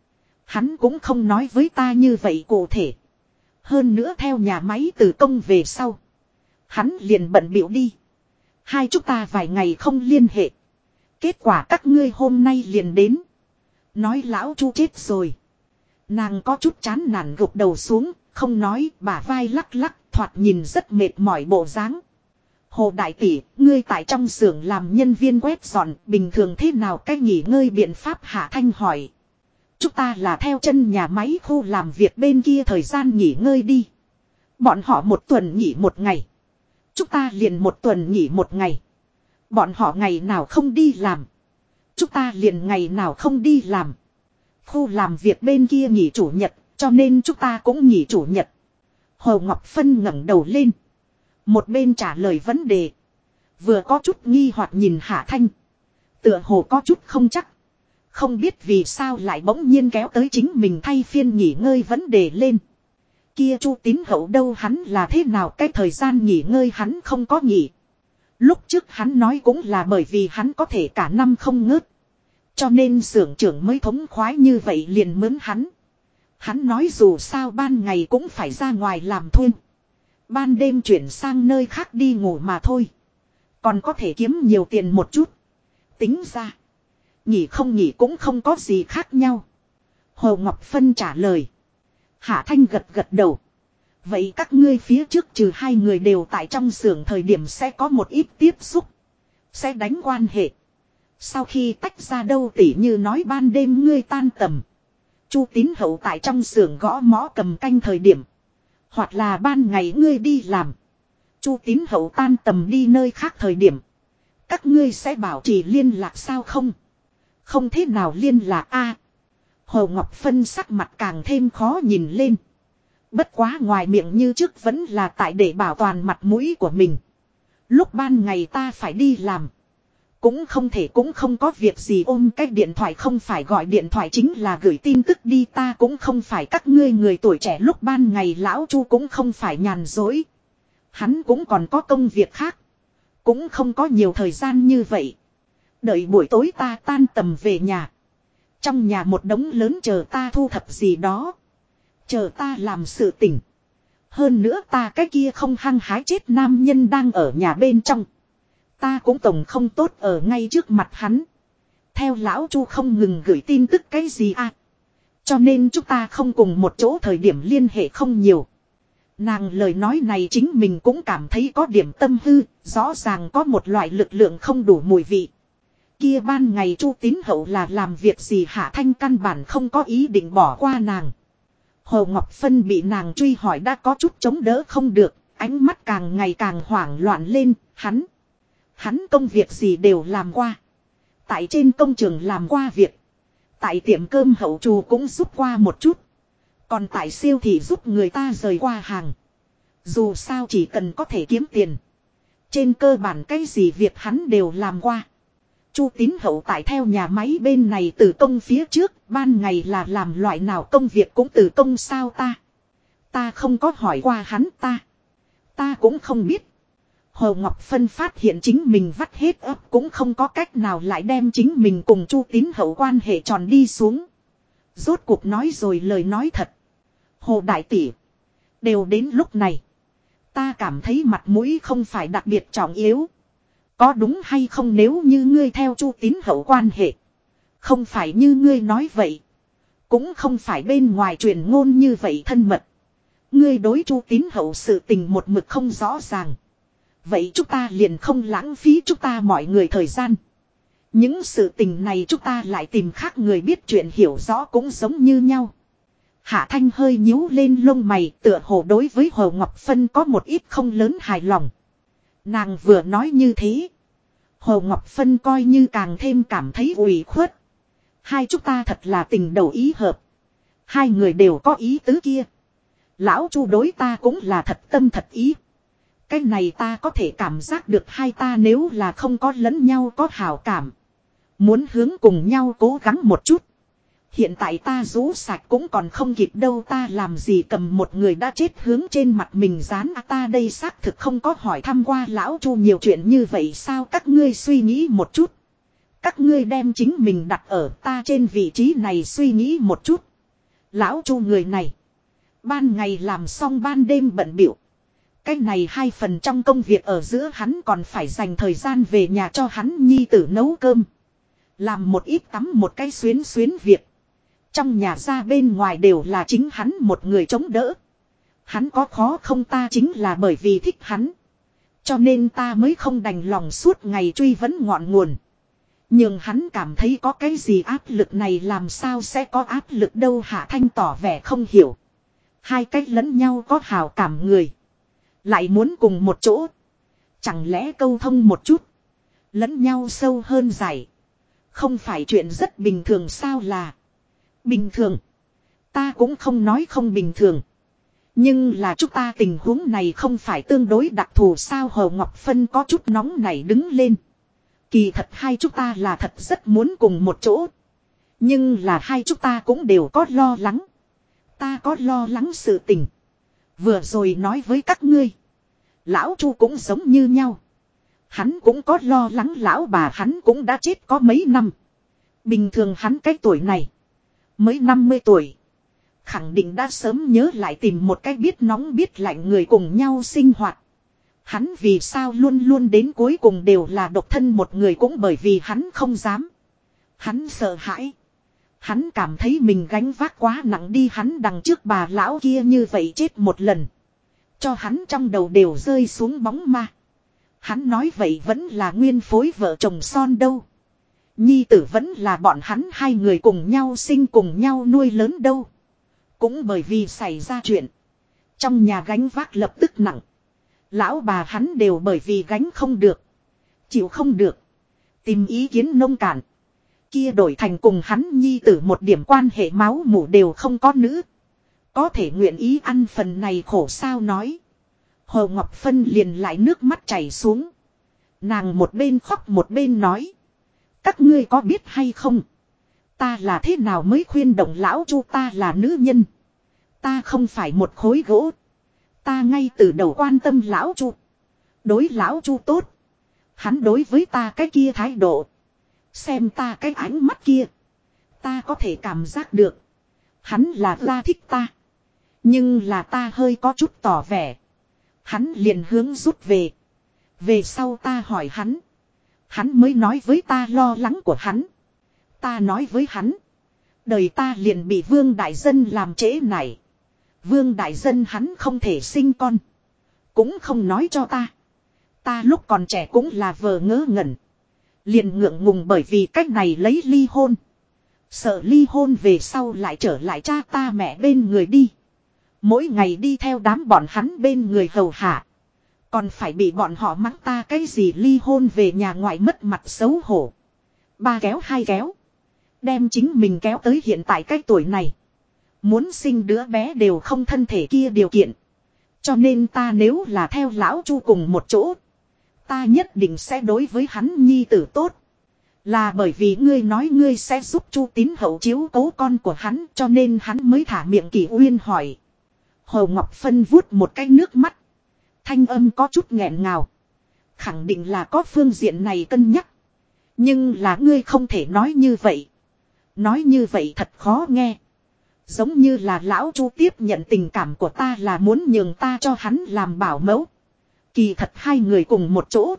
A: Hắn cũng không nói với ta như vậy cụ thể. Hơn nữa theo nhà máy từ công về sau. Hắn liền bận bịu đi. Hai chúng ta vài ngày không liên hệ. Kết quả các ngươi hôm nay liền đến. Nói lão Chu chết rồi. Nàng có chút chán nản gục đầu xuống. Không nói bả vai lắc lắc thoạt nhìn rất mệt mỏi bộ dáng. Hồ đại tỷ, ngươi tại trong xưởng làm nhân viên quét dọn bình thường thế nào cách nghỉ ngơi biện pháp Hạ Thanh hỏi. Chúng ta là theo chân nhà máy khu làm việc bên kia thời gian nghỉ ngơi đi. Bọn họ một tuần nghỉ một ngày. Chúng ta liền một tuần nghỉ một ngày. Bọn họ ngày nào không đi làm. Chúng ta liền ngày nào không đi làm. Khu làm việc bên kia nghỉ chủ nhật, cho nên chúng ta cũng nghỉ chủ nhật. Hồ Ngọc Phân ngẩng đầu lên. Một bên trả lời vấn đề. Vừa có chút nghi hoặc nhìn Hạ Thanh. Tựa hồ có chút không chắc. Không biết vì sao lại bỗng nhiên kéo tới chính mình thay phiên nghỉ ngơi vấn đề lên. Kia Chu Tín Hậu đâu hắn là thế nào cái thời gian nghỉ ngơi hắn không có nghỉ. Lúc trước hắn nói cũng là bởi vì hắn có thể cả năm không ngớt. Cho nên xưởng trưởng mới thống khoái như vậy liền mướn hắn. Hắn nói dù sao ban ngày cũng phải ra ngoài làm thuê. Ban đêm chuyển sang nơi khác đi ngủ mà thôi. Còn có thể kiếm nhiều tiền một chút. Tính ra. Nghỉ không nghỉ cũng không có gì khác nhau. Hồ Ngọc Phân trả lời. Hạ Thanh gật gật đầu. Vậy các ngươi phía trước trừ hai người đều tại trong xưởng thời điểm sẽ có một ít tiếp xúc. Sẽ đánh quan hệ. Sau khi tách ra đâu tỉ như nói ban đêm ngươi tan tầm. Chu Tín Hậu tại trong xưởng gõ mõ cầm canh thời điểm. Hoặc là ban ngày ngươi đi làm. Chu Tín Hậu tan tầm đi nơi khác thời điểm. Các ngươi sẽ bảo trì liên lạc sao không? Không thế nào liên lạc a. Hồ Ngọc Phân sắc mặt càng thêm khó nhìn lên. Bất quá ngoài miệng như trước vẫn là tại để bảo toàn mặt mũi của mình. Lúc ban ngày ta phải đi làm. Cũng không thể cũng không có việc gì ôm cái điện thoại, không phải gọi điện thoại chính là gửi tin tức đi, ta cũng không phải các ngươi người tuổi trẻ lúc ban ngày lão Chu cũng không phải nhàn dối. Hắn cũng còn có công việc khác. Cũng không có nhiều thời gian như vậy. Đợi buổi tối ta tan tầm về nhà. Trong nhà một đống lớn chờ ta thu thập gì đó. Chờ ta làm sự tỉnh. Hơn nữa ta cái kia không hăng hái chết nam nhân đang ở nhà bên trong. Ta cũng tổng không tốt ở ngay trước mặt hắn. Theo lão Chu không ngừng gửi tin tức cái gì à. Cho nên chúng ta không cùng một chỗ, thời điểm liên hệ không nhiều. Nàng lời nói này chính mình cũng cảm thấy có điểm tâm hư. Rõ ràng có một loại lực lượng không đủ mùi vị. Kia ban ngày Chu Tín Hậu là làm việc gì Hạ Thanh căn bản không có ý định bỏ qua nàng. Hồ Ngọc Phân bị nàng truy hỏi đã có chút chống đỡ không được. Ánh mắt càng ngày càng hoảng loạn lên. Hắn công việc gì đều làm qua. Tại trên công trường làm qua việc. Tại tiệm cơm hậu trù cũng giúp qua một chút. Còn tại siêu thị giúp người ta rời qua hàng. Dù sao chỉ cần có thể kiếm tiền. Trên cơ bản cái gì việc hắn đều làm qua. Chu Tín Hậu tại theo nhà máy bên này từ công phía trước. Ban ngày là làm loại nào công việc cũng từ công sao ta. Ta không có hỏi qua hắn ta cũng không biết. Hồ Ngọc Phân phát hiện chính mình vắt hết ấp cũng không có cách nào lại đem chính mình cùng Chu Tín Hậu quan hệ tròn đi xuống. Rốt cuộc nói rồi lời nói thật. Hồ đại tỷ. Đều đến lúc này. Ta cảm thấy mặt mũi không phải đặc biệt trọng yếu. Có đúng hay không nếu như ngươi theo Chu Tín Hậu quan hệ. Không phải như ngươi nói vậy. Cũng không phải bên ngoài truyền ngôn như vậy thân mật. Ngươi đối Chu Tín Hậu sự tình một mực không rõ ràng. Vậy chúng ta liền không lãng phí chúng ta mọi người thời gian. Những sự tình này chúng ta lại tìm khác người biết chuyện hiểu rõ cũng giống như nhau. Hạ Thanh hơi nhíu lên lông mày, tựa hồ đối với Hồ Ngọc Phân có một ít không lớn hài lòng. Nàng vừa nói như thế. Hồ Ngọc Phân coi như càng thêm cảm thấy ủy khuất. Hai chúng ta thật là tình đầu ý hợp. Hai người đều có ý tứ kia. Lão Chu đối ta cũng là thật tâm thật ý. Cái này ta có thể cảm giác được, hai ta nếu là không có lẫn nhau có hảo cảm. Muốn hướng cùng nhau cố gắng một chút. Hiện tại ta rũ sạch cũng còn không kịp đâu, ta làm gì cầm một người đã chết hướng trên mặt mình dán ta đây xác thực không có hỏi thăm qua lão Chu nhiều chuyện như vậy sao, các ngươi suy nghĩ một chút. Các ngươi đem chính mình đặt ở ta trên vị trí này suy nghĩ một chút. Lão Chu người này. Ban ngày làm xong ban đêm bận bịu. Cái này 2 phần trong công việc ở giữa hắn còn phải dành thời gian về nhà cho hắn nhi tử nấu cơm. Làm một ít tắm một cái xuyến việc. Trong nhà ra bên ngoài đều là chính hắn một người chống đỡ. Hắn có khó không, ta chính là bởi vì thích hắn. Cho nên ta mới không đành lòng suốt ngày truy vấn ngọn nguồn. Nhưng hắn cảm thấy có cái gì áp lực này, làm sao sẽ có áp lực đâu. Hạ Thanh tỏ vẻ không hiểu. Hai cách lẫn nhau có hào cảm người. Lại muốn cùng một chỗ. Chẳng lẽ câu thông một chút. Lẫn nhau sâu hơn dài. Không phải chuyện rất bình thường sao? Là bình thường. Ta cũng không nói không bình thường. Nhưng là chúng ta tình huống này không phải tương đối đặc thù sao? Hồ Ngọc Phân có chút nóng nảy đứng lên. Kỳ thật hai chúng ta là thật rất muốn cùng một chỗ. Nhưng là hai chúng ta cũng đều có lo lắng. Ta có lo lắng sự tình. Vừa rồi nói với các ngươi. Lão Chu cũng giống như nhau. Hắn cũng có lo lắng, lão bà hắn cũng đã chết có mấy năm. Bình thường hắn cái tuổi này. Mới 50 tuổi. Khẳng định đã sớm nhớ lại tìm một cái biết nóng biết lạnh người cùng nhau sinh hoạt. Hắn vì sao luôn luôn đến cuối cùng đều là độc thân một người, cũng bởi vì hắn không dám. Hắn sợ hãi. Hắn cảm thấy mình gánh vác quá nặng đi, hắn đằng trước bà lão kia như vậy chết một lần. Cho hắn trong đầu đều rơi xuống bóng ma. Hắn nói vậy vẫn là nguyên phối vợ chồng son đâu. Nhi tử vẫn là bọn hắn hai người cùng nhau sinh cùng nhau nuôi lớn đâu. Cũng bởi vì xảy ra chuyện. Trong nhà gánh vác lập tức nặng. Lão bà hắn đều bởi vì gánh không được. Chịu không được. Tìm ý kiến nông cạn. kia đổi thành cùng hắn nhi tử một điểm quan hệ máu mủ đều không có nữ. Có thể nguyện ý ăn phần này khổ sao nói. Hồ Ngọc Phân liền lại nước mắt chảy xuống. Nàng một bên khóc một bên nói. Các ngươi có biết hay không? Ta là thế nào mới khuyên động lão Chu, ta là nữ nhân. Ta không phải một khối gỗ. Ta ngay từ đầu quan tâm lão Chu. Đối lão Chu tốt. Hắn đối với ta cái kia thái độ. Xem ta cái ánh mắt kia. Ta có thể cảm giác được. Hắn là ra thích ta. Nhưng là ta hơi có chút tỏ vẻ. Hắn liền hướng rút về. Về sau ta hỏi hắn. Hắn mới nói với ta lo lắng của hắn. Ta nói với hắn. Đời ta liền bị Vương Đại Dân làm trễ nải. Vương Đại Dân hắn không thể sinh con. Cũng không nói cho ta. Ta lúc còn trẻ cũng là vờ ngớ ngẩn. Liền ngượng ngùng bởi vì cách này lấy ly hôn. Sợ ly hôn về sau lại trở lại cha ta mẹ bên người đi. Mỗi ngày đi theo đám bọn hắn bên người hầu hạ. Còn phải bị bọn họ mắng ta cái gì ly hôn về nhà ngoại mất mặt xấu hổ. Ba kéo hai kéo. Đem chính mình kéo tới hiện tại cái tuổi này. Muốn sinh đứa bé đều không thân thể kia điều kiện. Cho nên ta nếu là theo lão Chu cùng một chỗ. Ta nhất định sẽ đối với hắn nhi tử tốt. Là bởi vì ngươi nói ngươi sẽ giúp Chu Tín Hậu chiếu cố con của hắn cho nên hắn mới thả miệng Kỷ Uyên hỏi. Hồ Ngọc Phân vuốt một cái nước mắt. Thanh âm có chút nghẹn ngào. Khẳng định là có phương diện này cân nhắc. Nhưng là ngươi không thể nói như vậy. Nói như vậy thật khó nghe. Giống như là lão Chu tiếp nhận tình cảm của ta là muốn nhường ta cho hắn làm bảo mẫu. Kỳ thật hai người cùng một chỗ.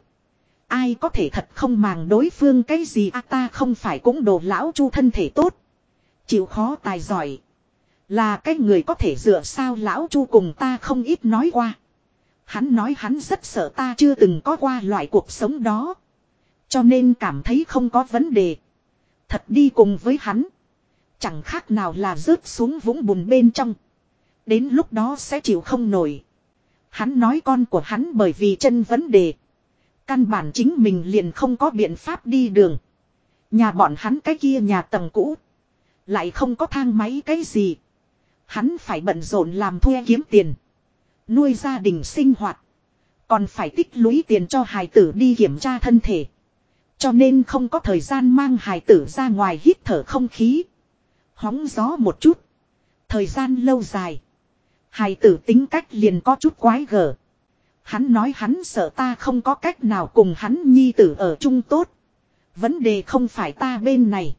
A: Ai có thể thật không màng đối phương cái gì ta không phải cũng đồ lão Chu thân thể tốt. Chịu khó tài giỏi. Là cái người có thể dựa sao lão Chu cùng ta không ít nói qua. Hắn nói hắn rất sợ ta chưa từng có qua loại cuộc sống đó. Cho nên cảm thấy không có vấn đề. Thật đi cùng với hắn. Chẳng khác nào là rớt xuống vũng bùn bên trong. Đến lúc đó sẽ chịu không nổi. Hắn nói con của hắn bởi vì chân vấn đề. Căn bản chính mình liền không có biện pháp đi đường. Nhà bọn hắn cái kia nhà tầng cũ. Lại không có thang máy cái gì. Hắn phải bận rộn làm thuê kiếm tiền. Nuôi gia đình sinh hoạt. Còn phải tích lũy tiền cho hài tử đi kiểm tra thân thể. Cho nên không có thời gian mang hài tử ra ngoài hít thở không khí. Hóng gió một chút. Thời gian lâu dài. Hài tử tính cách liền có chút quái gở. Hắn nói hắn sợ ta không có cách nào cùng hắn nhi tử ở chung tốt. Vấn đề không phải ta bên này.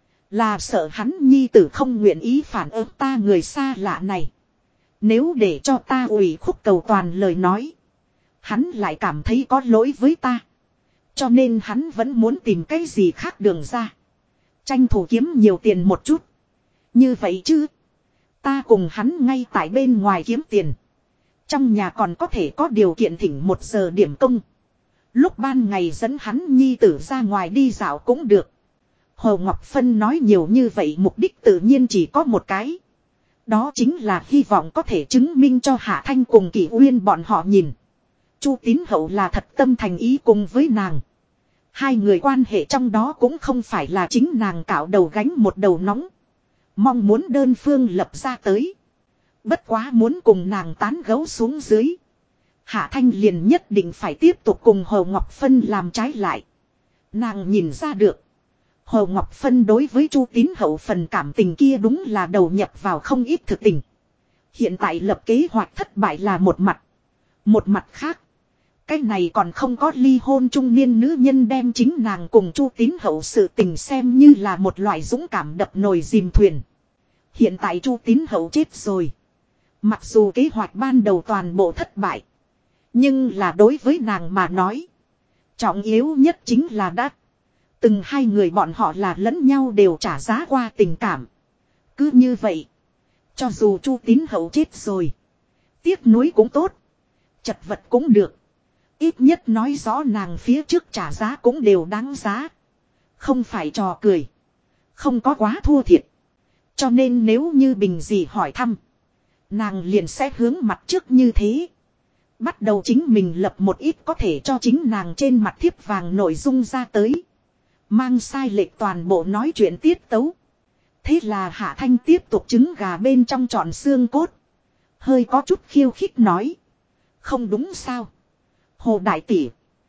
A: Là sợ hắn nhi tử không nguyện ý phản ứng ta người xa lạ này. Nếu để cho ta ủy khúc cầu toàn lời nói. Hắn lại cảm thấy có lỗi với ta. Cho nên hắn vẫn muốn tìm cái gì khác đường ra. Tranh thủ kiếm nhiều tiền một chút. Như vậy chứ. Ta cùng hắn ngay tại bên ngoài kiếm tiền. Trong nhà còn có thể có điều kiện thỉnh 1 giờ điểm công. Lúc ban ngày dẫn hắn nhi tử ra ngoài đi dạo cũng được. Hồ Ngọc Phân nói nhiều như vậy mục đích tự nhiên chỉ có một cái. Đó chính là hy vọng có thể chứng minh cho Hạ Thanh cùng Kỷ Uyên bọn họ nhìn. Chu Tín Hậu là thật tâm thành ý cùng với nàng. Hai người quan hệ trong đó cũng không phải là chính nàng cạo đầu gánh một đầu nóng. Mong muốn đơn phương lập ra tới. Bất quá muốn cùng nàng tán gấu xuống dưới. Hạ Thanh liền nhất định phải tiếp tục cùng Hồ Ngọc Phân làm trái lại. Nàng nhìn ra được. Hồ Ngọc Phân đối với Chu Tín Hậu phần cảm tình kia đúng là đầu nhập vào không ít thực tình. Hiện tại lập kế hoạch thất bại là một mặt. Một mặt khác. Cái này còn không có ly hôn trung niên nữ nhân đem chính nàng cùng Chu Tín Hậu sự tình xem như là một loại dũng cảm đập nồi dìm thuyền. Hiện tại Chu Tín Hậu chết rồi. Mặc dù kế hoạch ban đầu toàn bộ thất bại. Nhưng là đối với nàng mà nói. Trọng yếu nhất chính là đã. Từng hai người bọn họ là lẫn nhau đều trả giá qua tình cảm. Cứ như vậy. Cho dù Chu Tín Hậu chết rồi. Tiếc nuối cũng tốt. Chật vật cũng được. Ít nhất nói rõ nàng phía trước trả giá cũng đều đáng giá. Không phải trò cười. Không có quá thua thiệt. Cho nên nếu như Bình Dì hỏi thăm. Nàng liền sẽ hướng mặt trước như thế. Bắt đầu chính mình lập một ít có thể cho chính nàng trên mặt thiếp vàng nội dung ra tới. Mang sai lệch toàn bộ nói chuyện tiết tấu. Thế là Hạ Thanh tiếp tục trứng gà bên trong trọn xương cốt. Hơi có chút khiêu khích nói. Không đúng sao. Hồ đại tỷ.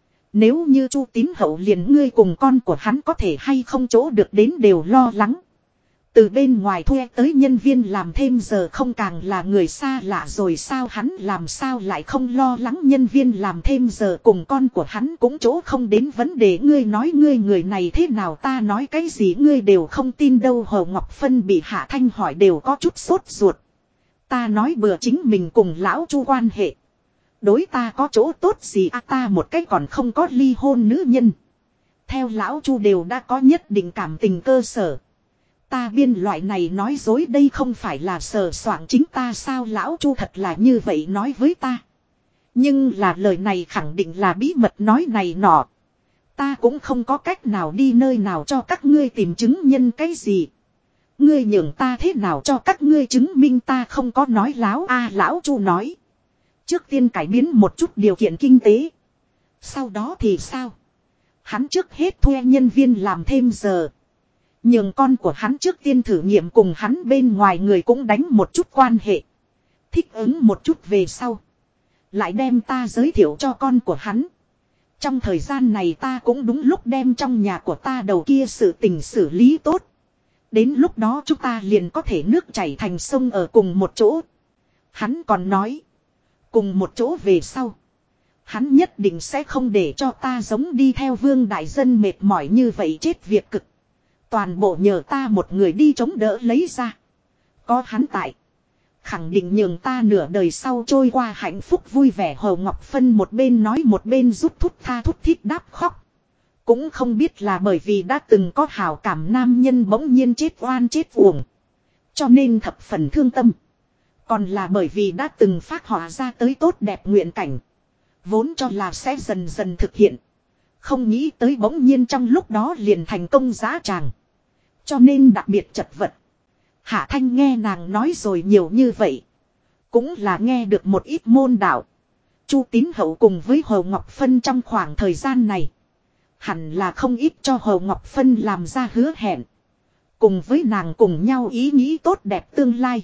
A: Nếu như Chu Tín Hậu liền ngươi cùng con của hắn có thể hay không chỗ được đến đều lo lắng. Từ bên ngoài thuê tới nhân viên làm thêm giờ không càng là người xa lạ rồi sao, hắn làm sao lại không lo lắng nhân viên làm thêm giờ cùng con của hắn cũng chỗ không đến vấn đề. Ngươi nói ngươi người này thế nào, ta nói cái gì ngươi đều không tin đâu. Hồ Ngọc Phân bị Hạ Thanh hỏi đều có chút sốt ruột. Ta nói bừa chính mình cùng lão Chu quan hệ. Đối ta có chỗ tốt gì à, ta một cách còn không có ly hôn nữ nhân. Theo lão Chu đều đã có nhất định cảm tình cơ sở. Ta biên loại này nói dối đây không phải là sờ soạng chính ta sao, lão Chu thật là như vậy nói với ta. Nhưng là lời này khẳng định là bí mật nói này nọ. Ta cũng không có cách nào đi nơi nào cho các ngươi tìm chứng nhân cái gì. Ngươi nhường ta thế nào cho các ngươi chứng minh ta không có nói láo a. Lão Chu nói. Trước tiên cải biến một chút điều kiện kinh tế. Sau đó thì sao? Hắn trước hết thuê nhân viên làm thêm giờ. Nhường con của hắn trước tiên thử nghiệm cùng hắn bên ngoài người cũng đánh một chút quan hệ. Thích ứng một chút về sau. Lại đem ta giới thiệu cho con của hắn. Trong thời gian này ta cũng đúng lúc đem trong nhà của ta đầu kia sự tình xử lý tốt. Đến lúc đó chúng ta liền có thể nước chảy thành sông ở cùng một chỗ. Hắn còn nói. Cùng một chỗ về sau. Hắn nhất định sẽ không để cho ta giống đi theo Vương đại dân mệt mỏi như vậy chết việc cực. Toàn bộ nhờ ta một người đi chống đỡ lấy ra. Có hắn tại. Khẳng định nhường ta nửa đời sau trôi qua hạnh phúc vui vẻ. Hồ Ngọc Phân một bên nói một bên rút thút tha thút thít đáp khóc. Cũng không biết là bởi vì đã từng có hảo cảm nam nhân bỗng nhiên chết oan chết uổng. Cho nên thập phần thương tâm. Còn là bởi vì đã từng phát họa ra tới tốt đẹp nguyện cảnh. Vốn cho là sẽ dần dần thực hiện. Không nghĩ tới bỗng nhiên trong lúc đó liền thành công giá tràng. Cho nên đặc biệt chật vật. Hạ Thanh nghe nàng nói rồi nhiều như vậy. Cũng là nghe được một ít môn đạo. Chu Tín Hậu cùng với Hồ Ngọc Phân trong khoảng thời gian này. Hẳn là không ít cho Hồ Ngọc Phân làm ra hứa hẹn. Cùng với nàng cùng nhau ý nghĩ tốt đẹp tương lai.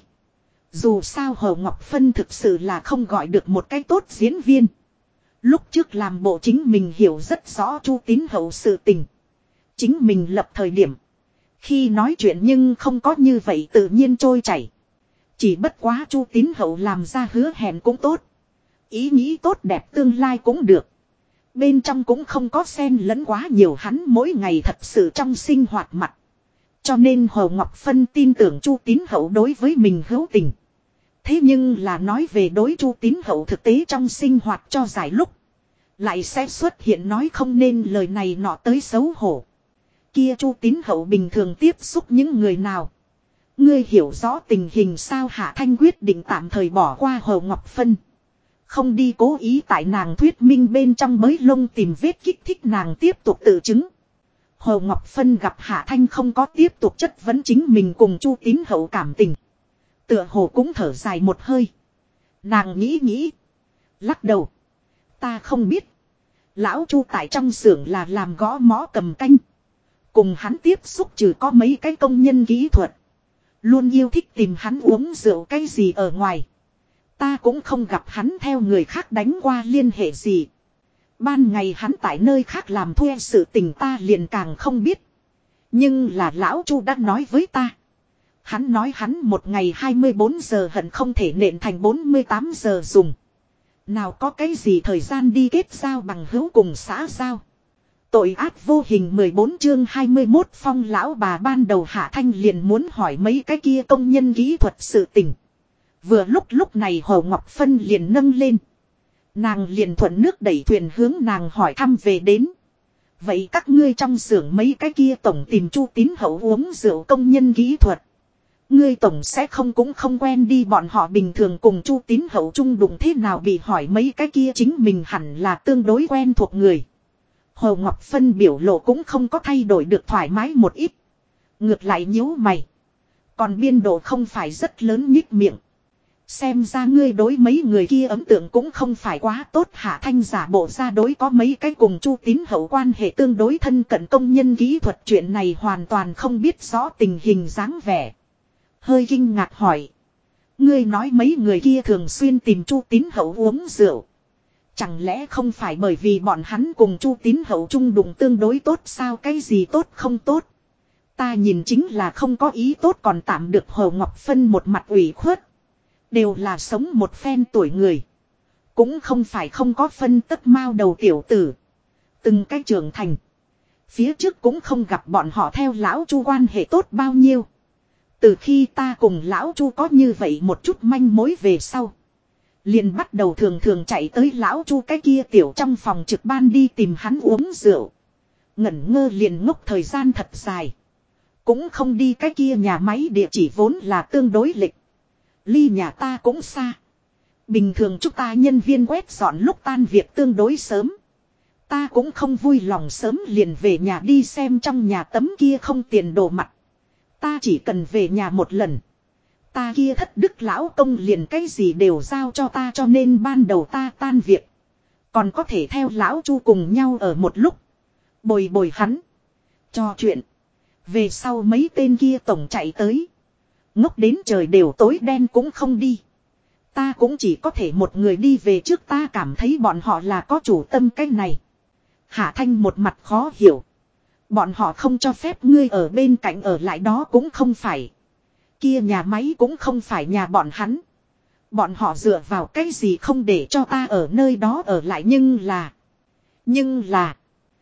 A: Dù sao Hồ Ngọc Phân thực sự là không gọi được một cái tốt diễn viên. Lúc trước làm bộ chính mình hiểu rất rõ Chu Tín Hậu sự tình. Chính mình lập thời điểm. Khi nói chuyện nhưng không có như vậy tự nhiên trôi chảy. Chỉ bất quá Chu Tín Hậu làm ra hứa hẹn cũng tốt. Ý nghĩ tốt đẹp tương lai cũng được. Bên trong cũng không có xen lẫn quá nhiều, hắn mỗi ngày thật sự trong sinh hoạt mặt. Cho nên Hồ Ngọc Phân tin tưởng Chu Tín Hậu đối với mình hữu tình. Thế nhưng là nói về đối Chu Tín Hậu thực tế trong sinh hoạt cho dài lúc. Lại sẽ xuất hiện nói không nên lời này nọ tới xấu hổ. Kia Chu Tín Hậu bình thường tiếp xúc những người nào? Ngươi hiểu rõ tình hình sao? Hạ Thanh quyết định tạm thời bỏ qua Hồ Ngọc Phân. Không đi cố ý tại nàng thuyết minh bên trong bới lông tìm vết kích thích nàng tiếp tục tự chứng. Hồ Ngọc Phân gặp Hạ Thanh không có tiếp tục chất vấn chính mình cùng Chu Tín Hậu cảm tình. Tựa hồ cũng thở dài một hơi. Nàng nghĩ. Lắc đầu. Ta không biết. Lão Chu tại trong xưởng là làm gõ mõ cầm canh. Cùng hắn tiếp xúc trừ có mấy cái công nhân kỹ thuật. Luôn yêu thích tìm hắn uống rượu cái gì ở ngoài. Ta cũng không gặp hắn theo người khác đánh qua liên hệ gì. Ban ngày hắn tại nơi khác làm thuê sự tình ta liền càng không biết. Nhưng là lão Chu đã nói với ta. Hắn nói hắn một ngày 24 giờ hận không thể nện thành 48 giờ dùng. Nào có cái gì thời gian đi kết giao bằng hữu cùng xã giao. Tội ác vô hình 14 chương 21 Phong lão bà. Ban đầu Hạ Thanh liền muốn hỏi mấy cái kia công nhân kỹ thuật sự tình. Vừa lúc này Hồ Ngọc Phân liền nâng lên. Nàng liền thuận nước đẩy thuyền hướng nàng hỏi thăm về đến. Vậy các ngươi trong xưởng mấy cái kia tổng tìm Chu Tín Hậu uống rượu công nhân kỹ thuật. Ngươi tổng sẽ cũng không quen đi, bọn họ bình thường cùng Chu Tín Hậu chung đụng thế nào, bị hỏi mấy cái kia chính mình hẳn là tương đối quen thuộc người. Hồ Ngọc Phân biểu lộ cũng không có thay đổi được thoải mái một ít. Ngược lại nhíu mày. Còn biên độ không phải rất lớn nhích miệng. Xem ra ngươi đối mấy người kia ấn tượng cũng không phải quá tốt. Hạ Thanh giả bộ ra đối có mấy cái cùng Chu Tín Hậu quan hệ tương đối thân cận công nhân kỹ thuật chuyện này hoàn toàn không biết rõ tình hình dáng vẻ. Hơi kinh ngạc hỏi. Ngươi nói mấy người kia thường xuyên tìm Chu Tín Hậu uống rượu. Chẳng lẽ không phải bởi vì bọn hắn cùng Chu Tín Hậu chung đụng tương đối tốt sao? Cái gì tốt không tốt? Ta nhìn chính là không có ý tốt còn tạm được. Hồ Ngọc Phân một mặt ủy khuất. Đều là sống một phen tuổi người. Cũng không phải không có phân tất mao đầu tiểu tử. Từng cái trưởng thành. Phía trước cũng không gặp bọn họ theo lão Chu quan hệ tốt bao nhiêu. Từ khi ta cùng lão Chu có như vậy một chút manh mối về sau. Liền bắt đầu thường thường chạy tới lão Chu cái kia tiểu trong phòng trực ban đi tìm hắn uống rượu. Ngẩn ngơ liền ngốc thời gian thật dài. Cũng không đi cái kia nhà máy địa chỉ vốn là tương đối lịch. Ly nhà ta cũng xa. Bình thường chúng ta nhân viên quét dọn lúc tan việc tương đối sớm. Ta cũng không vui lòng sớm liền về nhà đi xem trong nhà tấm kia không tiền đồ mặt. Ta chỉ cần về nhà một lần. Ta kia thất đức lão công liền cái gì đều giao cho ta, cho nên ban đầu ta tan việc. Còn có thể theo lão Chu cùng nhau ở một lúc. Bồi bồi hắn. Cho chuyện. Về sau mấy tên kia tổng chạy tới. Ngốc đến trời đều tối đen cũng không đi. Ta cũng chỉ có thể một người đi về trước. Ta cảm thấy bọn họ là có chủ tâm cái này. Hạ Thanh một mặt khó hiểu. Bọn họ không cho phép ngươi ở bên cạnh ở lại đó cũng không phải. Kia nhà máy cũng không phải nhà bọn hắn. Bọn họ dựa vào cái gì không để cho ta ở nơi đó ở lại? Nhưng là.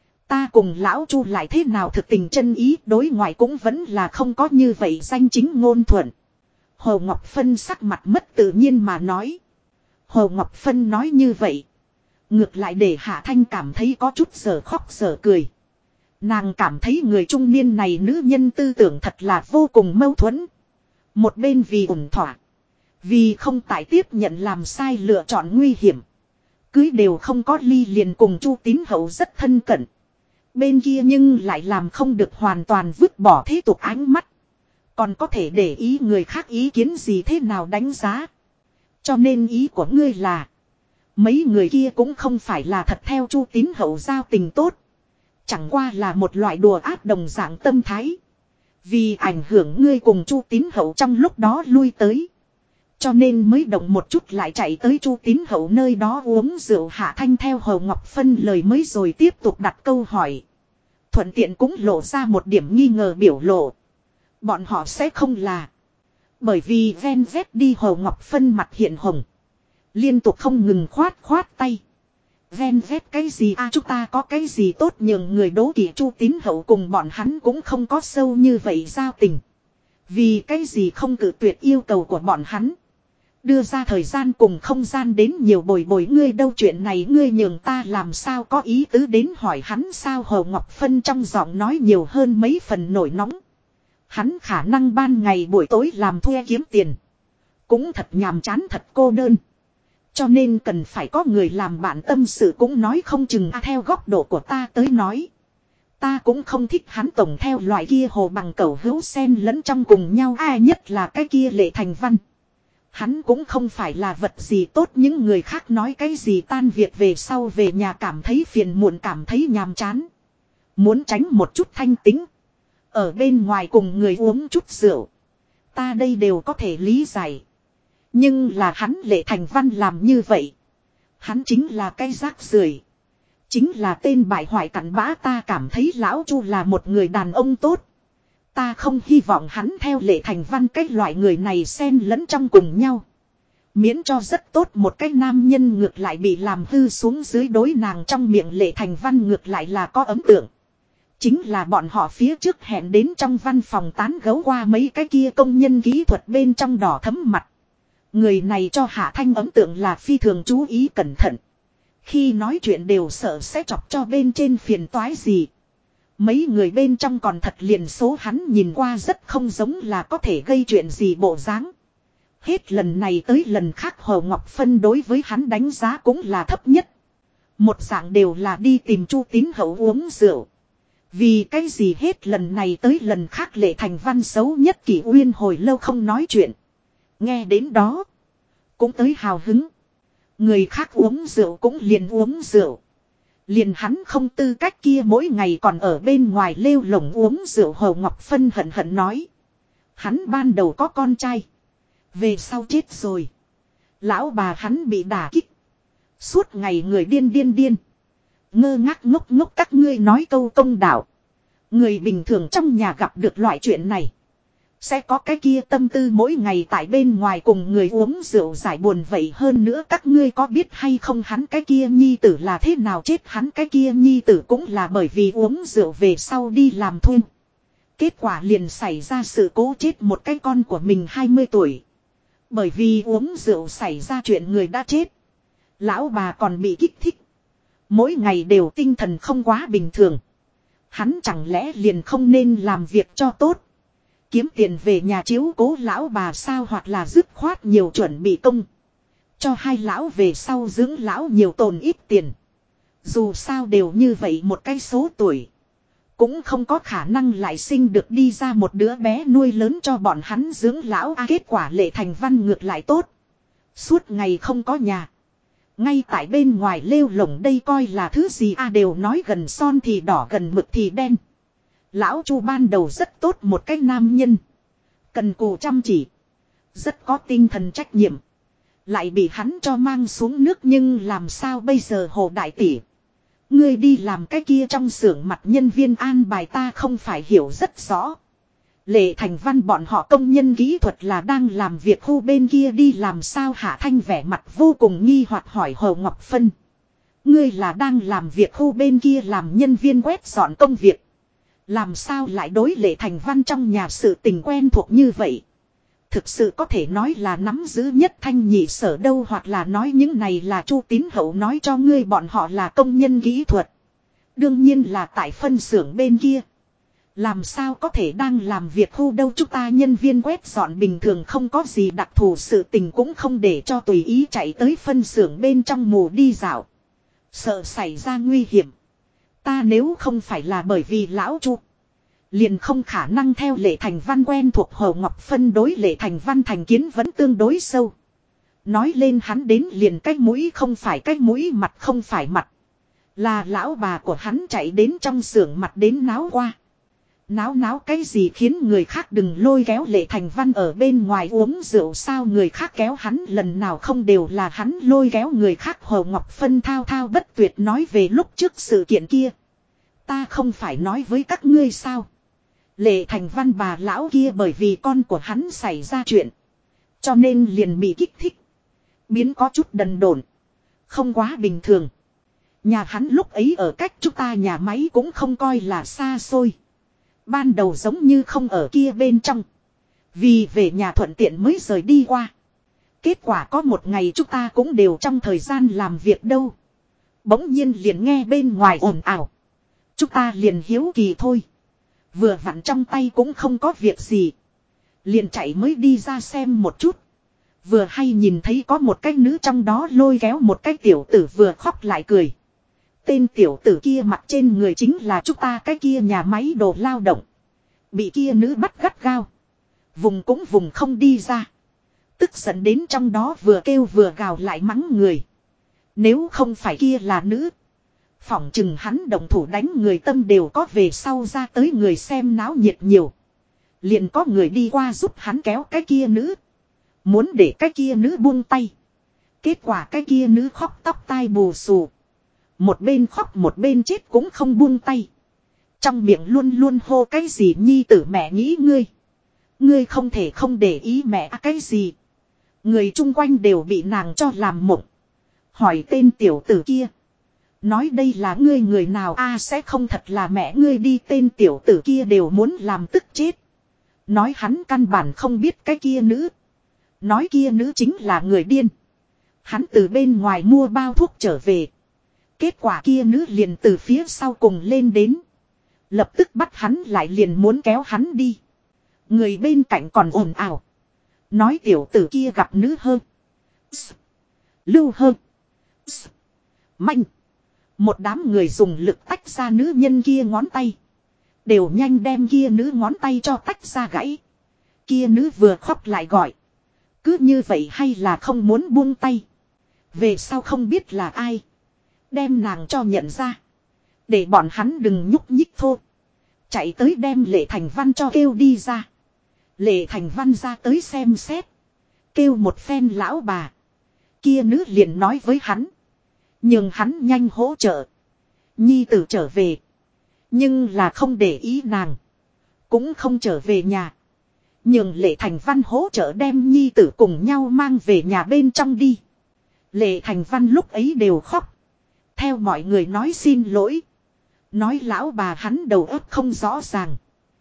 A: Ta cùng lão Chu lại thế nào thực tình chân ý, đối ngoại cũng vẫn là không có như vậy danh chính ngôn thuận. Hồ Ngọc Phân sắc mặt mất tự nhiên mà nói. Hồ Ngọc Phân nói như vậy. Ngược lại để Hạ Thanh cảm thấy có chút giờ khóc giờ cười. Nàng cảm thấy người trung niên này nữ nhân tư tưởng thật là vô cùng mâu thuẫn. Một bên vì ổn thỏa. Vì không tại tiếp nhận làm sai lựa chọn nguy hiểm. Cưới đều không có ly liền cùng Chu Tín Hậu rất thân cận. Bên kia nhưng lại làm không được hoàn toàn vứt bỏ thế tục ánh mắt. Còn có thể để ý người khác ý kiến gì thế nào đánh giá. Cho nên ý của ngươi là. Mấy người kia cũng không phải là thật theo Chu Tín Hậu giao tình tốt. Chẳng qua là một loại đùa ác đồng dạng tâm thái. Vì ảnh hưởng ngươi cùng Chu Tín Hậu trong lúc đó lui tới. Cho nên mới động một chút lại chạy tới Chu Tín Hậu nơi đó uống rượu. Hạ Thanh theo Hồ Ngọc Phân lời mới rồi tiếp tục đặt câu hỏi. Thuận tiện cũng lộ ra một điểm nghi ngờ biểu lộ. Bọn họ sẽ không là. Bởi vì ven vét đi Hồ Ngọc Phân mặt hiện hồng. Liên tục không ngừng khoát tay. Ven vét cái gì chúng ta có cái gì tốt nhường người đố kỵ? Chu Tín Hậu cùng bọn hắn cũng không có sâu như vậy giao tình. Vì cái gì không cự tuyệt yêu cầu của bọn hắn. Đưa ra thời gian cùng không gian đến nhiều bồi bồi ngươi đâu, chuyện này ngươi nhường ta làm sao có ý tứ đến hỏi hắn sao? Hồ Ngọc Phân trong giọng nói nhiều hơn mấy phần nổi nóng. Hắn khả năng ban ngày buổi tối làm thuê kiếm tiền. Cũng thật nhàm chán thật cô đơn. Cho nên cần phải có người làm bạn tâm sự cũng nói không chừng. Theo góc độ của ta tới nói. Ta cũng không thích hắn tổng theo loại kia hồ bằng cẩu hữu sen lẫn trong cùng nhau. Ai nhất là cái kia Lệ Thành Văn. Hắn cũng không phải là vật gì tốt. Những người khác nói cái gì tan việc về sau về nhà cảm thấy phiền muộn, cảm thấy nhàm chán. Muốn tránh một chút thanh tĩnh. Ở bên ngoài cùng người uống chút rượu. Ta đây đều có thể lý giải. Nhưng là hắn Lệ Thành Văn làm như vậy. Hắn chính là cái rác rưởi. Chính là tên bại hoại cặn bã. Ta cảm thấy lão Chu là một người đàn ông tốt. Ta không hy vọng hắn theo Lệ Thành Văn cái loại người này xen lẫn trong cùng nhau. Miễn cho rất tốt một cái nam nhân ngược lại bị làm hư xuống dưới. Đối nàng trong miệng Lệ Thành Văn ngược lại là có ấn tượng. Chính là bọn họ phía trước hẹn đến trong văn phòng tán gẫu qua mấy cái kia công nhân kỹ thuật bên trong đỏ thấm mặt. Người này cho Hạ Thanh ấn tượng là phi thường chú ý cẩn thận. Khi nói chuyện đều sợ sẽ chọc cho bên trên phiền toái gì. Mấy người bên trong còn thật liền số hắn nhìn qua rất không giống là có thể gây chuyện gì bộ dáng. Hết lần này tới lần khác Hồ Ngọc Phân đối với hắn đánh giá cũng là thấp nhất. Một dạng đều là đi tìm Chu Tín Hậu uống rượu. Vì cái gì hết lần này tới lần khác Lệ Thành Văn xấu nhất Kỷ Uyên hồi lâu không nói chuyện. Nghe đến đó. cũng tới hào hứng. Người khác uống rượu cũng liền uống rượu. Liền hắn không tư cách kia mỗi ngày còn ở bên ngoài lêu lổng uống rượu. Hồ Ngọc Phân hận hận nói. Hắn ban đầu có con trai. Về sau chết rồi. Lão bà hắn bị đả kích. Suốt ngày người điên điên điên. Ngơ ngác ngốc ngốc các ngươi nói câu công đạo. Người bình thường trong nhà gặp được loại chuyện này. Sẽ có cái kia tâm tư mỗi ngày tại bên ngoài cùng người uống rượu giải buồn vậy hơn nữa các ngươi có biết hay không hắn cái kia nhi tử là thế nào chết hắn cái kia nhi tử cũng là bởi vì uống rượu về sau đi làm thuê. Kết quả liền xảy ra sự cố chết một cái con của mình 20 tuổi. Bởi vì uống rượu xảy ra chuyện người đã chết. Lão bà còn bị kích thích. Mỗi ngày đều tinh thần không quá bình thường. Hắn chẳng lẽ liền không nên làm việc cho tốt. Kiếm tiền về nhà chiếu cố lão bà sao hoặc là dứt khoát nhiều chuẩn bị công. Cho hai lão về sau dưỡng lão nhiều tồn ít tiền. Dù sao đều như vậy một cái số tuổi. Cũng không có khả năng lại sinh được đi ra một đứa bé nuôi lớn cho bọn hắn dưỡng lão. Kết quả Lệ Thành Văn ngược lại tốt. Suốt ngày không có nhà. Ngay tại bên ngoài lêu lổng đây coi là thứ gì đều nói gần son thì đỏ gần mực thì đen. Lão Chu ban đầu rất tốt một cái nam nhân. Cần cù chăm chỉ. Rất có tinh thần trách nhiệm. Lại bị hắn cho mang xuống nước nhưng làm sao bây giờ Hồ Đại Tỷ. Ngươi đi làm cái kia trong xưởng mặt nhân viên an bài ta không phải hiểu rất rõ. Lệ Thành Văn bọn họ công nhân kỹ thuật là đang làm việc khu bên kia đi làm sao Hạ Thanh vẻ mặt vô cùng nghi hoặc hỏi Hồ Ngọc Phân. Ngươi là đang làm việc khu bên kia làm nhân viên quét dọn công việc. Làm sao lại đối Lệ Thành Văn trong nhà sự tình quen thuộc như vậy. Thực sự có thể nói là nắm giữ nhất thanh nhị sở đâu hoặc là nói những này là Chu Tín Hậu nói cho ngươi bọn họ là công nhân kỹ thuật. Đương nhiên là tại phân xưởng bên kia. Làm sao có thể đang làm việc khu đâu chúng ta nhân viên quét dọn bình thường không có gì đặc thù sự tình cũng không để cho tùy ý chạy tới phân xưởng bên trong mù đi dạo. Sợ xảy ra nguy hiểm. Ta nếu không phải là bởi vì lão Chu. Liền không khả năng theo Lệ Thành Văn quen thuộc Hồ Ngọc Phân đối Lệ Thành Văn thành kiến vẫn tương đối sâu. Nói lên hắn đến liền cái mũi không phải cái mũi mặt không phải mặt. Là lão bà của hắn chạy đến trong xưởng mặt đến náo qua. Náo cái gì khiến người khác đừng lôi kéo Lệ Thành Văn ở bên ngoài uống rượu sao người khác kéo hắn lần nào không đều là hắn lôi kéo người khác Hồ Ngọc Phân thao thao bất tuyệt nói về lúc trước sự kiện kia. Ta không phải nói với các ngươi sao. Lệ Thành Văn bà lão kia bởi vì con của hắn xảy ra chuyện. Cho nên liền bị kích thích. Biến có chút đần độn. Không quá bình thường. Nhà hắn lúc ấy ở cách chúng ta nhà máy cũng không coi là xa xôi. Ban đầu giống như không ở kia bên trong. Vì về nhà thuận tiện mới rời đi qua. Kết quả có một ngày chúng ta cũng đều trong thời gian làm việc đâu. Bỗng nhiên liền nghe bên ngoài ồn ào. Chúng ta liền hiếu kỳ thôi. Vừa vặn trong tay cũng không có việc gì. Liền chạy mới đi ra xem một chút. Vừa hay nhìn thấy có một cái nữ trong đó lôi kéo một cái tiểu tử vừa khóc lại cười. Tên tiểu tử kia mặt trên người chính là chúng ta cái kia nhà máy đồ lao động. Bị kia nữ bắt gắt gao. Vùng cũng vùng không đi ra. Tức giận đến trong đó vừa kêu vừa gào lại mắng người. Nếu không phải kia là nữ. Phỏng chừng hắn động thủ đánh người tâm đều có về sau ra tới người xem náo nhiệt nhiều. Liền có người đi qua giúp hắn kéo cái kia nữ. Muốn để cái kia nữ buông tay. Kết quả cái kia nữ khóc tóc tai bù xù. Một bên khóc một bên chết cũng không buông tay. Trong miệng luôn luôn hô cái gì nhi tử mẹ nghĩ ngươi. Ngươi không thể không để ý mẹ cái gì. Người chung quanh đều bị nàng cho làm mộng. Hỏi tên tiểu tử kia. Nói đây là ngươi người nào sẽ không thật là mẹ ngươi đi tên tiểu tử kia đều muốn làm tức chết. Nói hắn căn bản không biết cái kia nữ. Nói kia nữ chính là người điên. Hắn từ bên ngoài mua bao thuốc trở về. Kết quả kia nữ liền từ phía sau cùng lên đến. Lập tức bắt hắn lại liền muốn kéo hắn đi. Người bên cạnh còn ồn ào. Nói tiểu tử kia gặp nữ hơn. Lưu hơn. Manh. Một đám người dùng lực tách ra nữ nhân kia ngón tay. Đều nhanh đem kia nữ ngón tay cho tách ra gãy. Kia nữ vừa khóc lại gọi. cứ như vậy hay là không muốn buông tay. Về sau không biết là ai. Đem nàng cho nhận ra. Để bọn hắn đừng nhúc nhích thô. Chạy tới đem Lệ Thành Văn cho kêu đi ra. Lệ Thành Văn ra tới xem xét. Kêu một phen lão bà. Kia nữ liền nói với hắn. Nhưng hắn nhanh hỗ trợ. Nhi tử trở về. Nhưng là không để ý nàng. Cũng không trở về nhà. Nhưng Lệ Thành Văn hỗ trợ đem nhi tử cùng nhau mang về nhà bên trong đi. Lệ Thành Văn lúc ấy đều khóc. Theo mọi người nói xin lỗi. Nói lão bà hắn đầu óc không rõ ràng.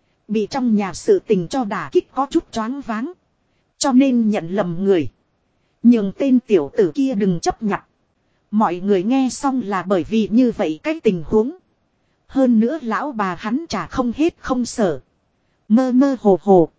A: Bị trong nhà sự tình cho đả kích có chút choáng váng. Cho nên nhận lầm người. Nhưng tên tiểu tử kia đừng chấp nhặt. Mọi người nghe xong là bởi vì như vậy cái tình huống. Hơn nữa lão bà hắn chả không hết không sợ. Mơ mơ hồ hồ.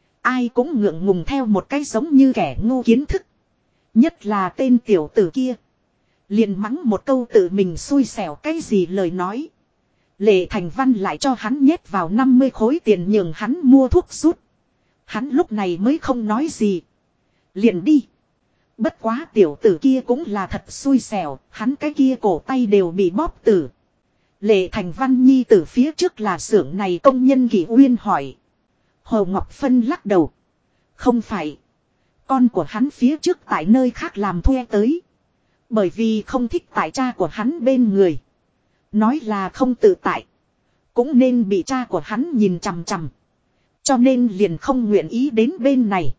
A: Ai cũng ngượng ngùng theo một cái giống như kẻ ngu kiến thức. Nhất là tên tiểu tử kia. Liền mắng một câu tự mình xui xẻo cái gì lời nói. Lệ Thành Văn lại cho hắn nhét vào 50 khối tiền nhường hắn mua thuốc rút. Hắn lúc này mới không nói gì. Liền đi. Bất quá tiểu tử kia cũng là thật xui xẻo. Hắn cái kia cổ tay đều bị bóp tử. Lệ Thành Văn nhi từ phía trước là xưởng này công nhân Kỷ Uyên hỏi. Hồ Ngọc Phân lắc đầu. Không phải. Con của hắn phía trước tại nơi khác làm thuê tới. Bởi vì không thích tại cha của hắn bên người. Nói là không tự tại. Cũng nên bị cha của hắn nhìn chằm chằm. Cho nên liền không nguyện ý đến bên này.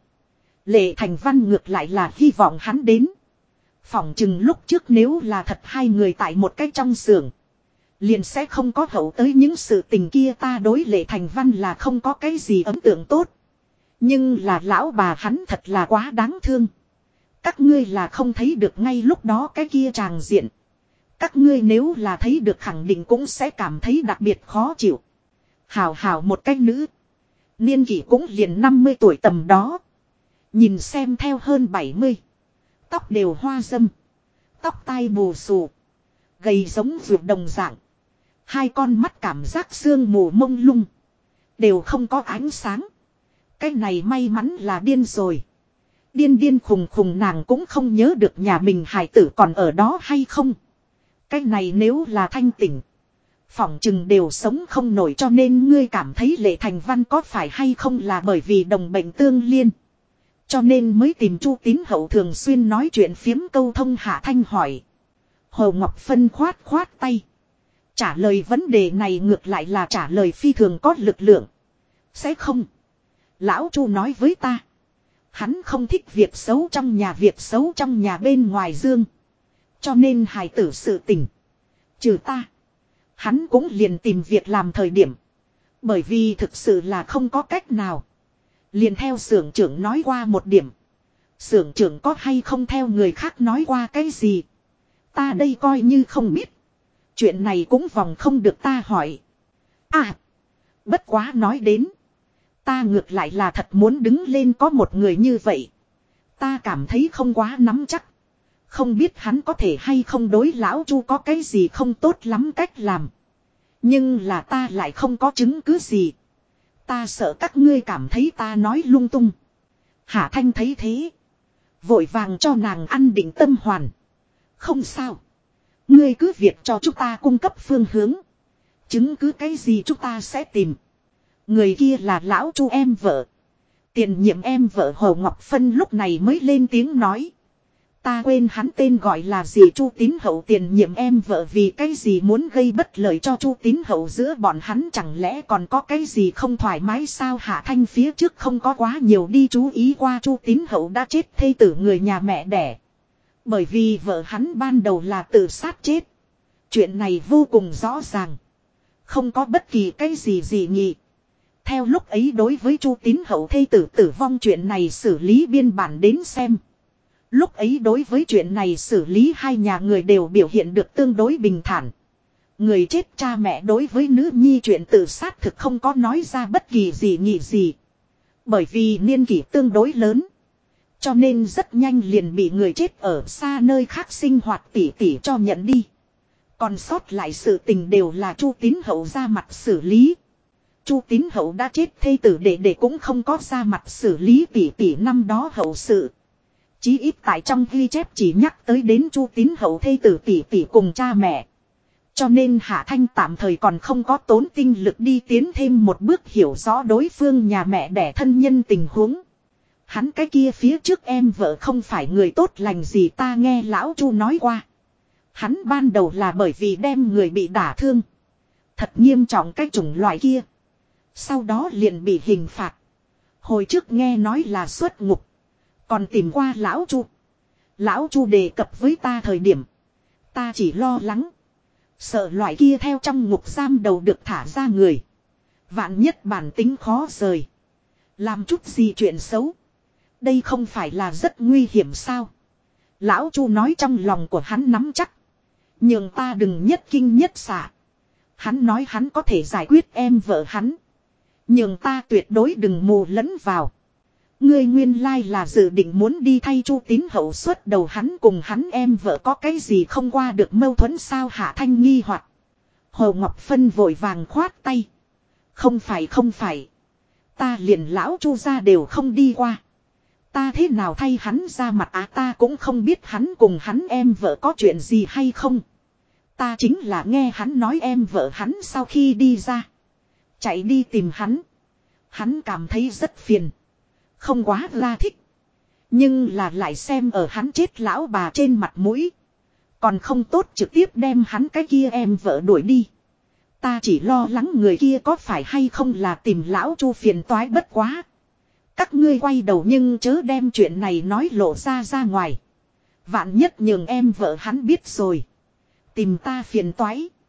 A: Lệ Thành Văn ngược lại là hy vọng hắn đến. Phỏng chừng lúc trước nếu là thật hai người tại một cái trong xưởng. Liền sẽ không có hậu tới những sự tình kia ta đối Lệ Thành Văn là không có cái gì ấn tượng tốt. Nhưng là lão bà hắn thật là quá đáng thương. Các ngươi là không thấy được ngay lúc đó cái kia tràng diện. Các ngươi nếu là thấy được khẳng định cũng sẽ cảm thấy đặc biệt khó chịu. Hào hào một cái nữ. Niên kỷ cũng liền 50 tuổi tầm đó. Nhìn xem theo hơn 70. Tóc đều hoa râm. Tóc tai bù xù. Gầy giống ruột đồng dạng. Hai con mắt cảm giác sương mù mông lung. Đều không có ánh sáng. Cái này may mắn là điên rồi. Điên điên khùng khùng nàng cũng không nhớ được nhà mình hài tử còn ở đó hay không. Cái này nếu là thanh tỉnh. Phỏng chừng đều sống không nổi cho nên ngươi cảm thấy Lệ Thành Văn có phải hay không là bởi vì đồng bệnh tương liên. Cho nên mới tìm Chu Tín Hậu thường xuyên nói chuyện phiếm câu thông Hạ Thanh hỏi. Hồ Ngọc Phân khoát khoát tay. Trả lời vấn đề này ngược lại là trả lời phi thường có lực lượng. Sẽ không. Lão Chu nói với ta. Hắn không thích việc xấu trong nhà việc xấu trong nhà bên ngoài dương. Cho nên hài tử sự tình. Trừ ta. Hắn cũng liền tìm việc làm thời điểm. Bởi vì thực sự là không có cách nào. Liền theo xưởng trưởng nói qua một điểm. Xưởng trưởng có hay không theo người khác nói qua cái gì. Ta đây coi như không biết. Chuyện này cũng vòng không được ta hỏi. À. Bất quá nói đến. Ta ngược lại là thật muốn đứng lên có một người như vậy. Ta cảm thấy không quá nắm chắc. Không biết hắn có thể hay không đối lão Chu có cái gì không tốt lắm cách làm. Nhưng là ta lại không có chứng cứ gì. Ta sợ các ngươi cảm thấy ta nói lung tung. Hạ Thanh thấy thế. Vội vàng cho nàng ăn định tâm hoàn. Không sao. Ngươi cứ việc cho chúng ta cung cấp phương hướng. Chứng cứ cái gì chúng ta sẽ tìm. Người kia là lão Chu em vợ. Tiền nhiệm em vợ Hồ Ngọc Phân lúc này mới lên tiếng nói. Ta quên hắn tên gọi là gì Chu Tín Hậu tiền nhiệm em vợ vì cái gì muốn gây bất lợi cho Chu Tín Hậu giữa bọn hắn chẳng lẽ còn có cái gì không thoải mái sao Hạ Thanh phía trước không có quá nhiều đi chú ý qua Chu Tín Hậu đã chết thê tử người nhà mẹ đẻ. Bởi vì vợ hắn ban đầu là tự sát chết. Chuyện này vô cùng rõ ràng. Không có bất kỳ cái gì gì nhỉ. Theo lúc ấy đối với Chu Tín Hậu thê tử tử vong chuyện này xử lý biên bản đến xem. Lúc ấy đối với chuyện này xử lý hai nhà người đều biểu hiện được tương đối bình thản. Người chết cha mẹ đối với nữ nhi chuyện tự sát thực không có nói ra bất kỳ gì nhỉ gì. Bởi vì niên kỷ tương đối lớn. Cho nên rất nhanh liền bị người chết ở xa nơi khác sinh hoạt tỉ tỉ cho nhận đi. Còn sót lại sự tình đều là Chu Tín Hậu ra mặt xử lý. Chu Tín Hậu đã chết thê tử để cũng không có ra mặt xử lý tỉ tỉ năm đó hậu sự. Chí ít tại trong ghi chép chỉ nhắc tới đến Chu Tín Hậu thê tử tỷ tỷ cùng cha mẹ. Cho nên Hạ Thanh tạm thời còn không có tốn tinh lực đi tiến thêm một bước hiểu rõ đối phương nhà mẹ đẻ thân nhân tình huống. Hắn cái kia phía trước em vợ không phải người tốt lành gì, ta nghe lão Chu nói qua. Hắn ban đầu là bởi vì đem người bị đả thương. Thật nghiêm trọng cái chủng loại kia. Sau đó liền bị hình phạt. Hồi trước nghe nói là xuất ngục. Còn tìm qua lão Chu. Lão Chu đề cập với ta thời điểm. Ta chỉ lo lắng. Sợ loại kia theo trong ngục giam đầu được thả ra người. Vạn nhất bản tính khó rời. Làm chút gì chuyện xấu. Đây không phải là rất nguy hiểm sao? Lão Chu nói trong lòng của hắn nắm chắc. Nhưng ta đừng nhất kinh nhất xạ. Hắn nói hắn có thể giải quyết em vợ hắn. Nhưng ta tuyệt đối đừng mù lẫn vào. Ngươi nguyên lai là dự định muốn đi thay Chu Tín Hậu xuất đầu, hắn cùng hắn em vợ có cái gì không qua được mâu thuẫn sao? Hạ Thanh nghi hoặc. Hồ Ngọc Phân vội vàng khoát tay. Không phải. Ta liền lão Chu ra đều không đi qua. Ta thế nào thay hắn ra mặt ta cũng không biết hắn cùng hắn em vợ có chuyện gì hay không. Ta chính là nghe hắn nói em vợ hắn sau khi đi ra. Chạy đi tìm hắn. Hắn cảm thấy rất phiền. Không quá ra thích. Nhưng là lại xem ở hắn chết lão bà trên mặt mũi. Còn không tốt trực tiếp đem hắn cái kia em vợ đuổi đi. Ta chỉ lo lắng người kia có phải hay không là tìm lão Chu phiền toái, bất quá. Các ngươi quay đầu nhưng chớ đem chuyện này nói lộ ra ngoài. Vạn nhất nhường em vợ hắn biết rồi. Tìm ta phiền toái.